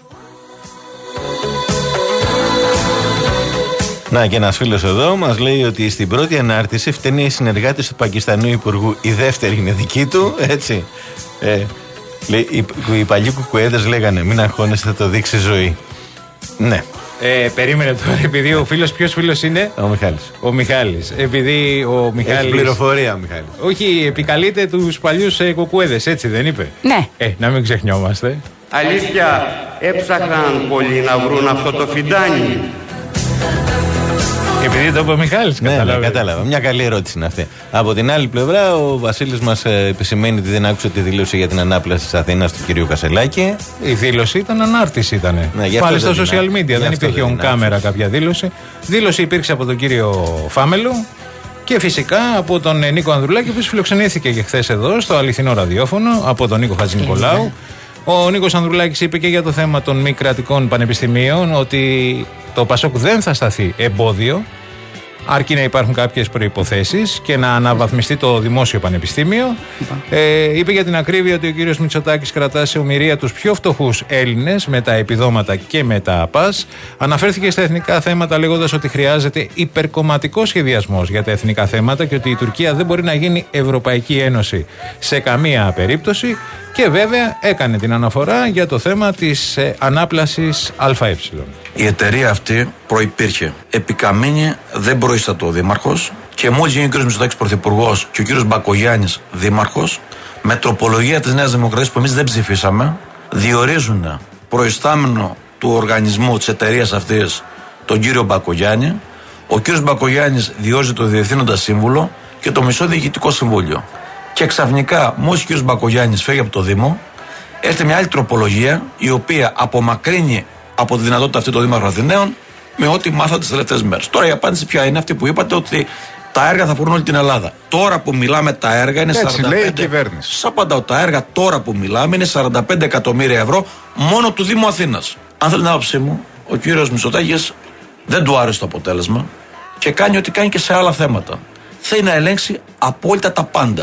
Να, και ένας φίλος εδώ μας λέει ότι στην πρώτη ανάρτηση φταίνει οι συνεργάτες του Πακιστανού Υπουργού. Η δεύτερη είναι δική του, έτσι. Ε, λέει, οι, οι παλιοί κουκουέδες λέγανε μην αγχώνεσαι, θα το δείξει ζωή. Ναι. Ε, περίμενε τώρα, επειδή ο φίλος, ποιος φίλος είναι? Ο Μιχάλης. Ο Μιχάλης. Επειδή ο Μιχάλης. Έχει πληροφορία ο Μιχάλης. Όχι, επικαλείται τους παλιούς ε, κουκουέδες, έτσι δεν είπε? Ναι. Ε, να μην ξεχνιόμαστε. Αλήθεια, έψαχναν πολλοί να βρουν αυτό το φιντάνι. Επειδή το είπε ο Μιχάλης, ναι, ναι, κατάλαβα. Μια καλή ερώτηση είναι αυτή. Από την άλλη πλευρά, ο Βασίλης μας ε, επισημαίνει ότι δεν άκουσε τη δήλωση για την ανάπλαση της Αθήνας του κυρίου Κασελάκη. Η δήλωση ήταν ανάρτηση, ήταν. Ναι, πάλι στα social media, δεν, δεν υπήρχε on camera κάποια δήλωση. Δήλωση υπήρξε από τον κύριο Φάμελο και φυσικά από τον Νίκο Ανδρουλάκη, που φιλοξενήθηκε και χθες εδώ στο αληθινό ραδιόφωνο από τον Νίκο Χατζηνικολάου. Ο Νίκος Ανδρουλάκης είπε και για το θέμα των μη κρατικών πανεπιστημίων ότι το ΠΑΣΟΚ δεν θα σταθεί εμπόδιο, αρκεί να υπάρχουν κάποιες προϋποθέσεις και να αναβαθμιστεί το δημόσιο πανεπιστήμιο. Ε, είπε για την ακρίβεια ότι ο κύριος Μητσοτάκης κρατά σε ομηρία τους πιο φτωχούς Έλληνες με τα επιδόματα και με τα ΑΠΑΣ. Αναφέρθηκε στα εθνικά θέματα λέγοντας ότι χρειάζεται υπερκομματικό σχεδιασμός για τα εθνικά θέματα και ότι η Τουρκία δεν μπορεί να γίνει Ευρωπαϊκή Ένωση σε καμία περίπτωση. Και βέβαια έκανε την αναφορά για το θέμα της ε, ανάπλασης ΑΕ. Η εταιρεία αυτή προϋπήρχε. Επικαμένη δεν προείστατο ο δήμαρχος και μόλις γίνει ο κ. Μητσοτάκης πρωθυπουργός και ο κ. Μπακογιάννης δήμαρχος, με τροπολογία της Νέας Δημοκρατίας που εμείς δεν ψηφίσαμε, διορίζουν προϊστάμενο του οργανισμού της εταιρείας αυτής τον κύριο Μπακογιάννη. Ο κ. Μπακογιάννης διόριζει το διευθύνοντα σύμβουλο και το μισό διοικητικό συμβούλιο. Και ξαφνικά, μόλις ο κ. Μπακογιάννης φεύγει από το Δήμο, έρχεται μια άλλη τροπολογία η οποία απομακρύνει από τη δυνατότητα αυτή το Δήμαρχο Αθηναίων με ό,τι μάθατε τις τελευταίες μέρες. Τώρα η απάντηση ποια είναι? Αυτή που είπατε, ότι τα έργα θα φορούν όλη την Ελλάδα. Τώρα που μιλάμε, τα έργα είναι έτσι, σαράντα πέντε. λέει η κυβέρνηση. Σας απαντάω, τα έργα τώρα που μιλάμε είναι σαράντα πέντε εκατομμύρια ευρώ μόνο του Δήμου Αθήνας. Αν θέλει την άποψή μου, ο κύριος Μητσοτάκης δεν του άρεσε το αποτέλεσμα και κάνει ό,τι κάνει και σε άλλα θέματα. Θέλει να ελέγξει απόλυτα τα πάντα.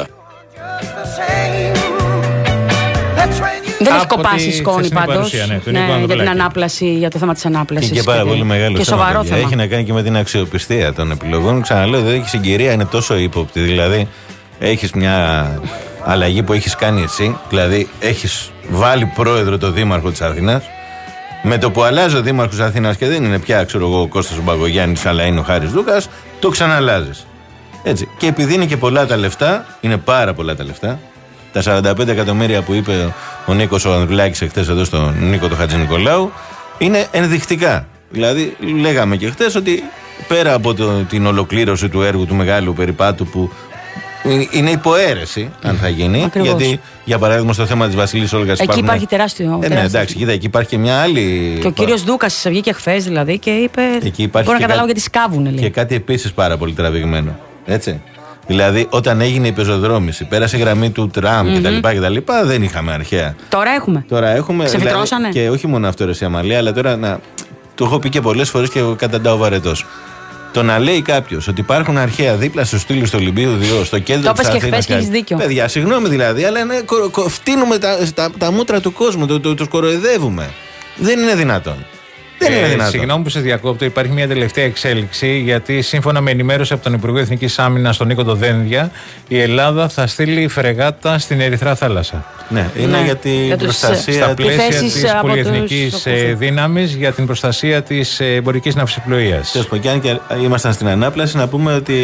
Δεν έχει κοπάσει σκόνη πάντως, ναι, ναι, για την ανάπλαση, για το θέμα της ανάπλασης. Και, και πάρα πολύ μεγάλο και θέμα, σοβαρό θέμα. Έχει να κάνει και με την αξιοπιστία των επιλογών. Ξαναλέω, δεν έχει συγκυρία, είναι τόσο ύποπτη. Δηλαδή, έχεις μια αλλαγή που έχεις κάνει εσύ, δηλαδή έχεις βάλει πρόεδρο το δήμαρχο της Αθήνας Με το που αλλάζει ο Δήμαρχος Αθήνας και δεν είναι πια, ξέρω εγώ, ο Κώστας Μπακογιάννης, αλλά είναι ο Χάρης Δούκας, το ξαναλλάζεις. Έτσι. Και επειδή είναι και πολλά τα λεφτά, είναι πάρα πολλά τα λεφτά. Τα σαράντα πέντε εκατομμύρια που είπε ο Νίκος ο Ανδρουλάκης εχθές εδώ στον Νίκο τον Χατζηνικολάου είναι ενδεικτικά. Δηλαδή, λέγαμε και χθες ότι πέρα από το, την ολοκλήρωση του έργου του μεγάλου περιπάτου που είναι υποαίρεση, αν θα γίνει. Ακριβώς. Γιατί, για παράδειγμα, στο θέμα της Βασιλής Όλγας. Εκεί υπάρχουν... υπάρχει τεράστιο. Ε, ναι, εντάξει, κοίτα, εκεί υπάρχει και μια άλλη. Και ο κύριος Δούκας βγήκε χθες δηλαδή και είπε. Μπορώ να καταλάβω γιατί σκάβουν, λέει. Και κάτι επίσης πάρα πολύ τραβηγμένο. Έτσι. Δηλαδή, όταν έγινε η πεζοδρόμηση, πέρασε η γραμμή του τραμ mm-hmm. κτλ. Δεν είχαμε αρχαία. Τώρα έχουμε. Τώρα έχουμε. Ξεφυτρώσανε. Δηλαδή, και όχι μόνο αυτό, ρε Αμαλία, αλλά τώρα να. Το έχω πει και πολλές φορές και καταντάω βαρετός. Το να λέει κάποιος ότι υπάρχουν αρχαία δίπλα στο στήλο του Ολυμπίου δύο, στο κέντρο της Αθήνας. Το είπες και χθες και έχεις δίκιο. Παιδιά, συγγνώμη δηλαδή, αλλά ναι, κο, κο, φτύνουμε τα, τα, τα μούτρα του κόσμου, το, το, τους κοροϊδεύουμε. Δεν είναι δυνατόν. Δεν είναι δυνατόν. Συγγνώμη που σε διακόπτω, υπάρχει μια τελευταία εξέλιξη, γιατί σύμφωνα με ενημέρωση από τον Υπουργό Εθνικής Άμυνας, τον Νίκο τον Δένδια, η Ελλάδα θα στείλει φρεγάτα στην Ερυθρά Θάλασσα. Ναι, είναι ναι. για την για προστασία στα πλαίσια της πολυεθνικής δύναμης, για την προστασία της εμπορικής ναυσιπλοείας. Τέλος πάντων, και αν και ήμασταν στην ανάπλαση, να πούμε ότι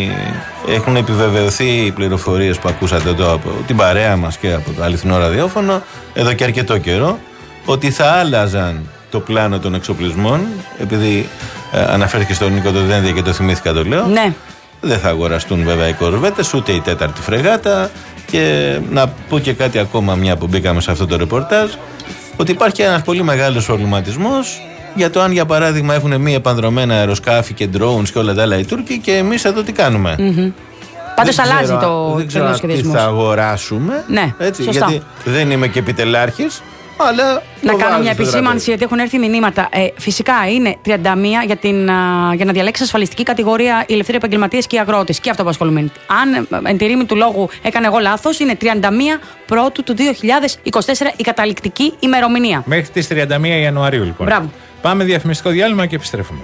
έχουν επιβεβαιωθεί οι πληροφορίες που ακούσατε εδώ από την παρέα μας και από το αληθινό ραδιόφωνο, εδώ και αρκετό καιρό, ότι θα άλλαζαν το πλάνο των εξοπλισμών, επειδή ε, αναφέρθηκε στον Νίκο τον Δένδια και το θυμήθηκα, το λέω. Ναι. Δεν θα αγοραστούν βέβαια οι κορβέτες, ούτε η τέταρτη φρεγάτα. Και να πω και κάτι ακόμα, μια που μπήκαμε σε αυτό το ρεπορτάζ, ότι υπάρχει ένας πολύ μεγάλος προβληματισμός για το αν, για παράδειγμα, έχουν μη επανδρομένα αεροσκάφη και drones και όλα τα άλλα οι Τούρκοι και εμείς εδώ τι κάνουμε. Mm-hmm. Πάντως αλλάζει ξέρω, το δεν ξέρω τι θα αγοράσουμε. Ναι, έτσι, σωστά. Γιατί δεν είμαι και επιτελάρχης. Αλλά να κάνω μια επισήμανση, γιατί έχουν έρθει μηνύματα. Ε, φυσικά είναι τριάντα μία για, την, α, για να διαλέξει ασφαλιστική κατηγορία οι ελευθεροί επαγγελματίες και οι αγρότες. Και αυτό που ασχολούμαι. Αν εν τη ρήμη του λόγου έκανα εγώ λάθος, είναι τριάντα μία πρώτου του δύο χιλιάδες είκοσι τέσσερα η καταληκτική ημερομηνία. Μέχρι τις τριάντα μία Ιανουαρίου, λοιπόν. Μπράβο. Πάμε διαφημιστικό διάλειμμα και επιστρέφουμε.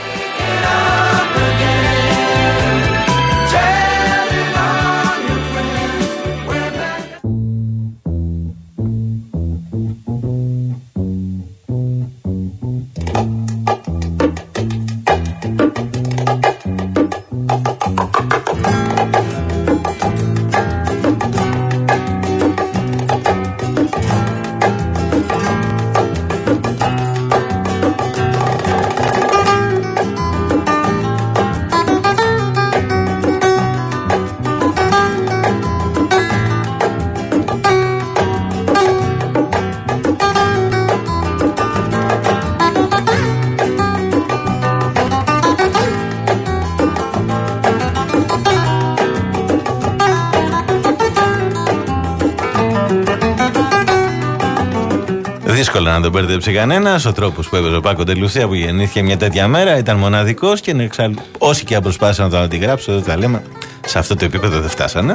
Δύσκολα να τον μπερδέψει κανένας. Ο τρόπος που έπαιζε ο Πάκο Τελουσία που γεννήθηκε μια τέτοια μέρα ήταν μοναδικός και εξάλλου, όσοι και αν προσπάθησαν να το αντιγράψουν, εδώ τα λέμε, σε αυτό το επίπεδο δεν φτάσανε.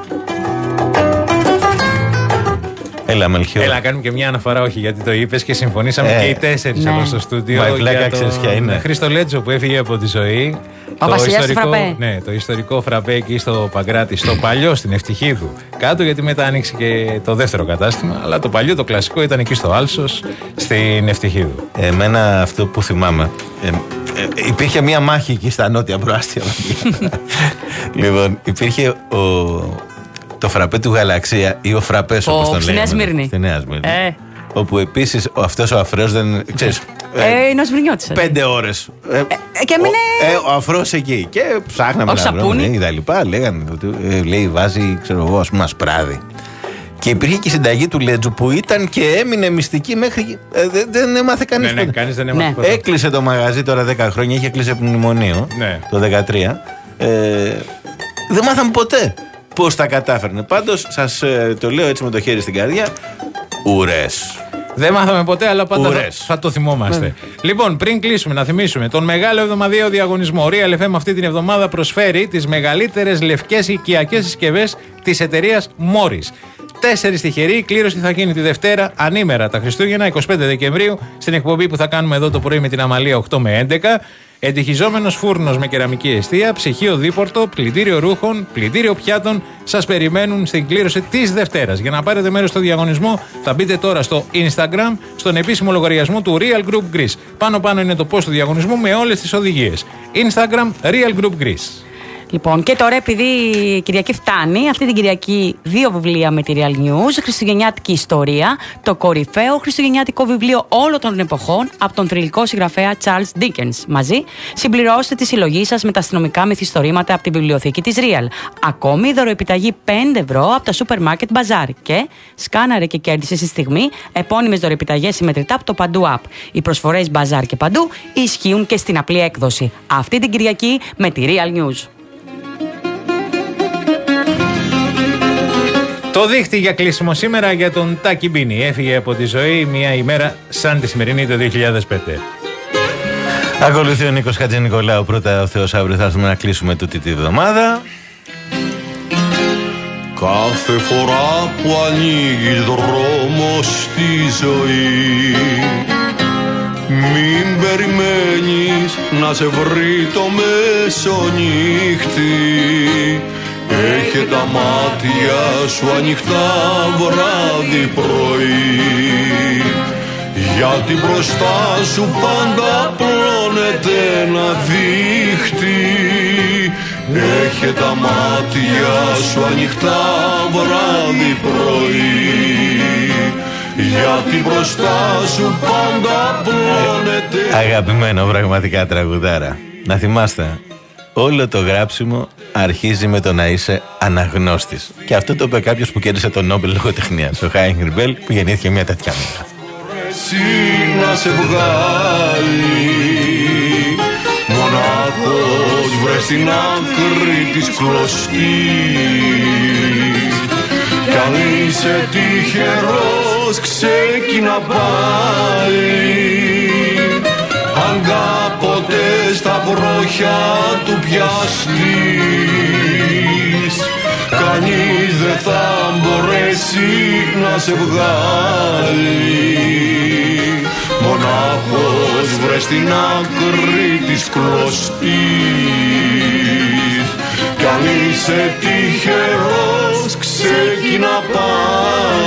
Έλα, Μελχιό. Έλα, κάνουμε και μια αναφορά, όχι γιατί το είπες και συμφωνήσαμε ε, και οι τέσσερις ναι. εδώ στο στούντιο. Μα η πλάκα ξέρεις ποια είναι. Χρήστο Λέτζο που έφυγε από τη ζωή. Ο Βασιλιάς του Φραπέ. Ναι, το ιστορικό Φραπέ εκεί στο Παγκράτη, στο παλιό, στην Ευτυχίδου. Κάτω, γιατί μετά άνοιξε και το δεύτερο κατάστημα. Αλλά το παλιό, το κλασικό, ήταν εκεί στο Άλσος, στην Ευτυχίδου. Εμένα αυτό που θυμάμαι. Ε, ε, υπήρχε μια μάχη εκεί στα νότια προάστια. Λοιπόν, υπήρχε ο, το Φραπέ του Γαλαξία ή ο Φραπές, όπως τον λέγαμε. Στη Νέα Σμύρνη. Ε. Όπου επίσης αυτός ο αφρός δεν. Ξέρεις, ε, είναι ο Σμυρνιώτης. Πέντε ώρες. Ε, ε, και έμεινε. Ο, ε, ο αφρός εκεί. Και ψάχναμε να βρούμε. Ε, τα λοιπά. Λέγανε. Ε, λέει, βάζει, ξέρω εγώ, ας πούμε, ασπράδι. Και υπήρχε και η συνταγή του Λέτζου που ήταν και έμεινε μυστική μέχρι. Ε, δεν, δεν έμαθε κανείς. Ναι, ναι, κανείς δεν έμαθε. Ναι. Έκλεισε το μαγαζί τώρα δέκα χρόνια. Είχε κλείσει από μνημονίο ναι. το δεκατρία. Ε, δεν μάθαμε ποτέ πώς τα κατάφερνε. Πάντως, σας ε, το λέω έτσι με το χέρι στην καρδιά. Ουρές. Δεν μάθαμε ποτέ, αλλά πάντα θα, Ουρές. θα το θυμόμαστε. Yeah. Λοιπόν, πριν κλείσουμε, να θυμίσουμε τον μεγάλο εβδομαδιαίο διαγωνισμό. Ο Real εφ εμ αυτή την εβδομάδα προσφέρει τις μεγαλύτερες λευκές οικιακές συσκευές της εταιρείας Morris. τέσσερις τυχεροί. Η κλήρωση θα γίνει τη Δευτέρα ανήμερα τα Χριστούγεννα, εικοστή πέμπτη Δεκεμβρίου, στην εκπομπή που θα κάνουμε εδώ το πρωί με την Αμαλία οκτώ με έντεκα. Εντυχιζόμενος φούρνος με κεραμική εστία, ψυγείο δίπορτο, πλυντήριο ρούχων, πλυντήριο πιάτων σας περιμένουν στην κλήρωση της Δευτέρας. Για να πάρετε μέρος στο διαγωνισμό θα μπείτε τώρα στο Instagram, στον επίσημο λογαριασμό του Real Group Greece. Πάνω-πάνω είναι το post του διαγωνισμού με όλες τις οδηγίες. Instagram Real Group Greece. Λοιπόν, και τώρα επειδή η Κυριακή φτάνει, αυτή την Κυριακή δύο βιβλία με τη Real News, Χριστουγεννιάτικη Ιστορία, το κορυφαίο χριστουγεννιάτικο βιβλίο όλων των εποχών από τον θρυλικό συγγραφέα Charles Dickens. Μαζί, συμπληρώστε τη συλλογή σας με τα αστυνομικά μυθιστορήματα από την βιβλιοθήκη της Real. Ακόμη δωροεπιταγή πέντε ευρώ από τα Supermarket Bazaar. Και σκάναρε και κέρδισε στη στιγμή επώνυμες δωροεπιταγές συμμετρητά από το Παντού App. Οι προσφορές Bazaar και Παντού ισχύουν και στην απλή έκδοση. Αυτή την Κυριακή με τη Real News. Το δίχτυ για κλείσιμο σήμερα για τον Τάκη Μπίνη. Έφυγε από τη ζωή μια ημέρα σαν τη σημερινή το δύο χιλιάδες πέντε. Ακολουθεί ο Νίκος Χατζηνικολάου. Πρώτα ο Θεός, αύριο θα έρθουμε να κλείσουμε τούτη τη βδομάδα. Κάθε φορά που ανοίγεις δρόμο στη ζωή, μην περιμένεις να σε βρει το μεσονύχτη. Έχε τα μάτια σου ανοιχτά βράδυ πρωί, γιατί μπροστά σου πάντα πλώνεται ένα δίχτυ. Έχε τα μάτια σου ανοιχτά βράδυ πρωί, γιατί μπροστά σου πάντα πλώνεται. Αγαπημένο πραγματικά τραγουδάρα. Να θυμάστε, όλο το γράψιμο αρχίζει με το να είσαι αναγνώστης. Και αυτό το είπε κάποιος που κέρδισε τον Νόμπελ λογοτεχνίας, ο Χάινγκ Ριμπέλ, που γεννήθηκε μια τέτοια μέρα. Εσύ να σε βγάλει, μονάχος βρες την άκρη της κλωστής. Κι αν είσαι τυχερός ξεκίνα πάλι, αν κάποτε στα βρόχια του πιαστείς, κανείς δεν θα μπορέσει να σε βγάλει. Μονάχος βρες την άκρη της κλωστής, κι αν είσαι τυχερός ξεκίνα πάλι.